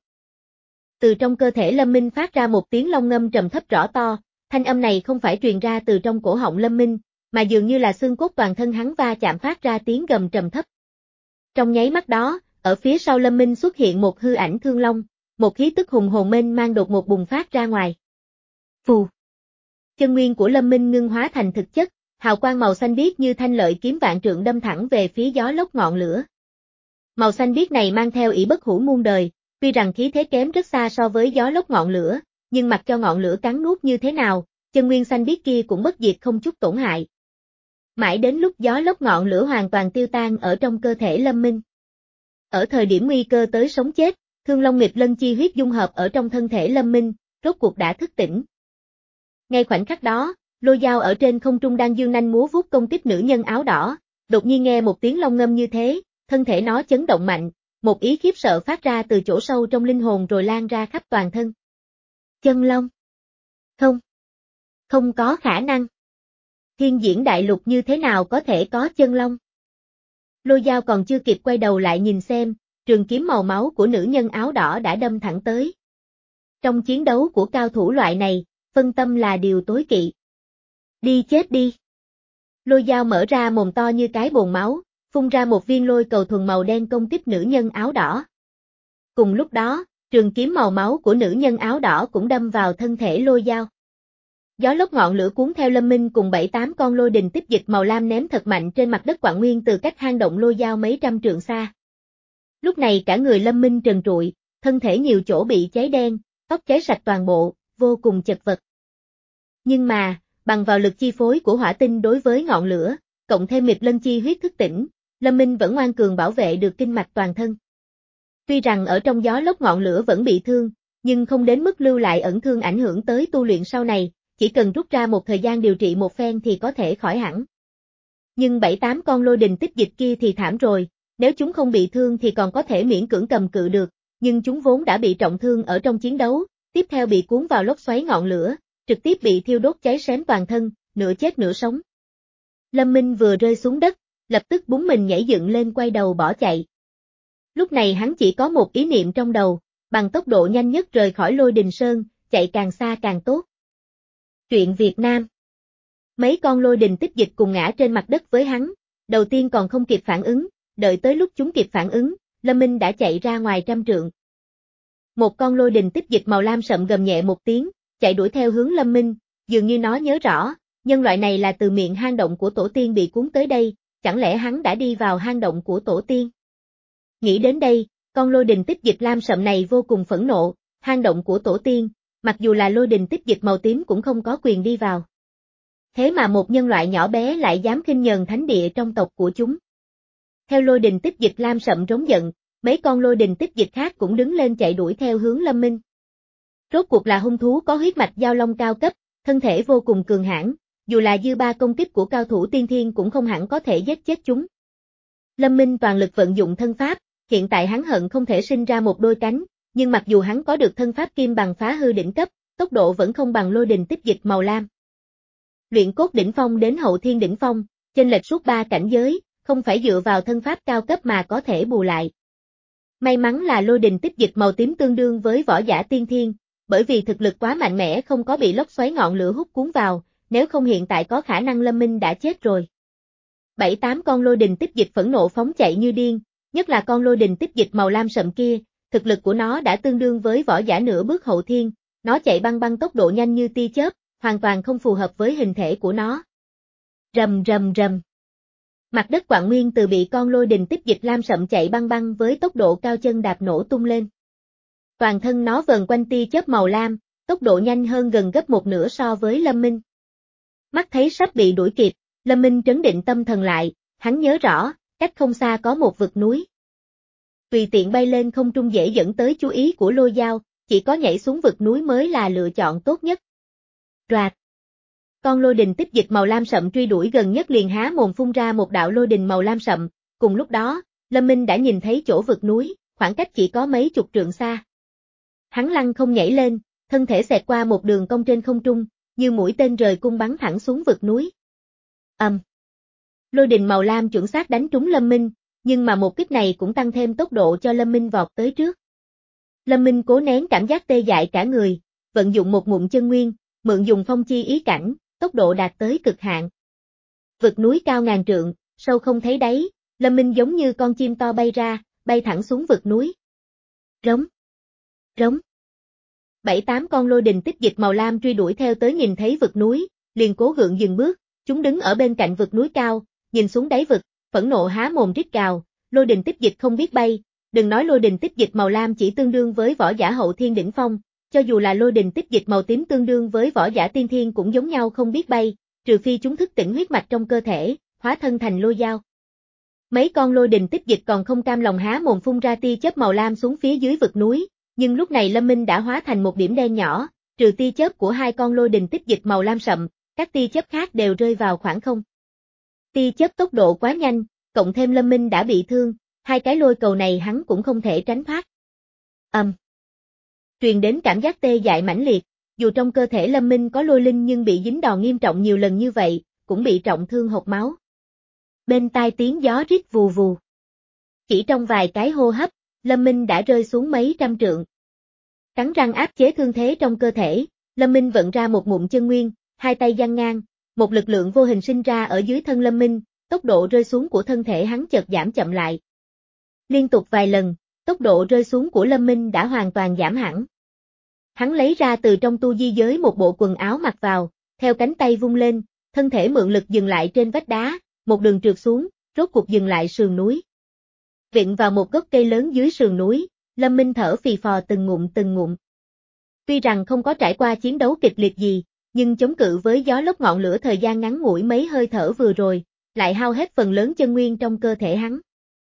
Từ trong cơ thể Lâm Minh phát ra một tiếng long ngâm trầm thấp rõ to, thanh âm này không phải truyền ra từ trong cổ họng Lâm Minh, mà dường như là xương cốt toàn thân hắn va chạm phát ra tiếng gầm trầm thấp. Trong nháy mắt đó, ở phía sau Lâm Minh xuất hiện một hư ảnh thương long, một khí tức hùng hồn mênh mang đột ngột bùng phát ra ngoài. Phù. Chân nguyên của Lâm Minh ngưng hóa thành thực chất, hào quang màu xanh biếc như thanh lợi kiếm vạn trượng đâm thẳng về phía gió lốc ngọn lửa. Màu xanh biếc này mang theo ý bất hủ muôn đời, tuy rằng khí thế kém rất xa so với gió lốc ngọn lửa, nhưng mặc cho ngọn lửa cắn nuốt như thế nào, chân nguyên xanh biếc kia cũng bất diệt không chút tổn hại. Mãi đến lúc gió lốc ngọn lửa hoàn toàn tiêu tan ở trong cơ thể Lâm Minh. Ở thời điểm nguy cơ tới sống chết, Thương Long Nghịch Lân chi huyết dung hợp ở trong thân thể Lâm Minh, rốt cuộc đã thức tỉnh. Ngay khoảnh khắc đó, Lôi Dao ở trên không trung đang dương nanh múa vuốt công kích nữ nhân áo đỏ, đột nhiên nghe một tiếng long ngâm như thế, thân thể nó chấn động mạnh, một ý khiếp sợ phát ra từ chỗ sâu trong linh hồn rồi lan ra khắp toàn thân. Chân long. Không. Không có khả năng. Thiên diễn đại lục như thế nào có thể có chân long? Lôi Dao còn chưa kịp quay đầu lại nhìn xem, trường kiếm màu máu của nữ nhân áo đỏ đã đâm thẳng tới. Trong chiến đấu của cao thủ loại này, phân tâm là điều tối kỵ. Đi chết đi. Lôi Dao mở ra mồm to như cái bồn máu, phun ra một viên lôi cầu thuần màu đen công kích nữ nhân áo đỏ. Cùng lúc đó, trường kiếm màu máu của nữ nhân áo đỏ cũng đâm vào thân thể Lôi Dao. Gió lốc ngọn lửa cuốn theo Lâm Minh cùng bảy tám con lôi đình tích dịch màu lam ném thật mạnh trên mặt đất Quạng Nguyên từ cách hang động Lôi Dao mấy trăm trượng xa. Lúc này cả người Lâm Minh trần trụi, thân thể nhiều chỗ bị cháy đen, tóc cháy sạch toàn bộ, vô cùng chật vật. Nhưng mà, bằng vào lực chi phối của hỏa tinh đối với ngọn lửa, cộng thêm Nghịch Lân chi huyết thức tỉnh, Lâm Minh vẫn ngoan cường bảo vệ được kinh mạch toàn thân. Tuy rằng ở trong gió lốc ngọn lửa vẫn bị thương, nhưng không đến mức lưu lại ẩn thương ảnh hưởng tới tu luyện sau này, chỉ cần rút ra một thời gian điều trị một phen thì có thể khỏi hẳn. Nhưng bảy tám con lôi đình tích dịch kia thì thảm rồi, nếu chúng không bị thương thì còn có thể miễn cưỡng cầm cự được, nhưng chúng vốn đã bị trọng thương ở trong chiến đấu, tiếp theo bị cuốn vào lốc xoáy ngọn lửa, trực tiếp bị thiêu đốt cháy xém toàn thân, nửa chết nửa sống. Lâm Minh vừa rơi xuống đất, lập tức búng mình nhảy dựng lên quay đầu bỏ chạy. Lúc này hắn chỉ có một ý niệm trong đầu, bằng tốc độ nhanh nhất rời khỏi Lôi Đình Sơn, chạy càng xa càng tốt. Truyện Việt Nam. Mấy con lôi đình tích dịch cùng ngã trên mặt đất với hắn, đầu tiên còn không kịp phản ứng, đợi tới lúc chúng kịp phản ứng, Lâm Minh đã chạy ra ngoài trăm trượng. Một con lôi đình tích dịch màu lam sậm gầm nhẹ một tiếng, chạy đuổi theo hướng Lâm Minh, dường như nó nhớ rõ, nhân loại này là từ miệng hang động của tổ tiên bị cuốn tới đây, chẳng lẽ hắn đã đi vào hang động của tổ tiên? Nghĩ đến đây, con lôi đình tích dịch lam sậm này vô cùng phẫn nộ, hang động của tổ tiên, mặc dù là lôi đình tích dịch màu tím cũng không có quyền đi vào. Thế mà một nhân loại nhỏ bé lại dám khinh nhờn thánh địa trong tộc của chúng. Theo lôi đình tích dịch lam sậm rống giận, mấy con lôi đình tích dịch khác cũng đứng lên chạy đuổi theo hướng Lâm Minh. Rốt cuộc là hung thú có huyết mạch giao long cao cấp, thân thể vô cùng cường hãn, dù là dư ba công kích của cao thủ tiên thiên cũng không hẳn có thể giết chết chúng. Lâm Minh toàn lực vận dụng thân pháp, hiện tại hắn hận không thể sinh ra một đôi cánh, nhưng mặc dù hắn có được thân pháp kim bằng phá hư đỉnh cấp, tốc độ vẫn không bằng lôi đình tích dịch màu lam. Luyện cốt đỉnh phong đến hậu thiên đỉnh phong, chênh lệch suốt ba cảnh giới, không phải dựa vào thân pháp cao cấp mà có thể bù lại. May mắn là lôi đình tích dịch màu tím tương đương với võ giả tiên thiên, bởi vì thực lực quá mạnh mẽ không có bị lốc xoáy ngọn lửa hút cuốn vào, nếu không hiện tại có khả năng Lâm Minh đã chết rồi. Bảy tám con lôi đình tích dịch phẫn nộ phóng chạy như điên, nhất là con lôi đình tích dịch màu lam sậm kia, thực lực của nó đã tương đương với võ giả nửa bước hậu thiên, nó chạy băng băng tốc độ nhanh như tia chớp, hoàn toàn không phù hợp với hình thể của nó. Rầm rầm rầm. Mặt đất Quạng Nguyên từ bị con lôi đình tích dịch lam sậm chạy băng băng với tốc độ cao chân đạp nổ tung lên. Toàn thân nó vờn quanh tia chớp màu lam, tốc độ nhanh hơn gần gấp một nửa so với Lâm Minh. Mắt thấy sắp bị đuổi kịp, Lâm Minh trấn định tâm thần lại, hắn nhớ rõ, cách không xa có một vực núi. Tùy tiện bay lên không trung dễ dẫn tới chú ý của Lôi Dao, chỉ có nhảy xuống vực núi mới là lựa chọn tốt nhất. Roạt. Con lôi đình tích dịch màu lam sậm truy đuổi gần nhất liền há mồm phun ra một đạo lôi đình màu lam sậm, cùng lúc đó, Lâm Minh đã nhìn thấy chỗ vực núi, khoảng cách chỉ có mấy chục trượng xa. Hắn lăng không nhảy lên, thân thể xẹt qua một đường cong trên không trung, như mũi tên rời cung bắn thẳng xuống vực núi. Ầm. Um. Lôi đình màu lam chuẩn xác đánh trúng Lâm Minh, nhưng mà một kích này cũng tăng thêm tốc độ cho Lâm Minh vọt tới trước. Lâm Minh cố nén cảm giác tê dại cả người, vận dụng một ngụm chân nguyên, mượn dùng phong chi ý cảnh, tốc độ đạt tới cực hạn. Vực núi cao ngàn trượng, sâu không thấy đáy, Lâm Minh giống như con chim to bay ra, bay thẳng xuống vực núi. Rống. Rống. Bảy tám con lôi đình tích dịch màu lam truy đuổi theo tới nhìn thấy vực núi, liền cố gượng dừng bước, chúng đứng ở bên cạnh vực núi cao, nhìn xuống đáy vực, phẫn nộ há mồm rít gào, lôi đình tích dịch không biết bay, đừng nói lôi đình tích dịch màu lam chỉ tương đương với võ giả hậu thiên đỉnh phong, cho dù là lôi đình tích dịch màu tím tương đương với võ giả tiên thiên cũng giống nhau không biết bay, trừ phi chúng thức tỉnh huyết mạch trong cơ thể, hóa thân thành lôi dao. Mấy con lôi đình tích dịch còn không cam lòng há mồm phun ra tia chớp màu lam xuống phía dưới vực núi, nhưng lúc này Lâm Minh đã hóa thành một điểm đen nhỏ, trừ tia chớp của hai con lôi đình tích dịch màu lam sậm, các tia chớp khác đều rơi vào khoảng không. Tia chớp tốc độ quá nhanh, cộng thêm Lâm Minh đã bị thương, hai cái lôi cầu này hắn cũng không thể tránh thoát. Ầm. Um. Truyền đến cảm giác tê dại mãnh liệt, dù trong cơ thể Lâm Minh có lôi linh nhưng bị dính đòn nghiêm trọng nhiều lần như vậy, cũng bị trọng thương hộc máu. Bên tai tiếng gió rít vù vù. Chỉ trong vài cái hô hấp, Lâm Minh đã rơi xuống mấy trăm trượng. Cắn răng áp chế thương thế trong cơ thể, Lâm Minh vận ra một ngụm chân nguyên, hai tay giăng ngang, một lực lượng vô hình sinh ra ở dưới thân Lâm Minh, tốc độ rơi xuống của thân thể hắn chợt giảm chậm lại. Liên tục vài lần, tốc độ rơi xuống của Lâm Minh đã hoàn toàn giảm hẳn. Hắn lấy ra từ trong tu di giới một bộ quần áo mặc vào, theo cánh tay vung lên, thân thể mượn lực dừng lại trên vách đá, một đường trượt xuống, rốt cuộc dừng lại sườn núi. Vịn vào một gốc cây lớn dưới sườn núi, Lâm Minh thở phì phò từng ngụm từng ngụm. Tuy rằng không có trải qua chiến đấu kịch liệt gì, nhưng chống cự với gió lốc ngọn lửa thời gian ngắn ngủi mấy hơi thở vừa rồi, lại hao hết phần lớn chân nguyên trong cơ thể hắn.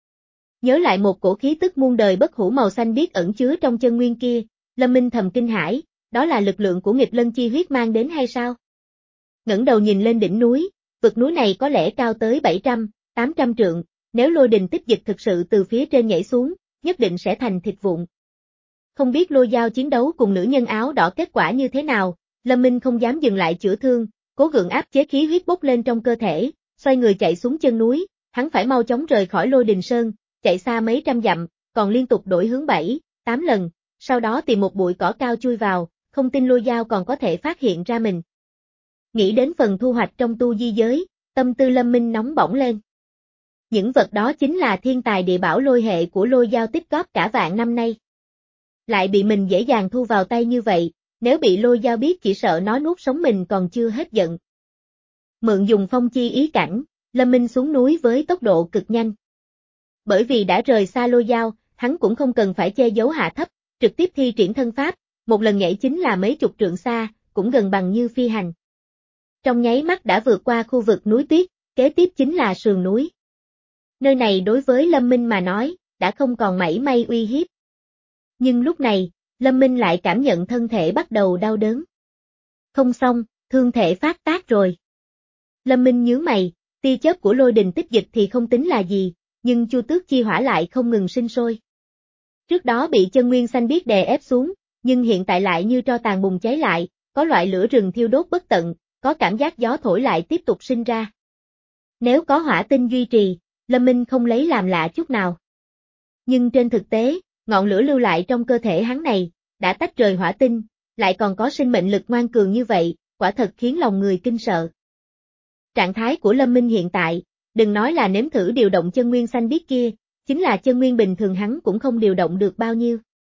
Nhớ lại một cổ khí tức muôn đời bất hủ màu xanh biếc ẩn chứa trong chân nguyên kia, Lâm Minh thầm kinh hãi, đó là lực lượng của nghịch lân chi huyết mang đến hay sao? Ngẩng đầu nhìn lên đỉnh núi, vực núi này có lẽ cao tới bảy trăm, tám trăm trượng, nếu lôi đình tích dịch thực sự từ phía trên nhảy xuống, nhất định sẽ thành thịt vụn. Không biết Lôi Dao chiến đấu cùng nữ nhân áo đỏ kết quả như thế nào, Lâm Minh không dám dừng lại chữa thương, cố gượng áp chế khí huyết bốc lên trong cơ thể, xoay người chạy xuống chân núi, hắn phải mau chóng rời khỏi Lôi Đình Sơn, chạy xa mấy trăm dặm, còn liên tục đổi hướng bảy, tám lần, sau đó tìm một bụi cỏ cao chui vào, không tin Lôi Dao còn có thể phát hiện ra mình. Nghĩ đến phần thu hoạch trong tu di giới, tâm tư Lâm Minh nóng bỏng lên. Những vật đó chính là thiên tài địa bảo lôi hệ của Lôi Dao tích góp cả vạn năm nay. Lại bị mình dễ dàng thu vào tay như vậy, nếu bị Lôi Dao biết chỉ sợ nó nuốt sống mình còn chưa hết giận. Mượn dùng phong chi ý cảnh, Lâm Minh xuống núi với tốc độ cực nhanh. Bởi vì đã rời xa Lôi Dao, hắn cũng không cần phải che giấu hạ thấp, trực tiếp thi triển thân pháp, một lần nhảy chính là mấy chục trượng xa, cũng gần bằng như phi hành. Trong nháy mắt đã vượt qua khu vực núi tuyết, kế tiếp chính là sườn núi. Nơi này đối với Lâm Minh mà nói, đã không còn mảy may uy hiếp. Nhưng lúc này, Lâm Minh lại cảm nhận thân thể bắt đầu đau đớn. Không xong, thương thể phát tác rồi. Lâm Minh nhướng mày, tia chớp của lôi đình tích dịch thì không tính là gì, nhưng chu tước chi hỏa lại không ngừng sinh sôi. Trước đó bị chân nguyên xanh biếc đè ép xuống, nhưng hiện tại lại như tro tàn bùng cháy lại, có loại lửa rừng thiêu đốt bất tận, có cảm giác gió thổi lại tiếp tục sinh ra. Nếu có hỏa tinh duy trì, Lâm Minh không lấy làm lạ chút nào. Nhưng trên thực tế, ngọn lửa lưu lại trong cơ thể hắn này, đã tách rời hỏa tinh, lại còn có sinh mệnh lực ngoan cường như vậy, quả thật khiến lòng người kinh sợ. Trạng thái của Lâm Minh hiện tại, đừng nói là nếm thử điều động chân nguyên xanh biếc kia, chính là chân nguyên bình thường hắn cũng không điều động được bao nhiêu.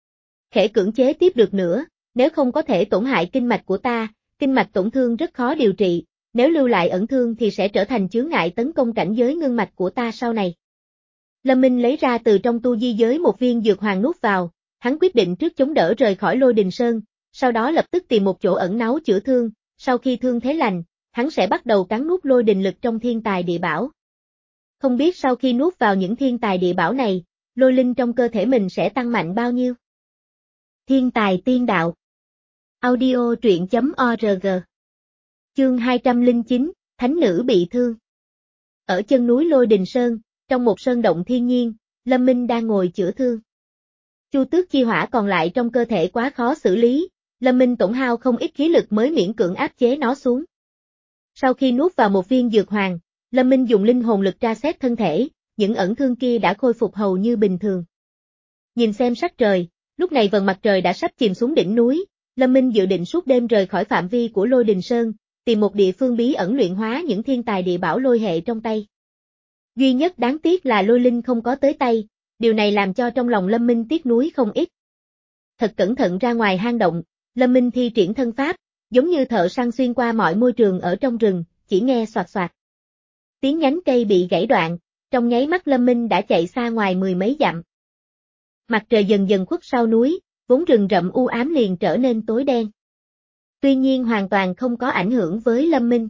Khẽ cưỡng chế tiếp được nữa, nếu không có thể tổn hại kinh mạch của ta, kinh mạch tổn thương rất khó điều trị, nếu lưu lại ẩn thương thì sẽ trở thành chướng ngại tấn công cảnh giới ngưng mạch của ta sau này. Lâm Minh lấy ra từ trong tu di giới một viên dược hoàng nuốt vào, hắn quyết định trước chống đỡ rời khỏi Lôi Đình Sơn, sau đó lập tức tìm một chỗ ẩn náu chữa thương, sau khi thương thế lành, hắn sẽ bắt đầu cắn nuốt lôi đình lực trong thiên tài địa bảo. Không biết sau khi nuốt vào những thiên tài địa bảo này, lôi linh trong cơ thể mình sẽ tăng mạnh bao nhiêu? Thiên tài tiên đạo. Audio truyện chấm org. Chương hai trăm lẻ chín, Thánh nữ bị thương. Ở chân núi Lôi Đình Sơn, trong một sơn động thiên nhiên, Lâm Minh đang ngồi chữa thương. Chu tước chi hỏa còn lại trong cơ thể quá khó xử lý, Lâm Minh tổn hao không ít khí lực mới miễn cưỡng áp chế nó xuống. Sau khi nuốt vào một viên dược hoàng, Lâm Minh dùng linh hồn lực tra xét thân thể, những ẩn thương kia đã khôi phục hầu như bình thường. Nhìn xem sắc trời, lúc này vầng mặt trời đã sắp chìm xuống đỉnh núi, Lâm Minh dự định suốt đêm rời khỏi phạm vi của Lôi Đình Sơn, tìm một địa phương bí ẩn luyện hóa những thiên tài địa bảo lôi hệ trong tay. Duy nhất đáng tiếc là lôi linh không có tới tay, điều này làm cho trong lòng Lâm Minh tiếc nuối không ít. Thật cẩn thận ra ngoài hang động, Lâm Minh thi triển thân pháp, giống như thợ săn xuyên qua mọi môi trường ở trong rừng, chỉ nghe xoạt xoạt. Tiếng nhánh cây bị gãy đoạn, trong nháy mắt Lâm Minh đã chạy xa ngoài mười mấy dặm. Mặt trời dần dần khuất sau núi, vốn rừng rậm u ám liền trở nên tối đen. Tuy nhiên hoàn toàn không có ảnh hưởng với Lâm Minh.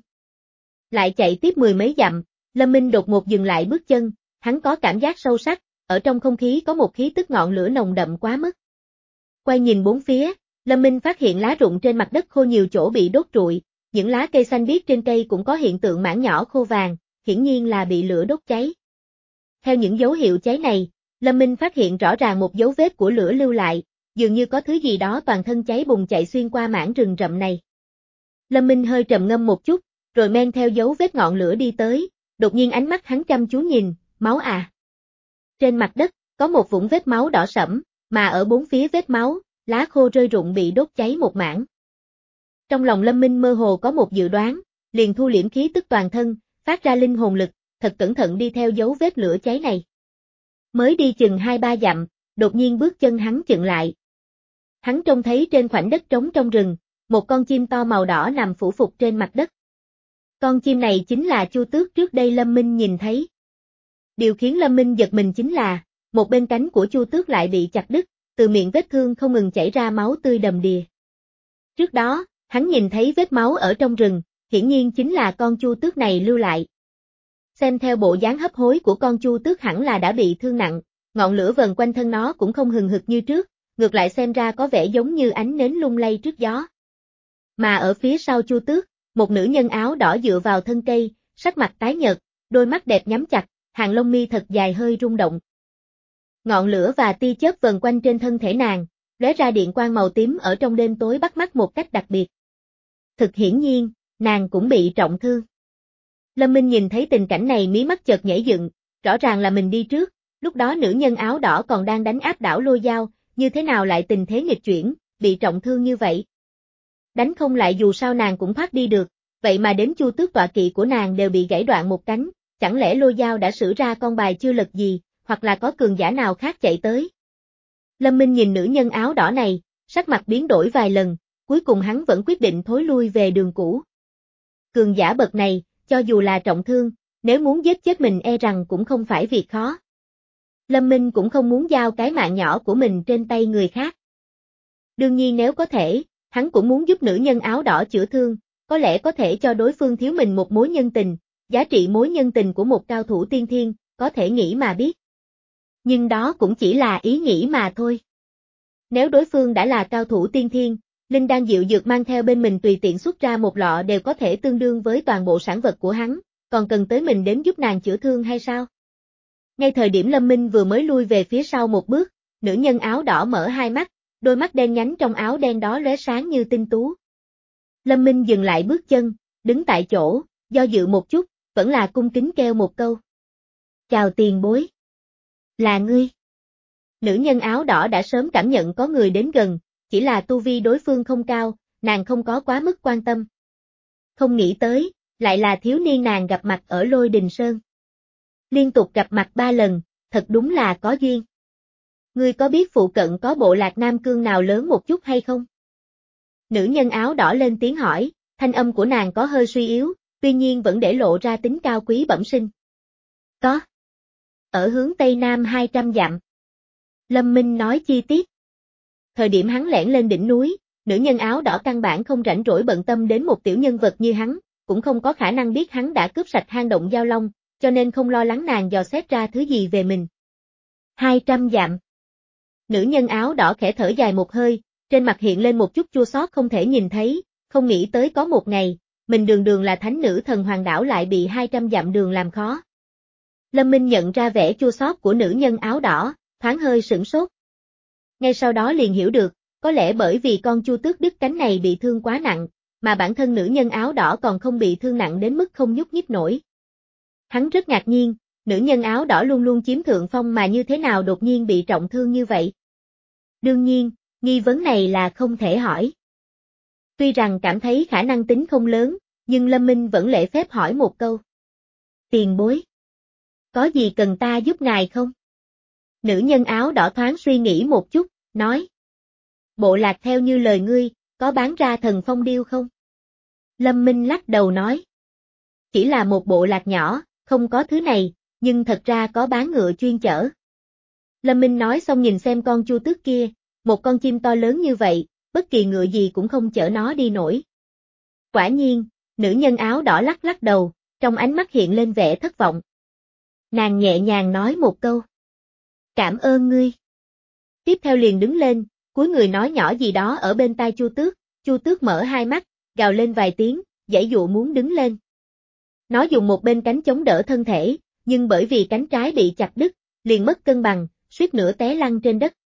Lại chạy tiếp mười mấy dặm, Lâm Minh đột ngột dừng lại bước chân, hắn có cảm giác sâu sắc, ở trong không khí có một khí tức ngọn lửa nồng đậm quá mức. Quay nhìn bốn phía, Lâm Minh phát hiện lá rụng trên mặt đất khô nhiều chỗ bị đốt trụi, những lá cây xanh biếc trên cây cũng có hiện tượng mảng nhỏ khô vàng, hiển nhiên là bị lửa đốt cháy. Theo những dấu hiệu cháy này, Lâm Minh phát hiện rõ ràng một dấu vết của lửa lưu lại, dường như có thứ gì đó toàn thân cháy bùng chạy xuyên qua mảng rừng rậm này. Lâm Minh hơi trầm ngâm một chút, rồi men theo dấu vết ngọn lửa đi tới, đột nhiên ánh mắt hắn chăm chú nhìn, máu à. Trên mặt đất, có một vũng vết máu đỏ sẫm, mà ở bốn phía vết máu, lá khô rơi rụng bị đốt cháy một mảng. Trong lòng Lâm Minh mơ hồ có một dự đoán, liền thu liễm khí tức toàn thân, phát ra linh hồn lực, thật cẩn thận đi theo dấu vết lửa cháy này. Mới đi chừng hai ba dặm, đột nhiên bước chân hắn chững lại. Hắn trông thấy trên khoảnh đất trống trong rừng, một con chim to màu đỏ nằm phủ phục trên mặt đất. Con chim này chính là Chu Tước trước đây Lâm Minh nhìn thấy. Điều khiến Lâm Minh giật mình chính là, một bên cánh của Chu Tước lại bị chặt đứt, từ miệng vết thương không ngừng chảy ra máu tươi đầm đìa. Trước đó, hắn nhìn thấy vết máu ở trong rừng, hiển nhiên chính là con Chu Tước này lưu lại. Xem theo bộ dáng hấp hối của con Chu Tước hẳn là đã bị thương nặng, ngọn lửa vần quanh thân nó cũng không hừng hực như trước, ngược lại xem ra có vẻ giống như ánh nến lung lay trước gió. Mà ở phía sau Chu Tước, một nữ nhân áo đỏ dựa vào thân cây, sắc mặt tái nhợt, đôi mắt đẹp nhắm chặt, hàng lông mi thật dài hơi rung động. Ngọn lửa và tia chớp vần quanh trên thân thể nàng, lóe ra điện quang màu tím ở trong đêm tối bắt mắt một cách đặc biệt. Thực hiển nhiên, nàng cũng bị trọng thương. Lâm Minh nhìn thấy tình cảnh này mí mắt chợt nhảy dựng, rõ ràng là mình đi trước, lúc đó nữ nhân áo đỏ còn đang đánh áp đảo lôi dao, như thế nào lại tình thế nghịch chuyển, bị trọng thương như vậy. Đánh không lại dù sao nàng cũng thoát đi được, vậy mà đến Chu Tước tọa kỵ của nàng đều bị gãy đoạn một cánh, chẳng lẽ lôi dao đã sử ra con bài chưa lật gì, hoặc là có cường giả nào khác chạy tới. Lâm Minh nhìn nữ nhân áo đỏ này, sắc mặt biến đổi vài lần, cuối cùng hắn vẫn quyết định thối lui về đường cũ. Cường giả bậc này, cho dù là trọng thương, nếu muốn giết chết mình e rằng cũng không phải việc khó. Lâm Minh cũng không muốn giao cái mạng nhỏ của mình trên tay người khác. Đương nhiên nếu có thể, hắn cũng muốn giúp nữ nhân áo đỏ chữa thương, có lẽ có thể cho đối phương thiếu mình một mối nhân tình, giá trị mối nhân tình của một cao thủ tiên thiên, có thể nghĩ mà biết. Nhưng đó cũng chỉ là ý nghĩ mà thôi. Nếu đối phương đã là cao thủ tiên thiên, linh đan diệu dược mang theo bên mình tùy tiện xuất ra một lọ đều có thể tương đương với toàn bộ sản vật của hắn, còn cần tới mình đến giúp nàng chữa thương hay sao? Ngay thời điểm Lâm Minh vừa mới lui về phía sau một bước, nữ nhân áo đỏ mở hai mắt, đôi mắt đen nhánh trong áo đen đó lóe sáng như tinh tú. Lâm Minh dừng lại bước chân, đứng tại chỗ, do dự một chút, vẫn là cung kính kêu một câu. Chào tiền bối. Là ngươi. Nữ nhân áo đỏ đã sớm cảm nhận có người đến gần, chỉ là tu vi đối phương không cao, nàng không có quá mức quan tâm. Không nghĩ tới, lại là thiếu niên nàng gặp mặt ở Lôi Đình Sơn. Liên tục gặp mặt ba lần, thật đúng là có duyên. Ngươi có biết phụ cận có bộ lạc Nam Cương nào lớn một chút hay không? Nữ nhân áo đỏ lên tiếng hỏi, thanh âm của nàng có hơi suy yếu, tuy nhiên vẫn để lộ ra tính cao quý bẩm sinh. Có. Ở hướng Tây Nam hai trăm dặm. Lâm Minh nói chi tiết. Thời điểm hắn lẻn lên đỉnh núi, nữ nhân áo đỏ căn bản không rảnh rỗi bận tâm đến một tiểu nhân vật như hắn, cũng không có khả năng biết hắn đã cướp sạch hang động Giao Long, cho nên không lo lắng nàng dò xét ra thứ gì về mình. hai trăm dặm. Nữ nhân áo đỏ khẽ thở dài một hơi, trên mặt hiện lên một chút chua xót không thể nhìn thấy, không nghĩ tới có một ngày, mình đường đường là thánh nữ thần hoàng đảo lại bị hai trăm dặm đường làm khó. Lâm Minh nhận ra vẻ chua xót của nữ nhân áo đỏ, thoáng hơi sửng sốt. Ngay sau đó liền hiểu được, có lẽ bởi vì con chu tước đứt cánh này bị thương quá nặng, mà bản thân nữ nhân áo đỏ còn không bị thương nặng đến mức không nhúc nhích nổi. Hắn rất ngạc nhiên, nữ nhân áo đỏ luôn luôn chiếm thượng phong mà như thế nào đột nhiên bị trọng thương như vậy. Đương nhiên, nghi vấn này là không thể hỏi. Tuy rằng cảm thấy khả năng tính không lớn, nhưng Lâm Minh vẫn lễ phép hỏi một câu. Tiền bối. Có gì cần ta giúp ngài không? Nữ nhân áo đỏ thoáng suy nghĩ một chút, nói. Bộ lạc theo như lời ngươi, có bán ra thần phong điêu không? Lâm Minh lắc đầu nói. Chỉ là một bộ lạc nhỏ, không có thứ này, nhưng thật ra có bán ngựa chuyên chở. Lâm Minh nói xong nhìn xem con chu tước kia, một con chim to lớn như vậy, bất kỳ ngựa gì cũng không chở nó đi nổi. Quả nhiên, nữ nhân áo đỏ lắc lắc đầu, trong ánh mắt hiện lên vẻ thất vọng. Nàng nhẹ nhàng nói một câu. Cảm ơn ngươi. Tiếp theo liền đứng lên, cúi người nói nhỏ gì đó ở bên tai chu tước, chu tước mở hai mắt, gào lên vài tiếng, giãy dụa muốn đứng lên. Nó dùng một bên cánh chống đỡ thân thể, nhưng bởi vì cánh trái bị chặt đứt, liền mất cân bằng, suýt nữa té lăn trên đất.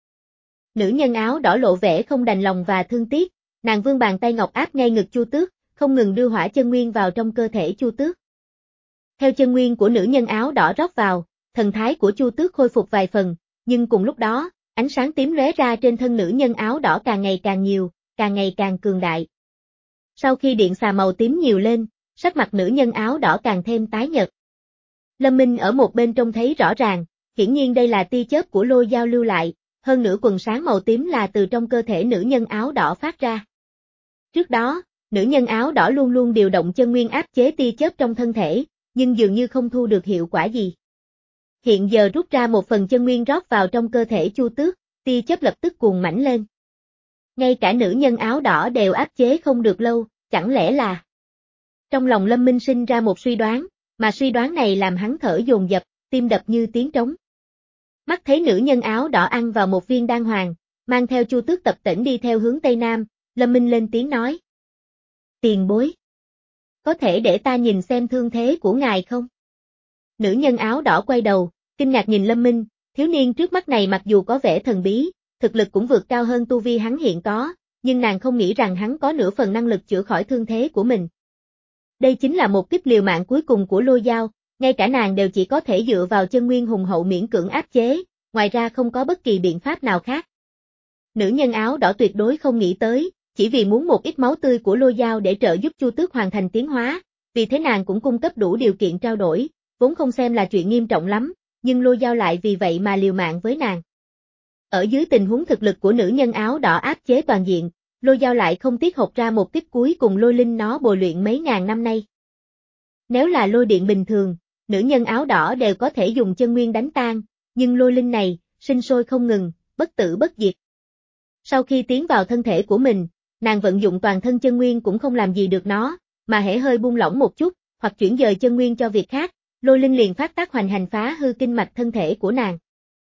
Nữ nhân áo đỏ lộ vẻ không đành lòng và thương tiếc, nàng vươn bàn tay ngọc áp ngay ngực chu tước, không ngừng đưa hỏa chân nguyên vào trong cơ thể chu tước. Theo chân nguyên của nữ nhân áo đỏ rót vào, thần thái của chu tước khôi phục vài phần, nhưng cùng lúc đó, ánh sáng tím lóe ra trên thân nữ nhân áo đỏ càng ngày càng nhiều, càng ngày càng cường đại. Sau khi điện xà màu tím nhiều lên, sắc mặt nữ nhân áo đỏ càng thêm tái nhợt. Lâm Minh ở một bên trông thấy rõ ràng, hiển nhiên đây là tia chớp của lôi dao lưu lại, hơn nữa quần sáng màu tím là từ trong cơ thể nữ nhân áo đỏ phát ra. Trước đó, nữ nhân áo đỏ luôn luôn điều động chân nguyên áp chế tia chớp trong thân thể, nhưng dường như không thu được hiệu quả gì. Hiện giờ rút ra một phần chân nguyên rót vào trong cơ thể chu tước, tia chớp lập tức cuồn mãnh lên. Ngay cả nữ nhân áo đỏ đều áp chế không được lâu, chẳng lẽ là... Trong lòng Lâm Minh sinh ra một suy đoán, mà suy đoán này làm hắn thở dồn dập, tim đập như tiếng trống. Mắt thấy nữ nhân áo đỏ ăn vào một viên đan hoàng, mang theo chu tước tập tễnh đi theo hướng Tây Nam, Lâm Minh lên tiếng nói. Tiền bối. Có thể để ta nhìn xem thương thế của ngài không? Nữ nhân áo đỏ quay đầu, kinh ngạc nhìn Lâm Minh, thiếu niên trước mắt này mặc dù có vẻ thần bí, thực lực cũng vượt cao hơn tu vi hắn hiện có, nhưng nàng không nghĩ rằng hắn có nửa phần năng lực chữa khỏi thương thế của mình. Đây chính là một kích liều mạng cuối cùng của lôi dao, ngay cả nàng đều chỉ có thể dựa vào chân nguyên hùng hậu miễn cưỡng áp chế, ngoài ra không có bất kỳ biện pháp nào khác. Nữ nhân áo đỏ tuyệt đối không nghĩ tới, chỉ vì muốn một ít máu tươi của lôi dao để trợ giúp chu tước hoàn thành tiến hóa, vì thế nàng cũng cung cấp đủ điều kiện trao đổi, vốn không xem là chuyện nghiêm trọng lắm, nhưng lôi dao lại vì vậy mà liều mạng với nàng. Ở dưới tình huống thực lực của nữ nhân áo đỏ áp chế toàn diện, lôi dao lại không tiếc hộc ra một kích cuối cùng lôi linh nó bồi luyện mấy ngàn năm nay. Nếu là lôi điện bình thường, nữ nhân áo đỏ đều có thể dùng chân nguyên đánh tan, nhưng lôi linh này, sinh sôi không ngừng, bất tử bất diệt. Sau khi tiến vào thân thể của mình, nàng vận dụng toàn thân chân nguyên cũng không làm gì được nó, mà hễ hơi buông lỏng một chút, hoặc chuyển dời chân nguyên cho việc khác, lôi linh liền phát tác hoành hành phá hư kinh mạch thân thể của nàng.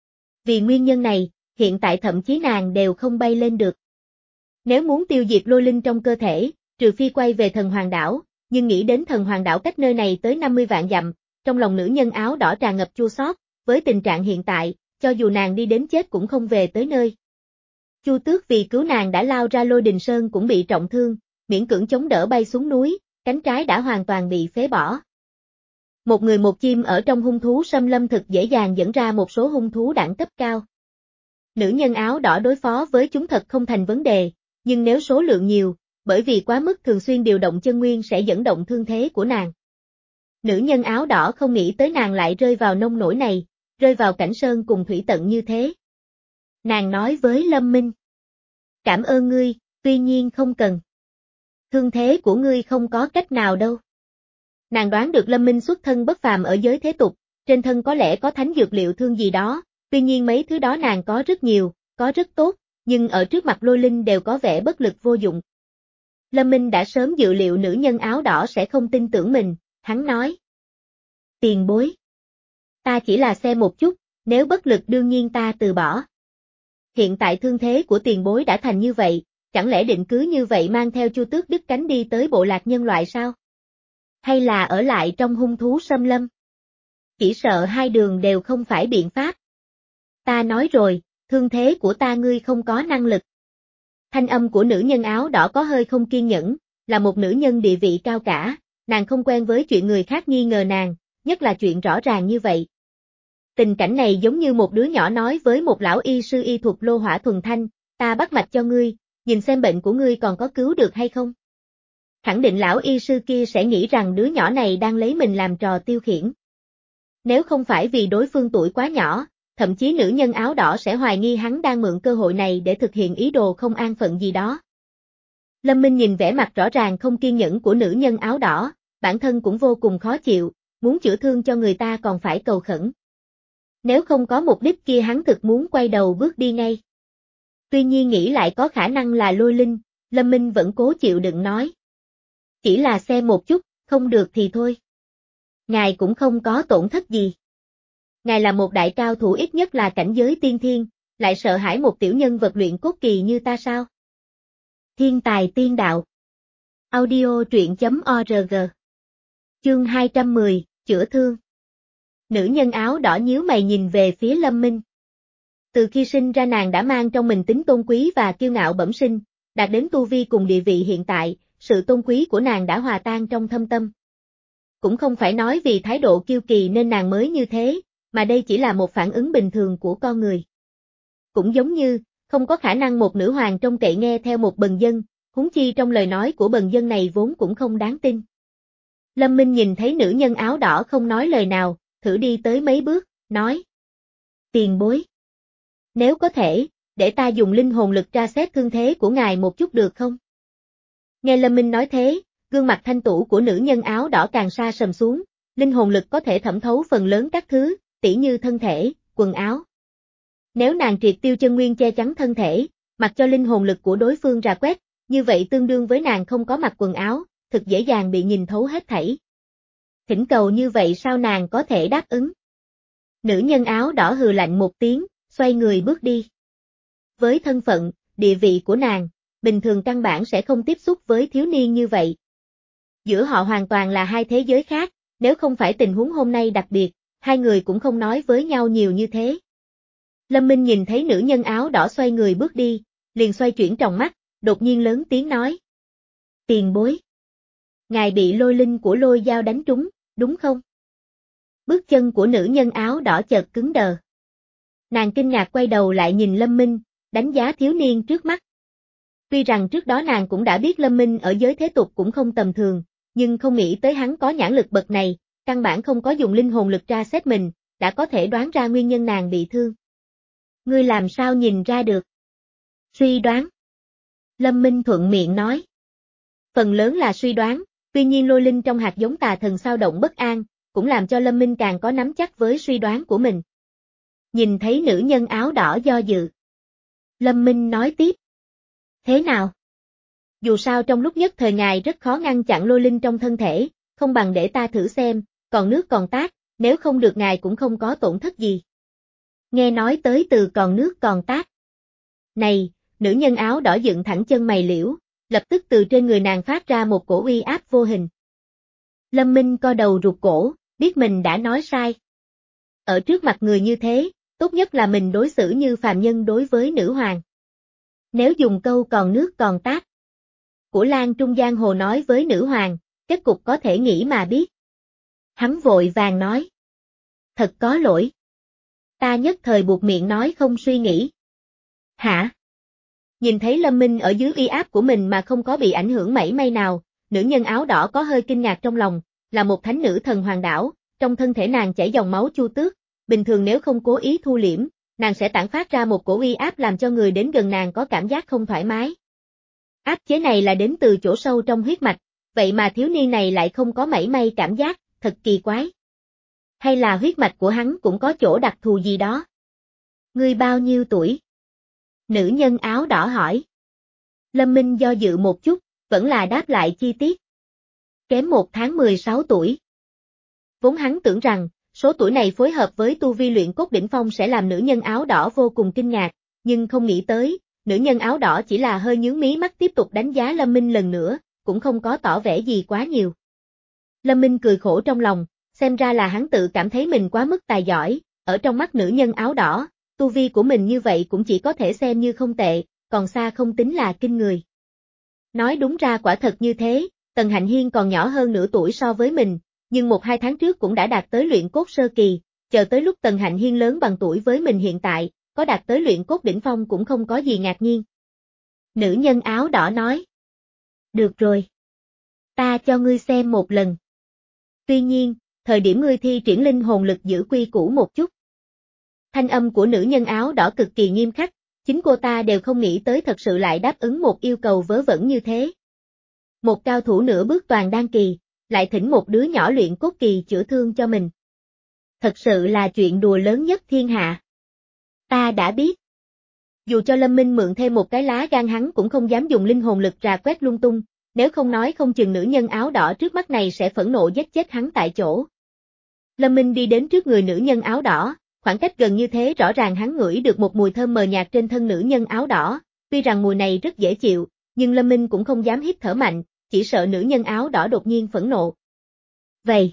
Vì nguyên nhân này, hiện tại thậm chí nàng đều không bay lên được. Nếu muốn tiêu diệt lôi linh trong cơ thể, trừ phi quay về thần hoàng đảo, nhưng nghĩ đến thần hoàng đảo cách nơi này tới năm mươi vạn dặm, trong lòng nữ nhân áo đỏ tràn ngập chua xót, với tình trạng hiện tại, cho dù nàng đi đến chết cũng không về tới nơi. Chu Tước vì cứu nàng đã lao ra Lôi Đình Sơn cũng bị trọng thương, miễn cưỡng chống đỡ bay xuống núi, cánh trái đã hoàn toàn bị phế bỏ. Một người một chim ở trong hung thú xâm lâm thực dễ dàng dẫn ra một số hung thú đẳng cấp cao. Nữ nhân áo đỏ đối phó với chúng thật không thành vấn đề, nhưng nếu số lượng nhiều, bởi vì quá mức thường xuyên điều động chân nguyên sẽ dẫn động thương thế của nàng. Nữ nhân áo đỏ không nghĩ tới nàng lại rơi vào nông nỗi này, rơi vào cảnh sơn cùng thủy tận như thế. Nàng nói với Lâm Minh. Cảm ơn ngươi, tuy nhiên không cần. Thương thế của ngươi không có cách nào đâu. Nàng đoán được Lâm Minh xuất thân bất phàm ở giới thế tục, trên thân có lẽ có thánh dược liệu thương gì đó, tuy nhiên mấy thứ đó nàng có rất nhiều, có rất tốt, nhưng ở trước mặt Lôi Linh đều có vẻ bất lực vô dụng. Lâm Minh đã sớm dự liệu nữ nhân áo đỏ sẽ không tin tưởng mình, hắn nói. Tiền bối. Ta chỉ là xem một chút, nếu bất lực đương nhiên ta từ bỏ. Hiện tại thương thế của tiền bối đã thành như vậy, chẳng lẽ định cứ như vậy mang theo Chu Tước đứt cánh đi tới bộ lạc nhân loại sao? Hay là ở lại trong hung thú xâm lâm? Chỉ sợ hai đường đều không phải biện pháp. Ta nói rồi, thương thế của ta ngươi không có năng lực. Thanh âm của nữ nhân áo đỏ có hơi không kiên nhẫn, là một nữ nhân địa vị cao cả, nàng không quen với chuyện người khác nghi ngờ nàng, nhất là chuyện rõ ràng như vậy. Tình cảnh này giống như một đứa nhỏ nói với một lão y sư y thuật lô hỏa thuần thanh, ta bắt mạch cho ngươi, nhìn xem bệnh của ngươi còn có cứu được hay không. Khẳng định lão y sư kia sẽ nghĩ rằng đứa nhỏ này đang lấy mình làm trò tiêu khiển. Nếu không phải vì đối phương tuổi quá nhỏ, thậm chí nữ nhân áo đỏ sẽ hoài nghi hắn đang mượn cơ hội này để thực hiện ý đồ không an phận gì đó. Lâm Minh nhìn vẻ mặt rõ ràng không kiên nhẫn của nữ nhân áo đỏ, bản thân cũng vô cùng khó chịu, muốn chữa thương cho người ta còn phải cầu khẩn. Nếu không có mục đích kia hắn thực muốn quay đầu bước đi ngay. Tuy nhiên nghĩ lại có khả năng là Lôi Linh, Lâm Minh vẫn cố chịu đựng nói. Chỉ là xem một chút, không được thì thôi. Ngài cũng không có tổn thất gì. Ngài là một đại cao thủ ít nhất là cảnh giới tiên thiên, lại sợ hãi một tiểu nhân vật luyện cốt kỳ như ta sao? Thiên tài tiên đạo. Audio truyện chấm org. Chương hai trăm mười, chữa thương. Nữ nhân áo đỏ nhíu mày nhìn về phía Lâm Minh. Từ khi sinh ra nàng đã mang trong mình tính tôn quý và kiêu ngạo bẩm sinh, đạt đến tu vi cùng địa vị hiện tại, sự tôn quý của nàng đã hòa tan trong thâm tâm. Cũng không phải nói vì thái độ kiêu kỳ nên nàng mới như thế, mà đây chỉ là một phản ứng bình thường của con người. Cũng giống như, không có khả năng một nữ hoàng trông cậy nghe theo một bần dân, huống chi trong lời nói của bần dân này vốn cũng không đáng tin. Lâm Minh nhìn thấy nữ nhân áo đỏ không nói lời nào, thử đi tới mấy bước, nói. Tiền bối. Nếu có thể, để ta dùng linh hồn lực tra xét thương thế của ngài một chút được không? Nghe Lâm Minh nói thế, gương mặt thanh tủ của nữ nhân áo đỏ càng xa sầm xuống, linh hồn lực có thể thẩm thấu phần lớn các thứ, tỉ như thân thể, quần áo. Nếu nàng triệt tiêu chân nguyên che chắn thân thể, mặc cho linh hồn lực của đối phương rà quét, như vậy tương đương với nàng không có mặc quần áo, thực dễ dàng bị nhìn thấu hết thảy. Thỉnh cầu như vậy sao nàng có thể đáp ứng? Nữ nhân áo đỏ hừ lạnh một tiếng, xoay người bước đi. Với thân phận, địa vị của nàng, bình thường căn bản sẽ không tiếp xúc với thiếu niên như vậy. Giữa họ hoàn toàn là hai thế giới khác, nếu không phải tình huống hôm nay đặc biệt, hai người cũng không nói với nhau nhiều như thế. Lâm Minh nhìn thấy nữ nhân áo đỏ xoay người bước đi, liền xoay chuyển tròng mắt, đột nhiên lớn tiếng nói. Tiền bối. Ngài bị Lôi Linh của Lôi Dao đánh trúng, đúng không? Bước chân của nữ nhân áo đỏ chợt cứng đờ. Nàng kinh ngạc quay đầu lại nhìn Lâm Minh, đánh giá thiếu niên trước mắt. Tuy rằng trước đó nàng cũng đã biết Lâm Minh ở giới thế tục cũng không tầm thường, nhưng không nghĩ tới hắn có nhãn lực bậc này, căn bản không có dùng linh hồn lực tra xét mình, đã có thể đoán ra nguyên nhân nàng bị thương. Ngươi làm sao nhìn ra được? Suy đoán. Lâm Minh thuận miệng nói. Phần lớn là suy đoán, tuy nhiên Lôi Linh trong hạt giống tà thần sao động bất an, cũng làm cho Lâm Minh càng có nắm chắc với suy đoán của mình. Nhìn thấy nữ nhân áo đỏ do dự. Lâm Minh nói tiếp. Thế nào? Dù sao trong lúc nhất thời ngài rất khó ngăn chặn Lôi Linh trong thân thể, không bằng để ta thử xem, còn nước còn tát, nếu không được ngài cũng không có tổn thất gì. Nghe nói tới từ còn nước còn tát. Này, nữ nhân áo đỏ dựng thẳng chân mày liễu, lập tức từ trên người nàng phát ra một cổ uy áp vô hình. Lâm Minh co đầu rụt cổ, biết mình đã nói sai. Ở trước mặt người như thế, tốt nhất là mình đối xử như phàm nhân đối với nữ hoàng. Nếu dùng câu còn nước còn tát của Lan Trung Giang Hồ nói với nữ hoàng, kết cục có thể nghĩ mà biết. Hắn vội vàng nói. Thật có lỗi. Ta nhất thời buộc miệng nói không suy nghĩ. Hả? Nhìn thấy Lâm Minh ở dưới uy áp của mình mà không có bị ảnh hưởng mảy may nào, nữ nhân áo đỏ có hơi kinh ngạc trong lòng, là một thánh nữ thần hoàng đảo, trong thân thể nàng chảy dòng máu Chu Tước, bình thường nếu không cố ý thu liễm, nàng sẽ tản phát ra một cổ uy áp làm cho người đến gần nàng có cảm giác không thoải mái. Áp chế này là đến từ chỗ sâu trong huyết mạch, vậy mà thiếu niên này lại không có mảy may cảm giác, thật kỳ quái. Hay là huyết mạch của hắn cũng có chỗ đặc thù gì đó? Ngươi bao nhiêu tuổi? Nữ nhân áo đỏ hỏi. Lâm Minh do dự một chút, vẫn là đáp lại chi tiết. Kém một tháng mười sáu tuổi. Vốn hắn tưởng rằng, số tuổi này phối hợp với tu vi luyện cốt đỉnh phong sẽ làm nữ nhân áo đỏ vô cùng kinh ngạc, nhưng không nghĩ tới, nữ nhân áo đỏ chỉ là hơi nhướng mí mắt tiếp tục đánh giá Lâm Minh lần nữa, cũng không có tỏ vẻ gì quá nhiều. Lâm Minh cười khổ trong lòng, xem ra là hắn tự cảm thấy mình quá mức tài giỏi, ở trong mắt nữ nhân áo đỏ, tu vi của mình như vậy cũng chỉ có thể xem như không tệ, còn xa không tính là kinh người. Nói đúng ra quả thật như thế, Tần Hạnh Hiên còn nhỏ hơn nửa tuổi so với mình, nhưng một hai tháng trước cũng đã đạt tới luyện cốt sơ kỳ, chờ tới lúc Tần Hạnh Hiên lớn bằng tuổi với mình hiện tại, có đạt tới luyện cốt đỉnh phong cũng không có gì ngạc nhiên. Nữ nhân áo đỏ nói. Được rồi. Ta cho ngươi xem một lần. Tuy nhiên, thời điểm ngươi thi triển linh hồn lực giữ quy củ một chút. Thanh âm của nữ nhân áo đỏ cực kỳ nghiêm khắc, chính cô ta đều không nghĩ tới thật sự lại đáp ứng một yêu cầu vớ vẩn như thế. Một cao thủ nửa bước toàn đan kỳ, lại thỉnh một đứa nhỏ luyện cốt kỳ chữa thương cho mình. Thật sự là chuyện đùa lớn nhất thiên hạ. Ta đã biết. Dù cho Lâm Minh mượn thêm một cái lá gan hắn cũng không dám dùng linh hồn lực rà quét lung tung, nếu không nói không chừng nữ nhân áo đỏ trước mắt này sẽ phẫn nộ giết chết hắn tại chỗ. Lâm Minh đi đến trước người nữ nhân áo đỏ, khoảng cách gần như thế rõ ràng hắn ngửi được một mùi thơm mờ nhạt trên thân nữ nhân áo đỏ, tuy rằng mùi này rất dễ chịu, nhưng Lâm Minh cũng không dám hít thở mạnh, chỉ sợ nữ nhân áo đỏ đột nhiên phẫn nộ. Vậy,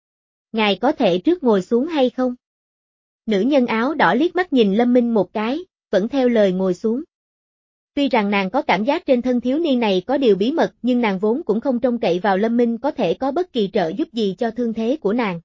ngài có thể trước ngồi xuống hay không? Nữ nhân áo đỏ liếc mắt nhìn Lâm Minh một cái, vẫn theo lời ngồi xuống. Tuy rằng nàng có cảm giác trên thân thiếu niên này có điều bí mật nhưng nàng vốn cũng không trông cậy vào Lâm Minh có thể có bất kỳ trợ giúp gì cho thương thế của nàng.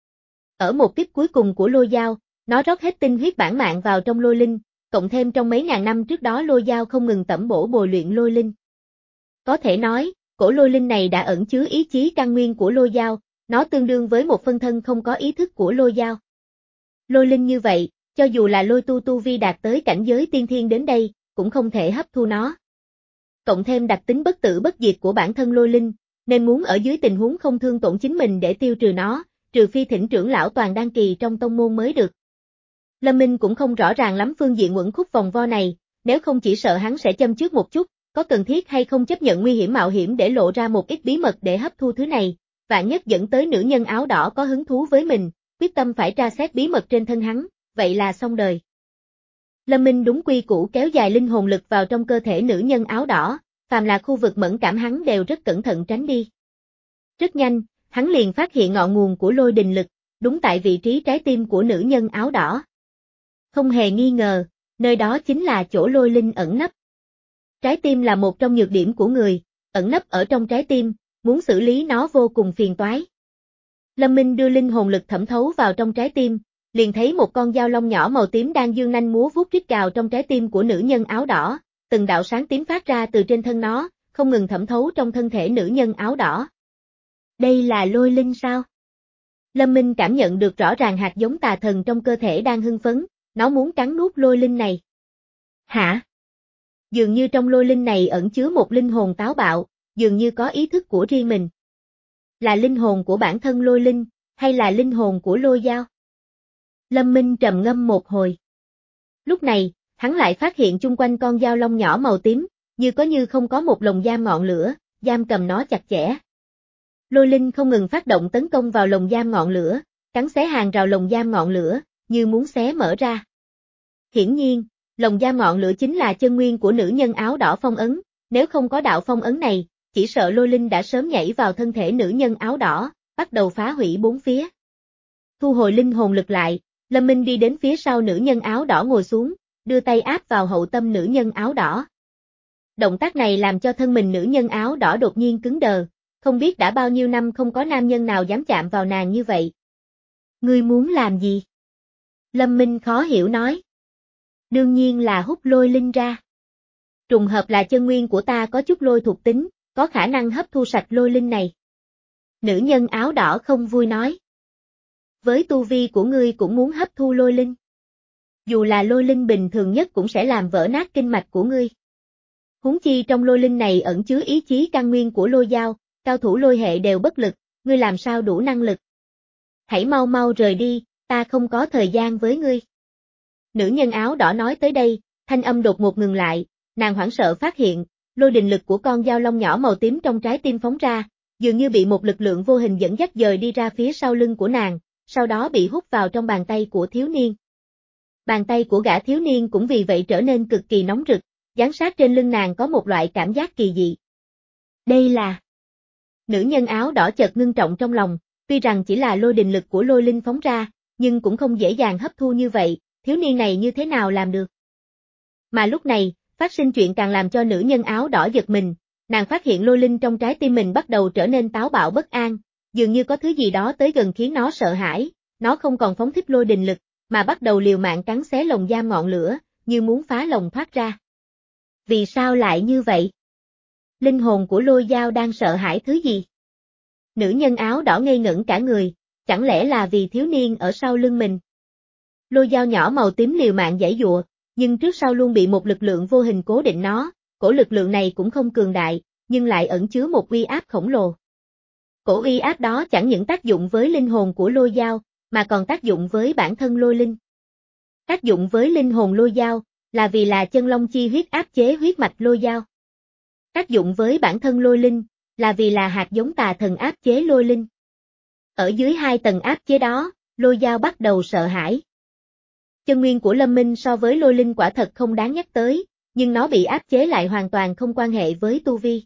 Ở một kiếp cuối cùng của lôi dao, nó rót hết tinh huyết bản mạng vào trong lôi linh, cộng thêm trong mấy ngàn năm trước đó lôi dao không ngừng tẩm bổ bồi luyện lôi linh. Có thể nói, cổ lôi linh này đã ẩn chứa ý chí căn nguyên của lôi dao, nó tương đương với một phân thân không có ý thức của lôi dao. Lôi linh như vậy, cho dù là lôi tu tu vi đạt tới cảnh giới tiên thiên đến đây, cũng không thể hấp thu nó. Cộng thêm đặc tính bất tử bất diệt của bản thân lôi linh, nên muốn ở dưới tình huống không thương tổn chính mình để tiêu trừ nó, trừ phi thỉnh trưởng lão toàn đan kỳ trong tông môn mới được. Lâm Minh cũng không rõ ràng lắm phương diện uẩn khúc vòng vo này, nếu không chỉ sợ hắn sẽ châm chước một chút, có cần thiết hay không chấp nhận nguy hiểm mạo hiểm để lộ ra một ít bí mật để hấp thu thứ này, vạn nhất dẫn tới nữ nhân áo đỏ có hứng thú với mình, quyết tâm phải tra xét bí mật trên thân hắn, vậy là xong đời. Lâm Minh đúng quy củ kéo dài linh hồn lực vào trong cơ thể nữ nhân áo đỏ, phàm là khu vực mẫn cảm hắn đều rất cẩn thận tránh đi. Rất nhanh, hắn liền phát hiện ngọn nguồn của lôi đình lực, đúng tại vị trí trái tim của nữ nhân áo đỏ. Không hề nghi ngờ, nơi đó chính là chỗ lôi linh ẩn nấp. Trái tim là một trong nhược điểm của người, ẩn nấp ở trong trái tim, muốn xử lý nó vô cùng phiền toái. Lâm Minh đưa linh hồn lực thẩm thấu vào trong trái tim, liền thấy một con dao long nhỏ màu tím đang dương nanh múa vuốt rít gào trong trái tim của nữ nhân áo đỏ, từng đạo sáng tím phát ra từ trên thân nó, không ngừng thẩm thấu trong thân thể nữ nhân áo đỏ. Đây là lôi linh sao? Lâm Minh cảm nhận được rõ ràng hạt giống tà thần trong cơ thể đang hưng phấn, nó muốn cắn nuốt lôi linh này. Hả? Dường như trong lôi linh này ẩn chứa một linh hồn táo bạo, dường như có ý thức của riêng mình. Là linh hồn của bản thân lôi linh, hay là linh hồn của lôi dao? Lâm Minh trầm ngâm một hồi. Lúc này, hắn lại phát hiện chung quanh con dao long nhỏ màu tím, như có như không có một lồng giam ngọn lửa, giam cầm nó chặt chẽ. Lôi linh không ngừng phát động tấn công vào lồng giam ngọn lửa, cắn xé hàng rào lồng giam ngọn lửa, như muốn xé mở ra. Hiển nhiên, lồng giam ngọn lửa chính là chân nguyên của nữ nhân áo đỏ phong ấn, nếu không có đạo phong ấn này, chỉ sợ lôi linh đã sớm nhảy vào thân thể nữ nhân áo đỏ, bắt đầu phá hủy bốn phía. Thu hồi linh hồn lực lại, Lâm Minh đi đến phía sau nữ nhân áo đỏ ngồi xuống, đưa tay áp vào hậu tâm nữ nhân áo đỏ. Động tác này làm cho thân mình nữ nhân áo đỏ đột nhiên cứng đờ, không biết đã bao nhiêu năm không có nam nhân nào dám chạm vào nàng như vậy. Ngươi muốn làm gì? Lâm Minh khó hiểu nói. Đương nhiên là hút lôi linh ra. Trùng hợp là chân nguyên của ta có chút lôi thuộc tính, có khả năng hấp thu sạch lôi linh này. Nữ nhân áo đỏ không vui nói. Với tu vi của ngươi cũng muốn hấp thu lôi linh. Dù là lôi linh bình thường nhất cũng sẽ làm vỡ nát kinh mạch của ngươi. Huống chi trong lôi linh này ẩn chứa ý chí căn nguyên của lôi dao, cao thủ lôi hệ đều bất lực, ngươi làm sao đủ năng lực. Hãy mau mau rời đi, ta không có thời gian với ngươi. Nữ nhân áo đỏ nói tới đây, thanh âm đột ngột ngừng lại, nàng hoảng sợ phát hiện, lôi đình lực của con dao long nhỏ màu tím trong trái tim phóng ra, dường như bị một lực lượng vô hình dẫn dắt dời đi ra phía sau lưng của nàng, sau đó bị hút vào trong bàn tay của thiếu niên. Bàn tay của gã thiếu niên cũng vì vậy trở nên cực kỳ nóng rực, giáng sát trên lưng nàng có một loại cảm giác kỳ dị. Đây là... Nữ nhân áo đỏ chợt ngưng trọng trong lòng, tuy rằng chỉ là lôi đình lực của lôi linh phóng ra, nhưng cũng không dễ dàng hấp thu như vậy, thiếu niên này như thế nào làm được. Mà lúc này, phát sinh chuyện càng làm cho nữ nhân áo đỏ giật mình, nàng phát hiện lôi linh trong trái tim mình bắt đầu trở nên táo bạo bất an, dường như có thứ gì đó tới gần khiến nó sợ hãi, nó không còn phóng thích lôi đình lực, mà bắt đầu liều mạng cắn xé lồng giam ngọn lửa, như muốn phá lồng thoát ra. Vì sao lại như vậy? Linh hồn của lôi dao đang sợ hãi thứ gì? Nữ nhân áo đỏ ngây ngẩn cả người, chẳng lẽ là vì thiếu niên ở sau lưng mình? Lôi dao nhỏ màu tím liều mạng giãy giụa, nhưng trước sau luôn bị một lực lượng vô hình cố định nó, cổ lực lượng này cũng không cường đại, nhưng lại ẩn chứa một uy áp khổng lồ. Cổ uy áp đó chẳng những tác dụng với linh hồn của lôi dao, mà còn tác dụng với bản thân lôi linh. Tác dụng với linh hồn lôi dao, là vì là chân long chi huyết áp chế huyết mạch lôi dao. Tác dụng với bản thân lôi linh, là vì là hạt giống tà thần áp chế lôi linh. Ở dưới hai tầng áp chế đó, lôi dao bắt đầu sợ hãi. Chân nguyên của Lâm Minh so với lôi linh quả thật không đáng nhắc tới, nhưng nó bị áp chế lại hoàn toàn không quan hệ với tu vi.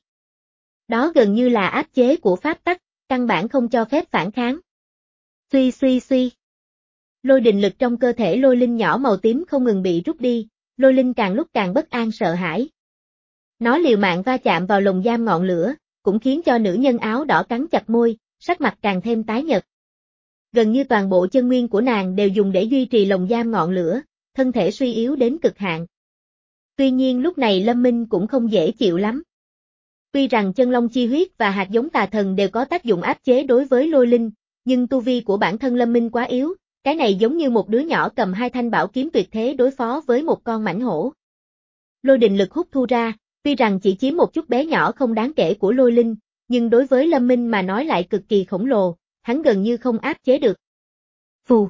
Đó gần như là áp chế của pháp tắc, căn bản không cho phép phản kháng. Suy suy suy. Lôi đình lực trong cơ thể lôi linh nhỏ màu tím không ngừng bị rút đi, lôi linh càng lúc càng bất an sợ hãi. Nó liều mạng va chạm vào lồng giam ngọn lửa, cũng khiến cho nữ nhân áo đỏ cắn chặt môi, sắc mặt càng thêm tái nhợt. Gần như toàn bộ chân nguyên của nàng đều dùng để duy trì lồng giam ngọn lửa, thân thể suy yếu đến cực hạn. Tuy nhiên lúc này Lâm Minh cũng không dễ chịu lắm. Tuy rằng chân long chi huyết và hạt giống tà thần đều có tác dụng áp chế đối với lôi linh, nhưng tu vi của bản thân Lâm Minh quá yếu, cái này giống như một đứa nhỏ cầm hai thanh bảo kiếm tuyệt thế đối phó với một con mãnh hổ. Lôi đình lực hút thu ra, tuy rằng chỉ chiếm một chút bé nhỏ không đáng kể của lôi linh, nhưng đối với Lâm Minh mà nói lại cực kỳ khổng lồ, hắn gần như không áp chế được. Phù.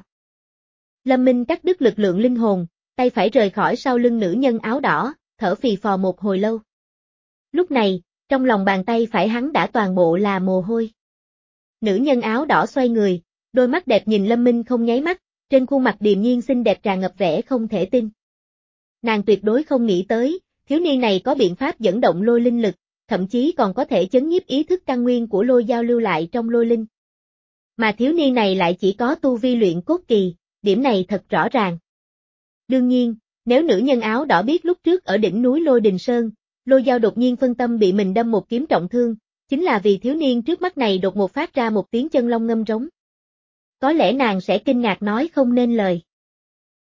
Lâm Minh cắt đứt lực lượng linh hồn, tay phải rời khỏi sau lưng nữ nhân áo đỏ, thở phì phò một hồi lâu. Lúc này, trong lòng bàn tay phải hắn đã toàn bộ là mồ hôi. Nữ nhân áo đỏ xoay người, đôi mắt đẹp nhìn Lâm Minh không nháy mắt, trên khuôn mặt điềm nhiên xinh đẹp tràn ngập vẻ không thể tin. Nàng tuyệt đối không nghĩ tới, thiếu niên này có biện pháp dẫn động lôi linh lực, thậm chí còn có thể chấn nhiếp ý thức căn nguyên của lôi giao lưu lại trong lôi linh. Mà thiếu niên này lại chỉ có tu vi luyện cốt kỳ, điểm này thật rõ ràng. Đương nhiên, nếu nữ nhân áo đỏ biết lúc trước ở đỉnh núi Lôi Đình Sơn, lôi giao đột nhiên phân tâm bị mình đâm một kiếm trọng thương, chính là vì thiếu niên trước mắt này đột ngột phát ra một tiếng chân long ngâm rống. Có lẽ nàng sẽ kinh ngạc nói không nên lời.